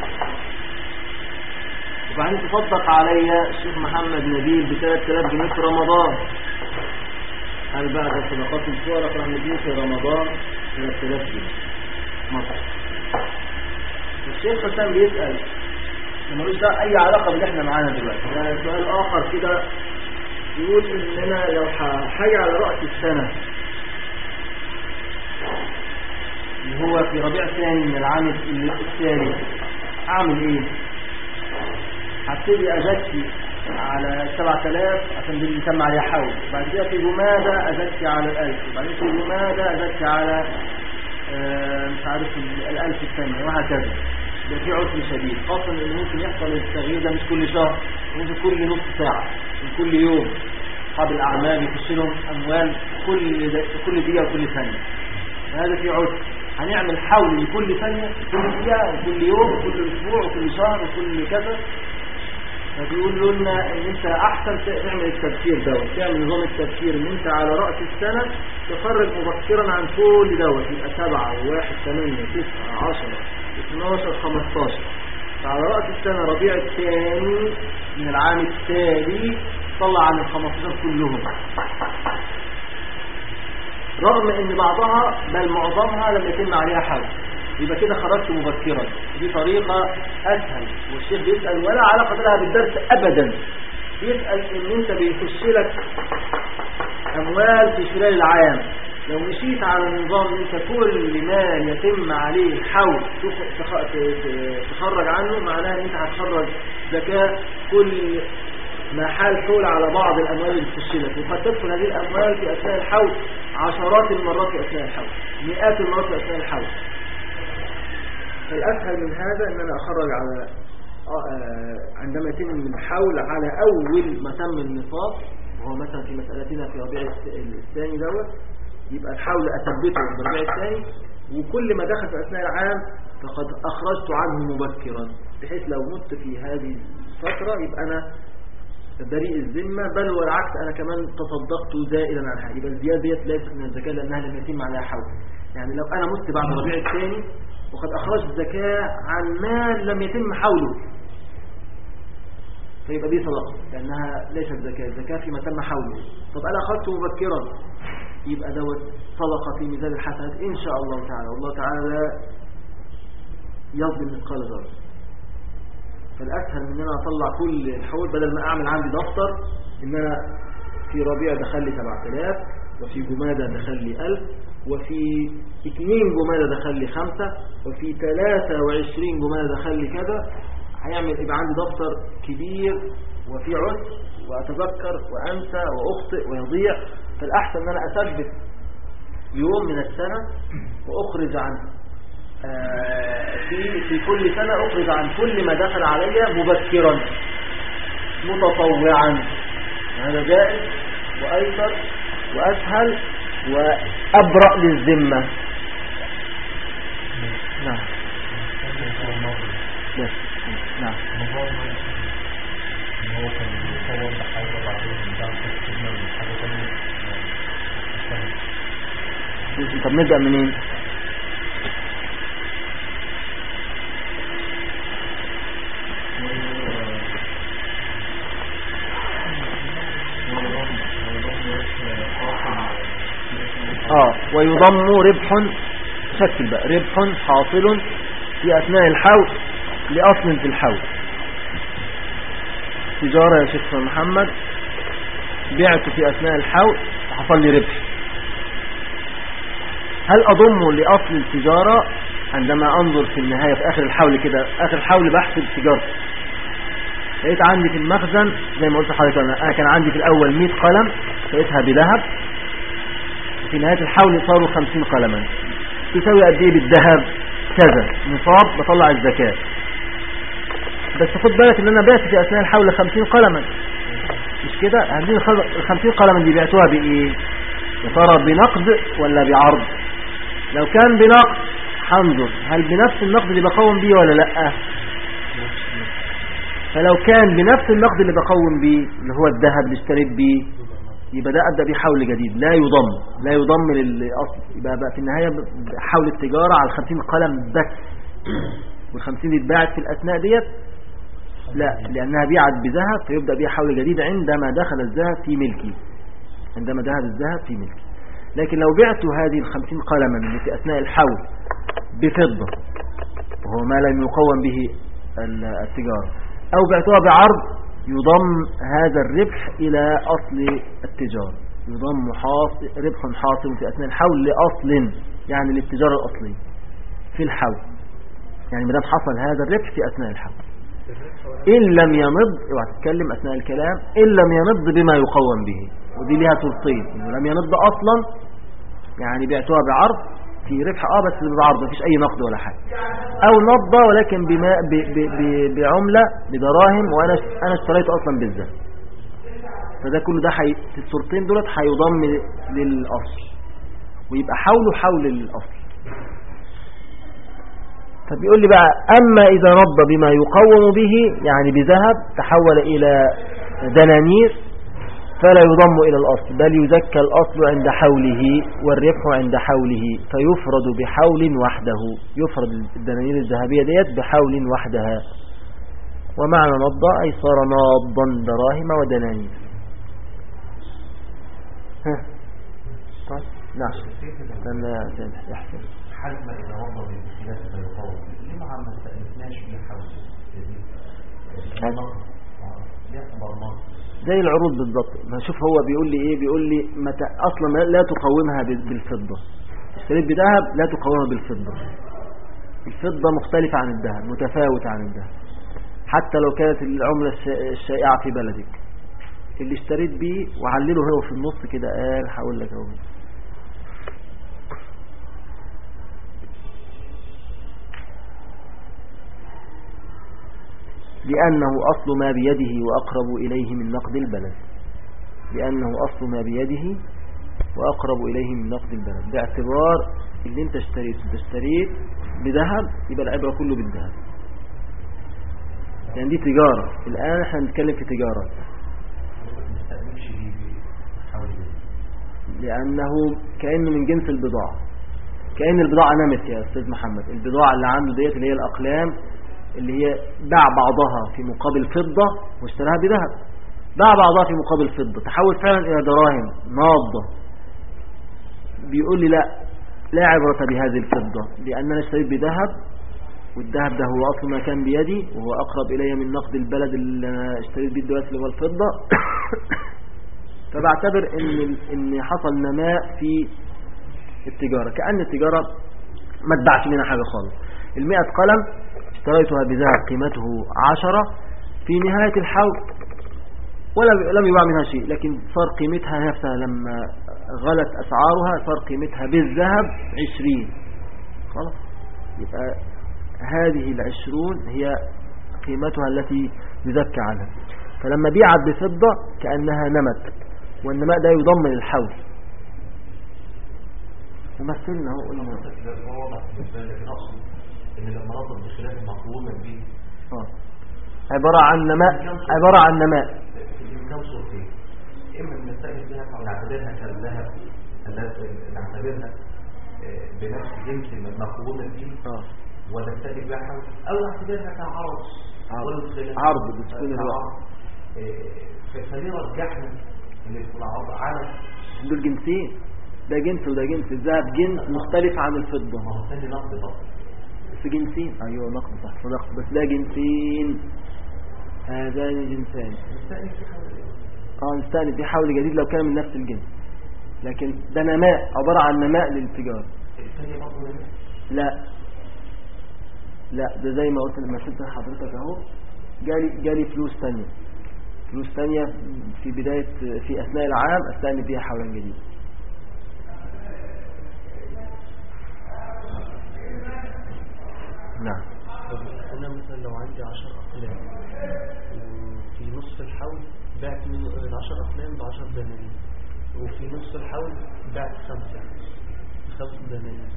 وبعدين تصدق عليا الشيخ محمد نبيل ب ثلاثة آلاف جنيه في رمضان. قال بقى ده صدقات الصورة راح مديني في رمضان ثلاثة آلاف جنيه مصري. الشيخ حسام بيسأل ملوش ده أي علاقة باللي احنا معانا دلوقتي. ده سؤال آخر كده يقول إن أنا لو حاجة على رأس السنة اللي هو في ربيع ثاني من العام الثاني أعمل إيه؟ هبتدي أزكي على سبعة آلاف عشان دي اللي تم عليها حول، بعد كده في جمادى أزكي على الألف، وبعدين في جمادى أزكي على آه مش عارف الألف الثانية وهكذا. ده في عسر شديد، خاصة إن ممكن يحصل التغيير ده مش كل شهر، ممكن كل نص ساعة من كل يوم. أصحاب الأعمال يخش لهم أموال كل كل دقيقة وكل ثانية، هذا في عسر. هنعمل حول لكل ثانية كل دقيقة وكل يوم وكل أسبوع وكل شهر وكل كذا. فبيقول لنا ان انت احسن تعمل التبكير دوت، تعمل نظام التبكير ان انت على رأس السنة تخرج مبكرا عن كل دوت، يبقى سبعة وواحد ثمانية تسعة عشرة اثناشر خمستاشر. فعلى رأس السنة ربيع الثاني من العام التالي طلع عن الخمستاشر كلهم، رغم ان بعضها بل معظمها لم يتم عليها حول، يبقى كده خرجت مبكرا. دي طريقة أسهل. والشيخ بيسأل ولا علاقة لها بالدرس أبدا، بيسأل إن أنت بيخش لك أموال في خلال العام، لو مشيت على النظام إن أنت كل ما يتم عليه حول تخرج عنه، معناه إن أنت هتخرج زكاة كل ما حال حول على بعض الأموال اللي استشهدت، وقد تدخل هذه الأموال في أثناء الحول عشرات المرات في أثناء الحول، مئات المرات في أثناء الحول. فالأسهل من هذا أن أنا أخرج على عندما يتم الحول على أول ما تم النصاب، وهو مثلا في مسألتنا في ربيع الثاني دوت، يبقى الحول أثبته في ربيع الثاني، وكل ما دخل في أثناء العام فقد أخرجت عنه مبكرا، بحيث لو مت في هذه الفترة يبقى أنا بريء الذمة، بل والعكس أنا كمان تصدقت زائدا عن حاجة، يبقى الزيادة ديت ليست من الزكاة لأنها لم يتم عليها حول. يعني لو أنا مت بعد ربيع الثاني وقد أخرجت زكاة عن مال لم يتم حوله، فيبقى دي صدقة لأنها ليست زكاة، الزكاة فيما تم حوله. طب أنا أخذته مبكرا، يبقى دوت صدقة في ميزان الحسنات إن شاء الله تعالى، والله تعالى لا يظلم مثقال ذرة. فالأسهل من أن أنا أطلع كل الحول بدل ما أعمل عندي دفتر إن أنا في ربيع دخل لي سبعة آلاف، وفي جمادة دخل لي ألف، وفي اثنين جمادة دخل لي خمسة، وفي ثلاثة وعشرين جمادة دخل لي كذا. هيعمل يبقى عندي دفتر كبير وفي عسر، وأتذكر وأنسى وأخطئ ويضيع. فالأحسن أن أنا أثبت يوم من السنة وأخرج عنه في في كل سنة، أخرج عن كل ما دخل علي مبكرا متطوعا. هذا جائز وأيسر وأسهل وأبرأ للذمة. نعم نعم طب نبدأ منين؟ اه ويضم ربح، شكل بقى ربح حاصل في أثناء الحول لأصل في الحول. تجارة يا شيخ محمد، بعت في أثناء الحول حصل لي ربح، هل أضم لأصل التجارة عندما أنظر في النهاية في آخر الحول كده؟ آخر الحول بحسب تجارة، لقيت عندي في المخزن زي ما قلت لحضرتك أنا كان عندي في الأول مئة قلم، لقيتها بذهب، في نهاية الحول صاروا خمسين قلما، تساوي قد ايه بالذهب؟ كذا نصاب، بطلع الزكاة. بس خد بالك ان انا بعت في اثناء الحول خمسين قلما، مش كده؟ عندي الخمسين قلما دي بعتوها بايه؟ يا ترى بنقد ولا بعرض؟ لو كان بنقد هنظر هل بنفس النقد اللي بقوم بيه ولا لا. فلو كان بنفس النقد اللي بقوم بيه اللي هو الذهب اللي اشتريت بيه، يبقى ده أبدأ بحول جديد، لا يضم لا يضم للأصل، يبقى بقى في النهاية حول التجارة على الخمسين قلم بس، والخمسين دي اتباعت في الأثناء ديت لا، لأنها بيعت بذهب، فيبدأ بيها حول جديد عندما دخل الذهب في ملكي، عندما ذهب الذهب في ملكي. لكن لو بعت هذه الخمسين قلما اللي في أثناء الحول بفضة، وهو ما لم يقوم به التجارة، أو بعتها بعرض، يضم هذا الربح إلى أصل التجارة، يضم حاصل ربح حاصل في أثناء الحول لأصل، يعني للتجارة الأصلية في الحول، يعني مدام حصل هذا الربح في أثناء الحول. إن لم ينض، اوعى تتكلم أثناء الكلام، إن لم ينض بما يقوم به، ودي لها صورتين، إنه لم ينض أصلا يعني بعتها بعرض في ربح اه بس بعرض مفيش أي نقد ولا حاجة، أو نض ولكن بما ب ب ب بعملة بدراهم، وأنا أنا اشتريته أصلا بالذهب، فده كله ده حي... الصورتين دولت هيضم للأصل، ويبقى حوله حول الأصل. فبيقول لي بقى أما إذا نض بما يقوم به يعني بذهب تحول إلى دنانير فلا يضم إلى الأصل، بل يزكى الأصل عند حوله والربح عند حوله، فيفرد بحول وحده، يفرد الدنانير الذهبية ديت بحول وحدها. ومعنى نض أي صار ناضا دراهم ودنانير. ها طيب نعم استنى يحسن حجم إذا نض بالخلاف ما يقوم ليه ما عم نستأنسناش في حول زي العروض بالضبط. ما شوف هو بيقول لي ايه، بيقول لي متى اصلا لا تقومها بالفضة، اشتريت بذهب لا تقومها بالفضة، الفضة مختلفة عن الذهب، متفاوتة عن الذهب، حتى لو كانت العملة الشائعة في بلدك اللي اشتريت بيه وعلله هو في النص كده قال هقول لك اهو لأنه أصل ما بيده وأقرب إليه من نقد البلد لأنه أصل ما بيده وأقرب إليه من نقد البلد باعتبار اللي انت اشتريت انت اشتريت بذهب يبقى العبرة كله بالذهب يعني دي تجارة الآن احنا نتكلم في تجارة لأنه كأنه من جنس البضاعة كأن البضاعة نمت يا أستاذ محمد البضاعة اللي عنده ديت اللي هي الأقلام اللي هي باع بعضها في مقابل فضة واشتراها بذهب باع بعضها في مقابل فضة تحول فعلا إلى دراهم ناضة بيقول لي لا لا عبرة بهذه الفضة لأننا اشتريت بذهب والذهب ده هو أصل ما كان بيدي وهو أقرب إلي من نقد البلد اللي أنا اشتريت بيه دلوقتي اللي هو الفضة فبعتبر إن إن حصل نماء في التجارة كأن التجارة ما اتباعش منها حاجة خالص المئة قلم اشتريتها بذهب قيمته عشرة في نهاية الحول ولا لم يباع منها شيء لكن صار قيمتها نفسها لما غلت أسعارها صار قيمتها بالذهب عشرين خلاص يبقى هذه العشرون هي قيمتها التي يذكى عنها فلما بيعت بفضة كأنها نمت والنماء ده يضمن الحول ومثلنا هو قلنا ان لما نطلب بخلاف المقومة دي اه عبارة عن نماء عبارة عن نماء في كم صورتين اما نستأذن بها او نعتبرها كالذهب نعتبرها بنفس جنس المقومة دي اه ونستأذن بها او نعتبرها كعرض عرض عرض بتكون الوقت فليه رجحنا ان العرض على دول جنسين ده جنس وده جنس الذهب جنس مختلف عن الفضة ما هو ثاني نقد بطل في جنسين ايوه نقد صح صدقت بس ده جنسين هذان جنسان اه نستأنف في حول جديد لو كان من نفس الجنس لكن ده نماء عبارة عن نماء للتجارة لا لا ده زي ما قلت لما شفت حضرتك اهو جالي جالي فلوس تانية فلوس تانية في بداية في اثناء العام استأنف بيها حولا جديد نعم أنا مثلا لو عندي عشر أقلام وفي نصف الحول بعت من العشر أقلام بعشر دنانير وفي نصف الحول بعت خمسة خمس دنانير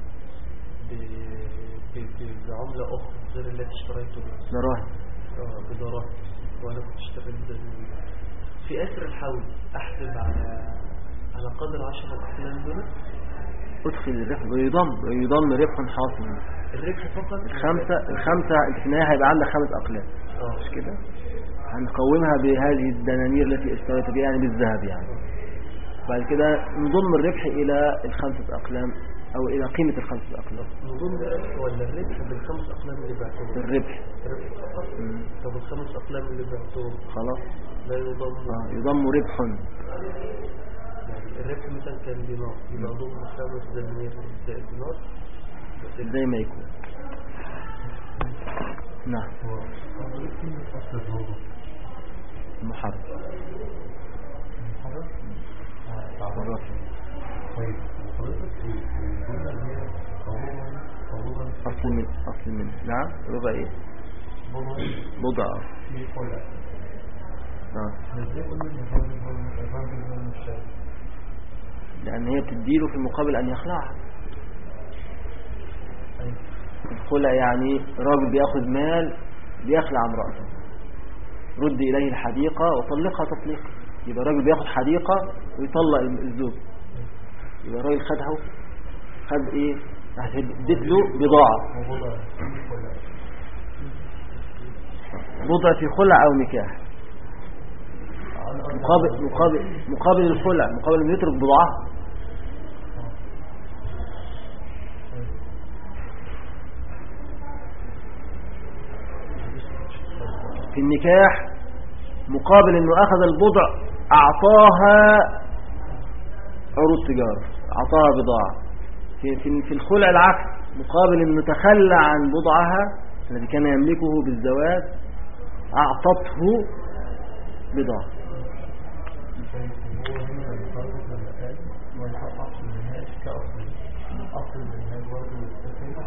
بعملة أخرى غير التي اشتريته دراهم اه بدراهم وأنا كنت اشتريت دنانير في آخر الحول أحسب على على قدر عشر أقلام دول ادخل الربح ويضم ويضم ربح حاصل الربح فقط الخمسة الخمسة في النهاية هيبقى عندك خمس أقلام مش كده هنقومها بهذه الدنانير التي اشتريت بها يعني بالذهب يعني بعد كده نضم الربح إلى الخمسة أقلام أو إلى قيمة الخمسة أقلام نضم الربح ولا الربح بالخمس أقلام اللي بعتهم الربح الربح فقط طب الخمس أقلام اللي بعتهم خلاص لا يضم آه يضم ربح يعني الربح مثلا كان دينار يبقى ضم خمس دنانير زائد دينار زي ما يكون نعم محرم محرم طيب وحضرتك الجملة اللي هي قوما قوما أصل من أصل من نعم ربع إيه بضع في خلع نعم ازاي قلنا ان الراجل هو الراجل هو المشتري لأن هي بتديله في المقابل أن يخلعها الخلع يعني راجل بياخذ مال بيخلع امرأته رد إليه الحديقة وطلقها تطليقا يبقى راجل بياخذ حديقة ويطلق الزوج يبقى الراجل خدها خد ايه هتدت له بضاعة بضع في خلع او نكاح مقابل مقابل مقابل الخلع مقابل انه يترك بضاعة في النكاح مقابل انه اخذ البضع اعطاها عروض تجارة اعطاها بضاعة في, في, في الخلع العكس مقابل انه تخلى عن بضعها الذي كان يملكه بالزواج اعطته بضاعة هو هنا المخالفة لما قال ويحقق المنهاج كأصل أصل المنهاج برضه مستفيد.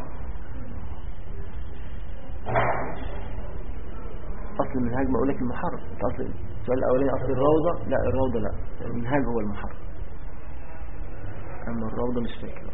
أصل المنهاج ما أقولك المحرم. أصل السؤال الأولاني أصل الروضة، لا الروضة لا، المنهاج هو المحرم، أما الروضة مش فاكر.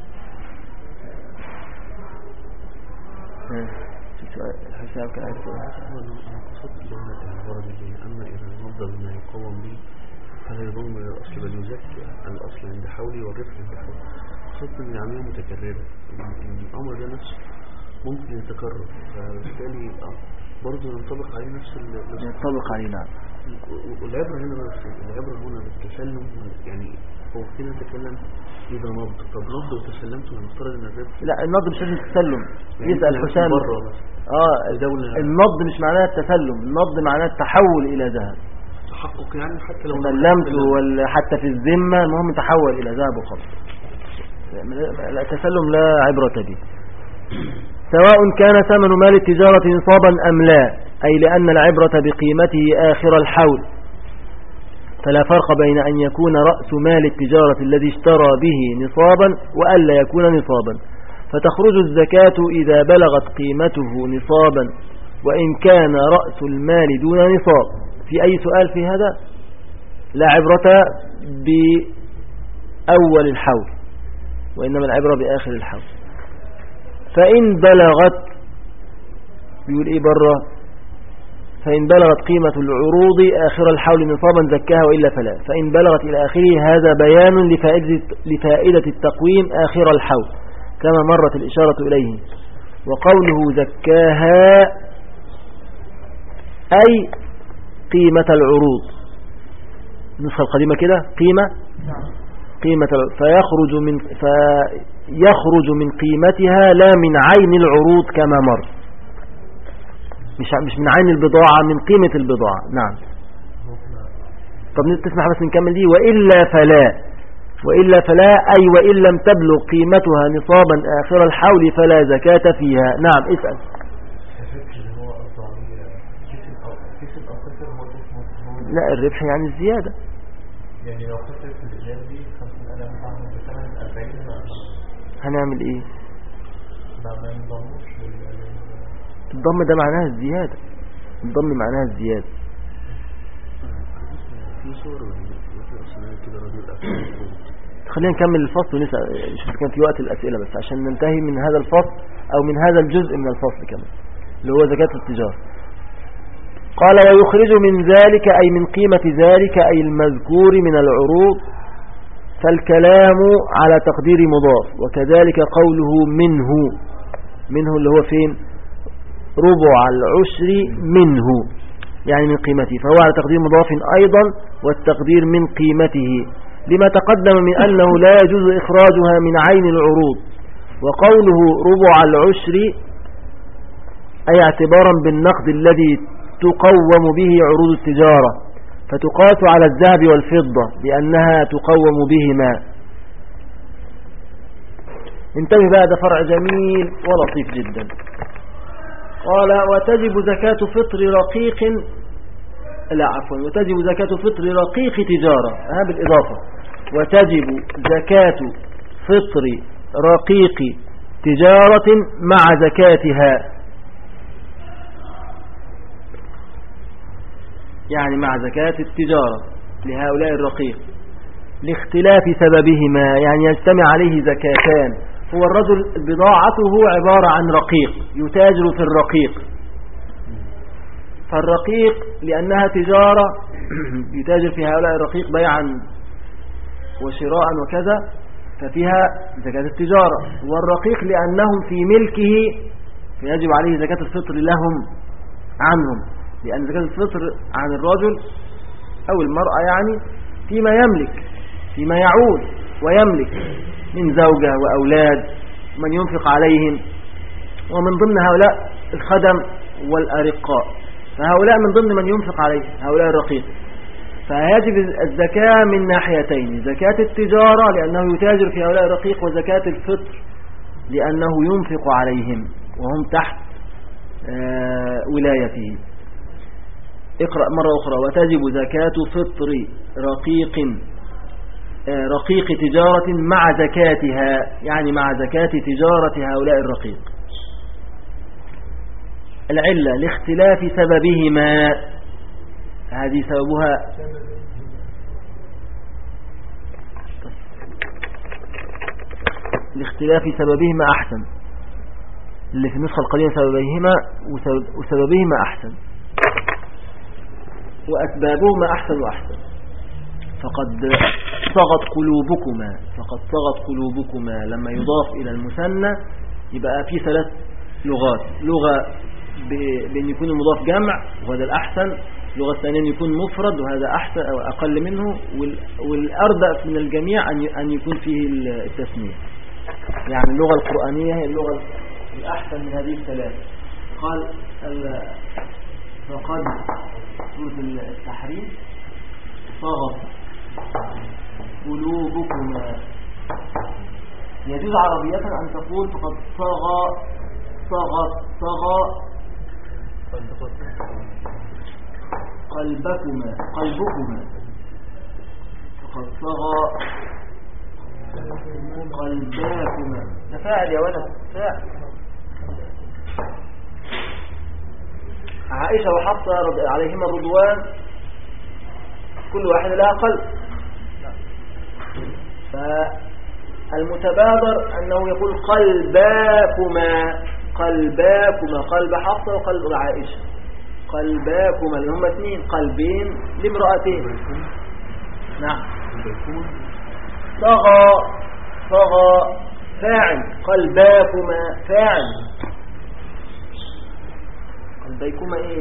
الحساب كان عايز تقول أنا قصدت لأن العبارة دي أما إذا نفضل بما يقوم به فلا يضم إلى الأصل بل يزكي الأصل عند حولي والرفع عند حولي. قصدت أن العملية متكررة، إن الأمر ده نفسه ممكن يتكرر، فبالتالي برضه ينطبق عليه نفس ينطبق عليه. نعم. والعبرة هنا بس العبرة هنا بالتسلم، يعني هو فينا نتكلم إذا نبض، طب نبض وتسلمت ونفترض إن الربح لا النبض مش لازم تسلم. يعني يسأل حسام اه دولة النبض مش معناه التسلم، النبض معناه التحول إلى ذهب، تحقق يعني حتى لو سلمت ولا حتى في الذمة المهم تحول إلى ذهب وخلاص. التسلم لا عبرة به. سواء كان ثمن مال التجارة نصابا أم لا، أي لأن العبرة بقيمته آخر الحول، فلا فرق بين أن يكون رأس مال التجارة الذي اشترى به نصابا وألا يكون نصابا، فتخرج الزكاة إذا بلغت قيمته نصابا وإن كان رأس المال دون نصاب. في أي سؤال في هذا؟ لا عبرة بأول الحول وإنما العبرة بآخر الحول. فإن بلغت، بيقول إيه برا، فإن بلغت قيمة العروض آخر الحول نصابا زكاها وإلا فلا. فإن بلغت إلى آخره هذا بيان لفائدة, لفائدة التقويم آخر الحول كما مرت الإشارة إليه. وقوله زكاها أي قيمة العروض، النسخة القديمة كده قيمة قيمة فيخرج من فيخرج من قيمتها لا من عين العروض كما مر، مش مش من عين البضاعة، من قيمة البضاعة. نعم. طب تسمح بس نكمل دي. وإلا فلا، وإلا فلا أي وإن لم تبلغ قيمتها نصابا آخر الحول فلا زكاة فيها. نعم اسأل. لا الربح يعني الزيادة، يعني لو خسرت في الإجابة دي خمسين ألف بعمل بثمن أربعين هنعمل إيه؟ ما ينضموش. الضم ده معناها الزيادة، الضم معناها الزيادة. في صور كده رجل. خلينا نكمل الفصل ونسأل، شوف كان في وقت الأسئلة بس عشان ننتهي من هذا الفصل أو من هذا الجزء من الفصل كمان اللي هو زكاة التجارة. قال ويخرج من ذلك أي من قيمة ذلك أي المذكور من العروض، فالكلام على تقدير مضاف، وكذلك قوله منه، منه اللي هو فين؟ ربع العشر منه يعني من قيمته، فهو على تقدير مضاف أيضا والتقدير من قيمته لما تقدم من أنه لا يجوز إخراجها من عين العروض. وقوله ربع العشر أي اعتبارا بالنقد الذي تقوم به عروض التجارة، فتقاس على الذهب والفضة لأنها تقوم بهما. انتبه بقى، ده فرع جميل ولطيف جدا. قال وتجب زكاة فطر رقيق، لا عفوا وتجب زكاة فطر رقيق تجارة، ها بالإضافة، وتجب زكاة فطر رقيق تجارة مع زكاتها، يعني مع زكاة التجارة لهؤلاء الرقيق لاختلاف سببهما، يعني يجتمع عليه زكاتان. هو الرجل بضاعته عبارة عن رقيق يتاجر في الرقيق، فالرقيق لأنها تجارة يتاجر في هؤلاء الرقيق بيعا وشراء وكذا ففيها زكاة التجارة، والرقيق لأنهم في ملكه فيجب عليه زكاة الفطر لهم عنهم، لأن زكاة الفطر عن الرجل أو المرأة يعني فيما يملك، فيما يعول ويملك من زوجة وأولاد من ينفق عليهم، ومن ضمن هؤلاء الخدم والأرقاء، فهؤلاء من ضمن من ينفق عليهم هؤلاء الرقيق. فيجب الزكاة من ناحيتين، زكاة التجارة لأنه يتاجر في هؤلاء الرقيق، وزكاة الفطر لأنه ينفق عليهم وهم تحت ولايته. اقرأ مرة أخرى وتجب زكاة فطر رقيق رقيق تجارة مع زكاتها، يعني مع زكاة تجارة هؤلاء الرقيق. العلة لاختلاف سببهما، هذه سببها لاختلاف سببهما أحسن، اللي في النسخة القديمة سببيهما وسببهما أحسن، وأسبابهما أحسن وأحسن. فقد صغت قلوبكما، فقد صغت قلوبكما لما يضاف إلى المثنى يبقى في ثلاث لغات، لغة بأن يكون المضاف جمع وهذا الأحسن، اللغة الثانية يكون مفرد وهذا أحسن أو أقل منه، والأردأ من الجميع أن يكون فيه التثنية. يعني اللغة القرآنية هي اللغة الأحسن من هذه الثلاث. قال فقد سورة التحريم صغت قلوبكما، يجوز عربية أن تقول فقد صغى صغت صغى قلبكما قلبكما، فقد صغى قلباكما. تفاعل يا ولد، تفاعل. عائشة وحفصة عليهما الرضوان كل واحد لها قلب، فالمتبادر أنه يقول قلباكما قلباكما، قلب حفصة وقلب عائشة، قلباكما اللي هم اثنين، قلبين لامرأتين. نعم. صغى صغى فاعل، قلباكما فاعل، قلبيكما ايه؟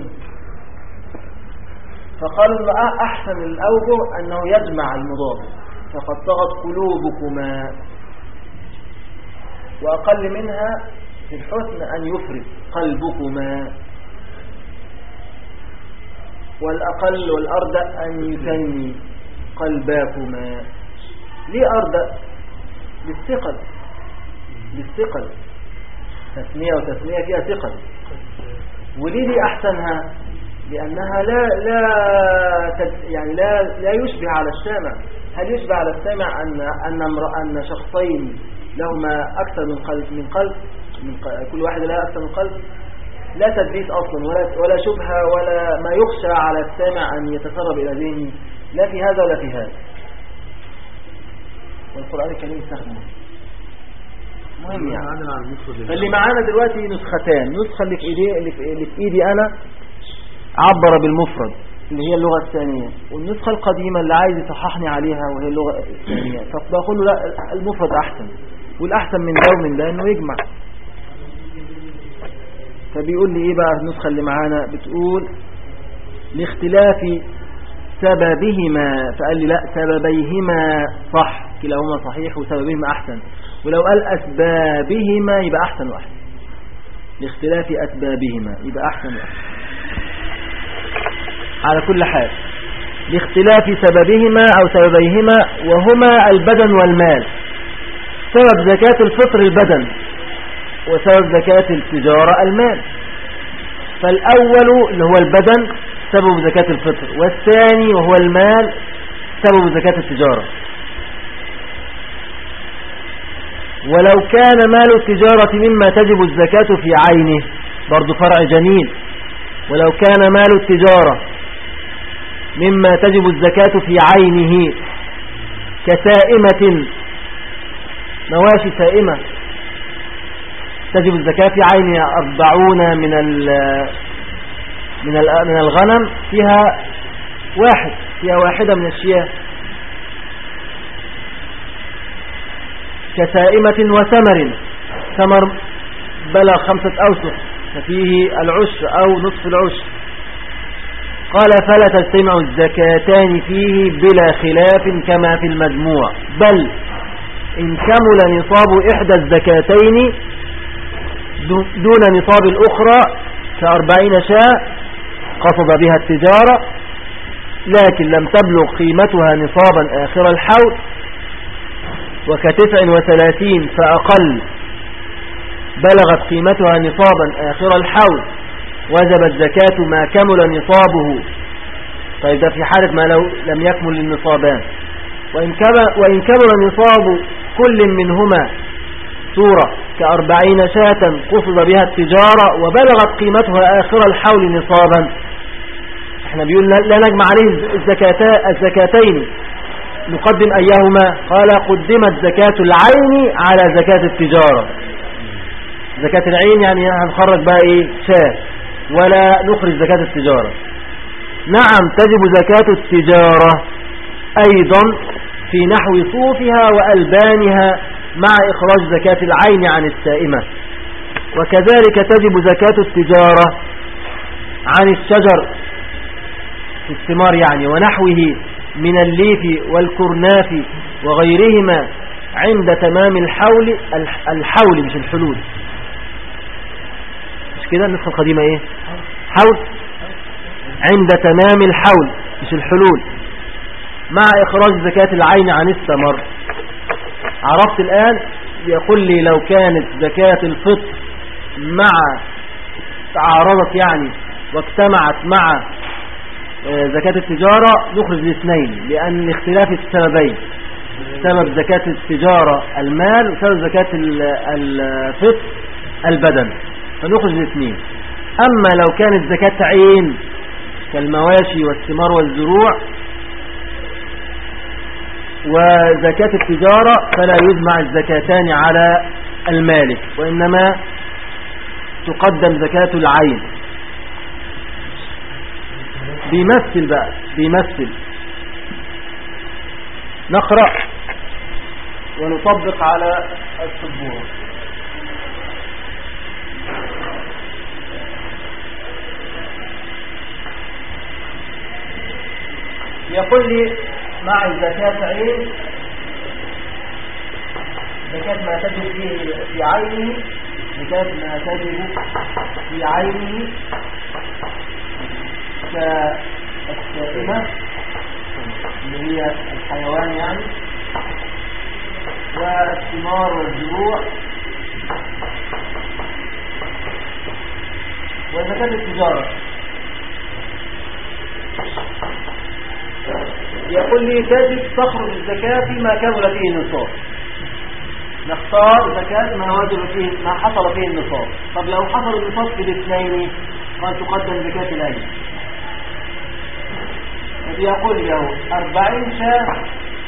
فقالوا أحسن الأوجه أنه يجمع المضاف، فقد صغت قلوبكما، وأقل منها في الحسن أن يفرد قلبكما، والأقل والأردأ أن يثني قلباكما. ليه أردأ؟ للثقل، للثقل، تثنية وتثنية فيها ثقل. وليه دي أحسنها؟ لأنها لا لا يعني لا لا يشبه على السامع. هل يشبه على السامع أن أن أن شخصين لهما أكثر من قلب من قلب من قلب كل واحد لها أكثر من قلب؟ لا تدليس أصلا ولا ولا شبهة ولا ما يخشى على السامع أن يتسرب إلى ذهنه، لا في هذا ولا في هذا. والقرآن الكريم استخدمه مهم يعني. فاللي معانا دلوقتي نسختان، نسخة اللي في إيدي اللي في, اللي في إيدي أنا عبر بالمفرد اللي هي اللغة الثانية، والنسخة القديمة اللي عايز يصححني عليها وهي اللغة الثانية، فبقول له لا المفرد أحسن، والأحسن من ده ومن ده إنه يجمع. فبيقول لي إيه بقى النسخة اللي معانا؟ بتقول لاختلاف سببهما، فقال لي لا سببيهما صح، كلاهما صحيح وسببهما أحسن، ولو قال أسبابهما يبقى أحسن وأحسن، لاختلاف أسبابهما يبقى أحسن وأحسن. على كل حال لاختلاف سببهما أو سببيهما وهما البدن والمال. سبب زكاة الفطر البدن، وسبب زكاة التجارة المال. فالأول اللي هو البدن سبب زكاة الفطر، والثاني وهو المال سبب زكاة التجارة. ولو كان مال التجارة مما تجب الزكاة في عينه، برضو فرع جميل، ولو كان مال التجارة مما تجب الزكاة في عينه كسائمة، مواشي سائمة تجب الزكاة في عينها أربعون من من من الغنم، فيها واحد فيها واحدة من الشياه، كسائمة وثمر، ثمر بلغ خمسة أوسق ففيه العشر أو نصف العشر. قال فلا تجتمع الزكاتان فيه بلا خلاف كما في المجموع، بل إن كمل نصاب إحدى الزكاتين دون نصاب الأخرى كأربعين شاء قصد بها التجارة، لكن لم تبلغ قيمتها نصابا آخر الحول، وكتسع وثلاثين فأقل بلغت قيمتها نصابا آخر الحول، وجبت زكاة ما كمل نصابه طيب ده في حالة ما لو لم يكمل النصابان. وإن كمل, وإن كمل نصاب كل منهما سورة كأربعين شاة قصد بها التجارة وبلغت قيمتها آخر الحول نصابا. احنا بيقول لا نجمع عليه الزكاتين، نقدم أيهما؟ قال قدمت زكاة العين على زكاة التجارة. زكاة العين يعني هنخرج بقى ايه شاة ولا نخرج زكاة التجارة. نعم تجب زكاة التجارة أيضا في نحو صوفها وألبانها مع إخراج زكاة العين عن السائمة. وكذلك تجب زكاة التجارة عن الشجر في الثمار يعني ونحوه من الليف والكرناف وغيرهما عند تمام الحول. الحول مش الحلول، مش كده النسخة القديمة ايه حول؟ عند تمام الحول مش الحلول، مع إخراج زكاة العين عن الثمر. عرفت الآن؟ يقول لي لو كانت زكاة الفطر مع تعارضت يعني واجتمعت مع زكاة التجارة نخرج الاثنين لأن اختلاف السببين، سبب زكاة التجارة المال وسبب زكاة الفطر البدن، فنخرج الاثنين. أما لو كانت زكاة عين كالمواشي والثمار والزروع وزكاة التجارة فلا يجمع الزكاتان على المالك، وإنما تقدم زكاة العين. بيمثل بقى بيمثل نقرأ ونطبق على السبورة. يقول لي مع زكاة عين زكاة ما تجب فيه في عينه، زكاة ما تجب في عينه كالسائمة اللي هي الحيوان يعني، والثمار والزروع، وزكاة التجارة. يقول لي تجب تخرج الزكاة فيما كمل فيه النصاب. نختار زكاة ما وجب فيه ما حصل فيه النصاب. طب لو حصل النصاب في الاثنين قال تقدم زكاة العين. يقول لي اهو أربعين شاة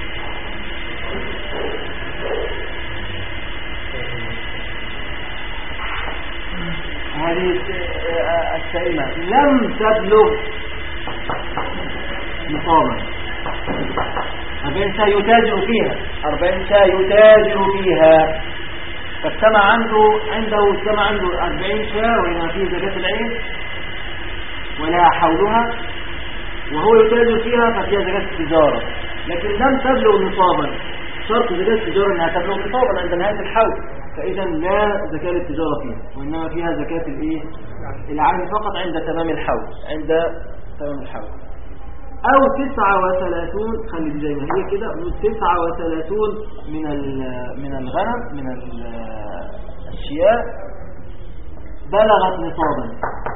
هذه السائمة لم تبلغ نصابا، أربعين شاة يتاجر فيها، أربعين شاة يتاجر فيها، فاجتمع عنده عنده اجتمع عنده أربعين شاة وهي فيه زكاة العين ولا حولها وهو يتاجر فيها ففيها زكاة التجارة، لكن لم تبلغ نصابا. شرط زكاة التجارة أنها تبلغ نصابا عند نهاية الحول، فإذا لا زكاة التجارة فيها، وإنما فيها زكاة الإيه؟ العين فقط عند تمام الحول، عند تمام الحول. أو تسعة وثلاثون، خلي دي زي ما هي كده، تسعة وثلاثون من من الغنم من الشياء بلغت نصابا،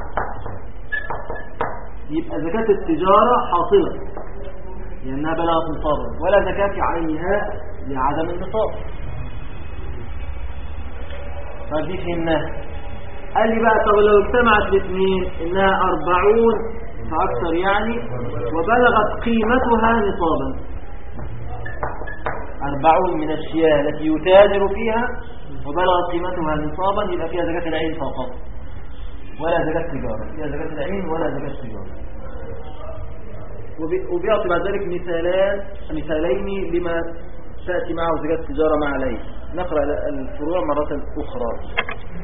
يبقى زكاة التجارة حاصلة لأنها بلغت نصابا، ولا زكاة في عينها لعدم النصاب. فدي فهمناها. قال لي بقى طب لو اجتمعت الاثنين انها أربعون فأكثر يعني وبلغت قيمتها نصابا، أربعون من الشياه التي يتاجر فيها وبلغت قيمتها نصابا، يبقى فيها زكاة العين فقط ولا زكاة تجارة، فيها زكاة العين ولا زكاة تجارة. وبيعطي بعد ذلك مثالان مثالين لما تأتي معه زكاة التجارة مع العين. نقرأ الفروع مرة أخرى.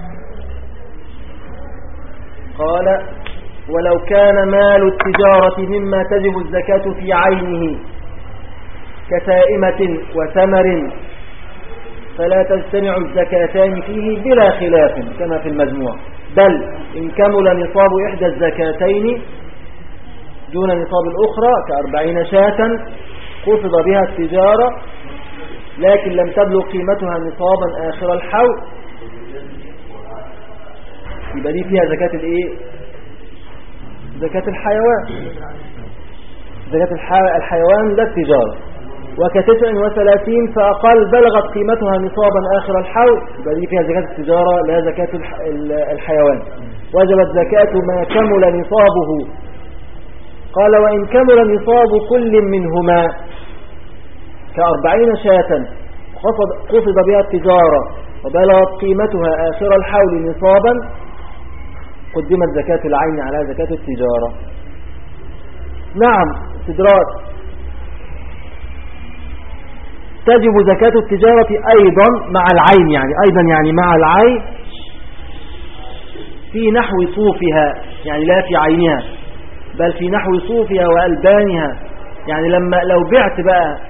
قال ولو كان مال التجارة مما تجب الزكاة في عينه كسائمة وثمر فلا تجتمع الزكاتان فيه بلا خلاف كما في المجموع، بل إن كمل نصاب إحدى الزكاتين دون نصاب الأخرى كأربعين شاة قصد بها التجارة لكن لم تبلغ قيمتها نصابا آخر الحول، يبقى دي فيها زكاة الايه؟ زكاة الحيوان. زكاة الح- الحيوان لا التجارة. وكتسع وثلاثين فأقل بلغت قيمتها نصابا آخر الحول، يبقى دي فيها زكاة التجارة لا زكاة الح... ال- الحيوان. وجبت زكاة ما كمل نصابه. قال وإن كمل نصاب كل منهما كأربعين شاة قصد, قصد بها التجارة وبلغت قيمتها آخر الحول نصابا قدمت زكاة العين على زكاة التجارة. نعم استدراك. تجب زكاة التجارة أيضا مع العين، يعني أيضا يعني مع العين في نحو صوفها، يعني لا في عينها بل في نحو صوفها وألبانها. يعني لما لو بعت بقى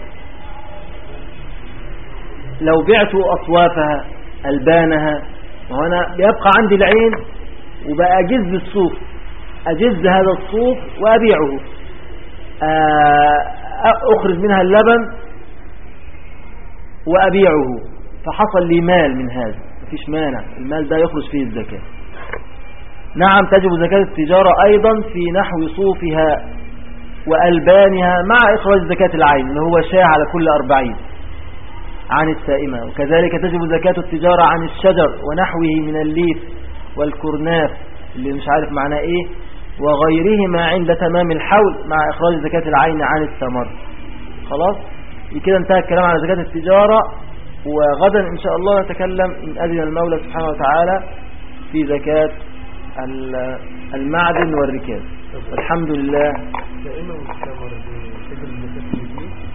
لو بعت أصوافها ألبانها، وهنا يبقى عندي العين وبقى أجز الصوف، أجز هذا الصوف وأبيعه، أخرج منها اللبن وأبيعه، فحصل لي مال من هذا، مفيش مانع، المال ده يخرج فيه الزكاة. نعم تجب زكاة التجارة أيضا في نحو صوفها وألبانها مع إخراج زكاة العين اللي هو شاة على كل أربعين عن السائمة. وكذلك تجب زكاة التجارة عن الشجر ونحوه من الليف والكرناف اللي مش عارف معناه إيه وغيرهما عند تمام الحول مع إخراج زكاة العين عن الثمر. خلاص كده انتهى الكلام على زكاة التجارة، وغدا إن شاء الله نتكلم إن أذن المولى سبحانه وتعالى في زكاة المعدن والركاز. الحمد لله. دائما الثمر بشكل المتسلسل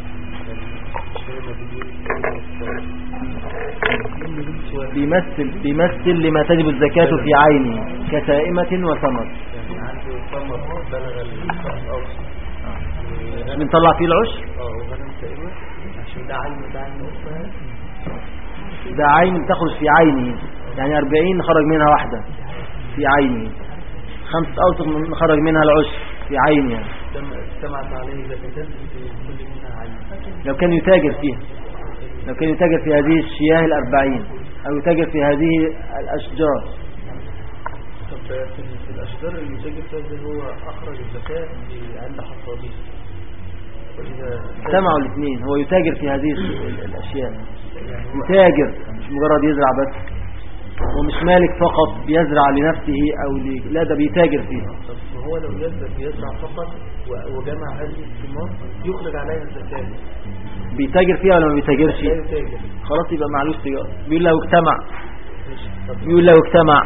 بيمثل بيمثل لما تجب الزكاة في عينه كسائمة وثمر. يعني عنده ثمر بلغ الأوسط بنطلع فيه العشر. اه وغنم سائمة عشان ده عين ده عين أخرى، ده عين تخرج في عينه، يعني أربعين خرج منها واحدة في عينه، خمسة أوسط خرج منها العشر في عينها. اجتمعت عليه زكاة في كل منها عين. لو كان يتاجر فيها، لو كان يتاجر في هذه الشياه الأربعين أو يتاجر في هذه الأشجار. طب في الأشجار اللي يتاجر فيها اللي هو أخرج الزكاة بأقل حصاديه. اجتمعوا الاثنين، هو يتاجر في هذه الأشياء، يتاجر مش مجرد يزرع بس، ومش مالك فقط بيزرع لنفسه أو ل... لا ده بيتاجر فيها. طب هو لو يزرع بيزرع فقط وجمع هذه الثمار يخرج عليها الزكاة، بيتاجر فيها ولا ما بيتاجرش؟ لا يتاجر، خلاص يبقى معلوش تجارة. بيقول لو اجتمع، بيقول لو اجتمع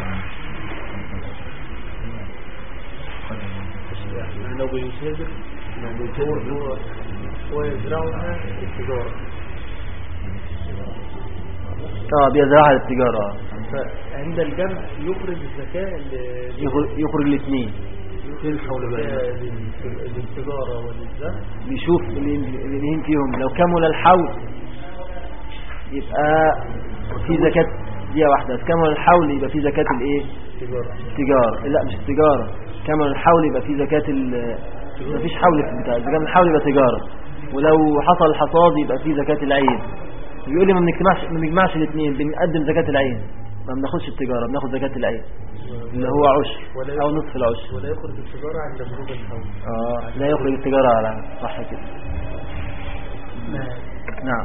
يعني لو بيتاجر لو بيتاجر هو هو يزرعها التجارة، اه بيزرعها للتجارة. فعند الجمع يخرج الزكاة ل- يخرج, يخرج الاثنين، الحول بقى للتجارة وللزرع. بيشوف الاثنين فيهم، لو كمل الحول يبقى في زكاة دي واحدة، كمل الحول يبقى في زكاة الايه؟ تجارة. التجارة. لا مش التجارة، كمل الحول يبقى في زكاة ال مفيش حول في البتاع، إذا كان الحول يبقى تجارة، ولو حصل الحصاد يبقى في زكاة العين. بيقول لي ما بنجمعش ما بنجمعش الاثنين، بنقدم زكاة العين، ما بناخدش التجارة، بناخد زكاة العين اللي هو عشر او نصف العشر. ولا يخرج التجارة عند بلوغ الحول. اه لا يخرج التجارة على صح كده. نعم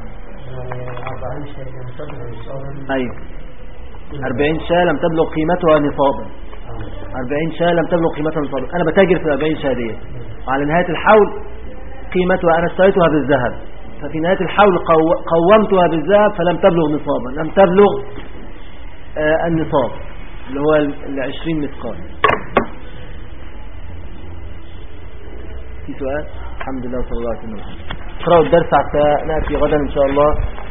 ايوه أربعين شاة لم تبلغ قيمتها نصابا، أربعين شاة لم تبلغ قيمتها نصابا. انا بتاجر في أربعين شاة دي، وعلى نهاية الحول قيمتها انا اشتريتها بالذهب، ففي نهاية الحول قو... قومتها بالذهب فلم تبلغ نصابا، لم تبلغ آه النصاب اللي هو العشرين مثقال. في سؤال؟ الحمد لله صلى الله عليه وسلم. اقرأوا الدرس حتى نأتي غدا إن شاء الله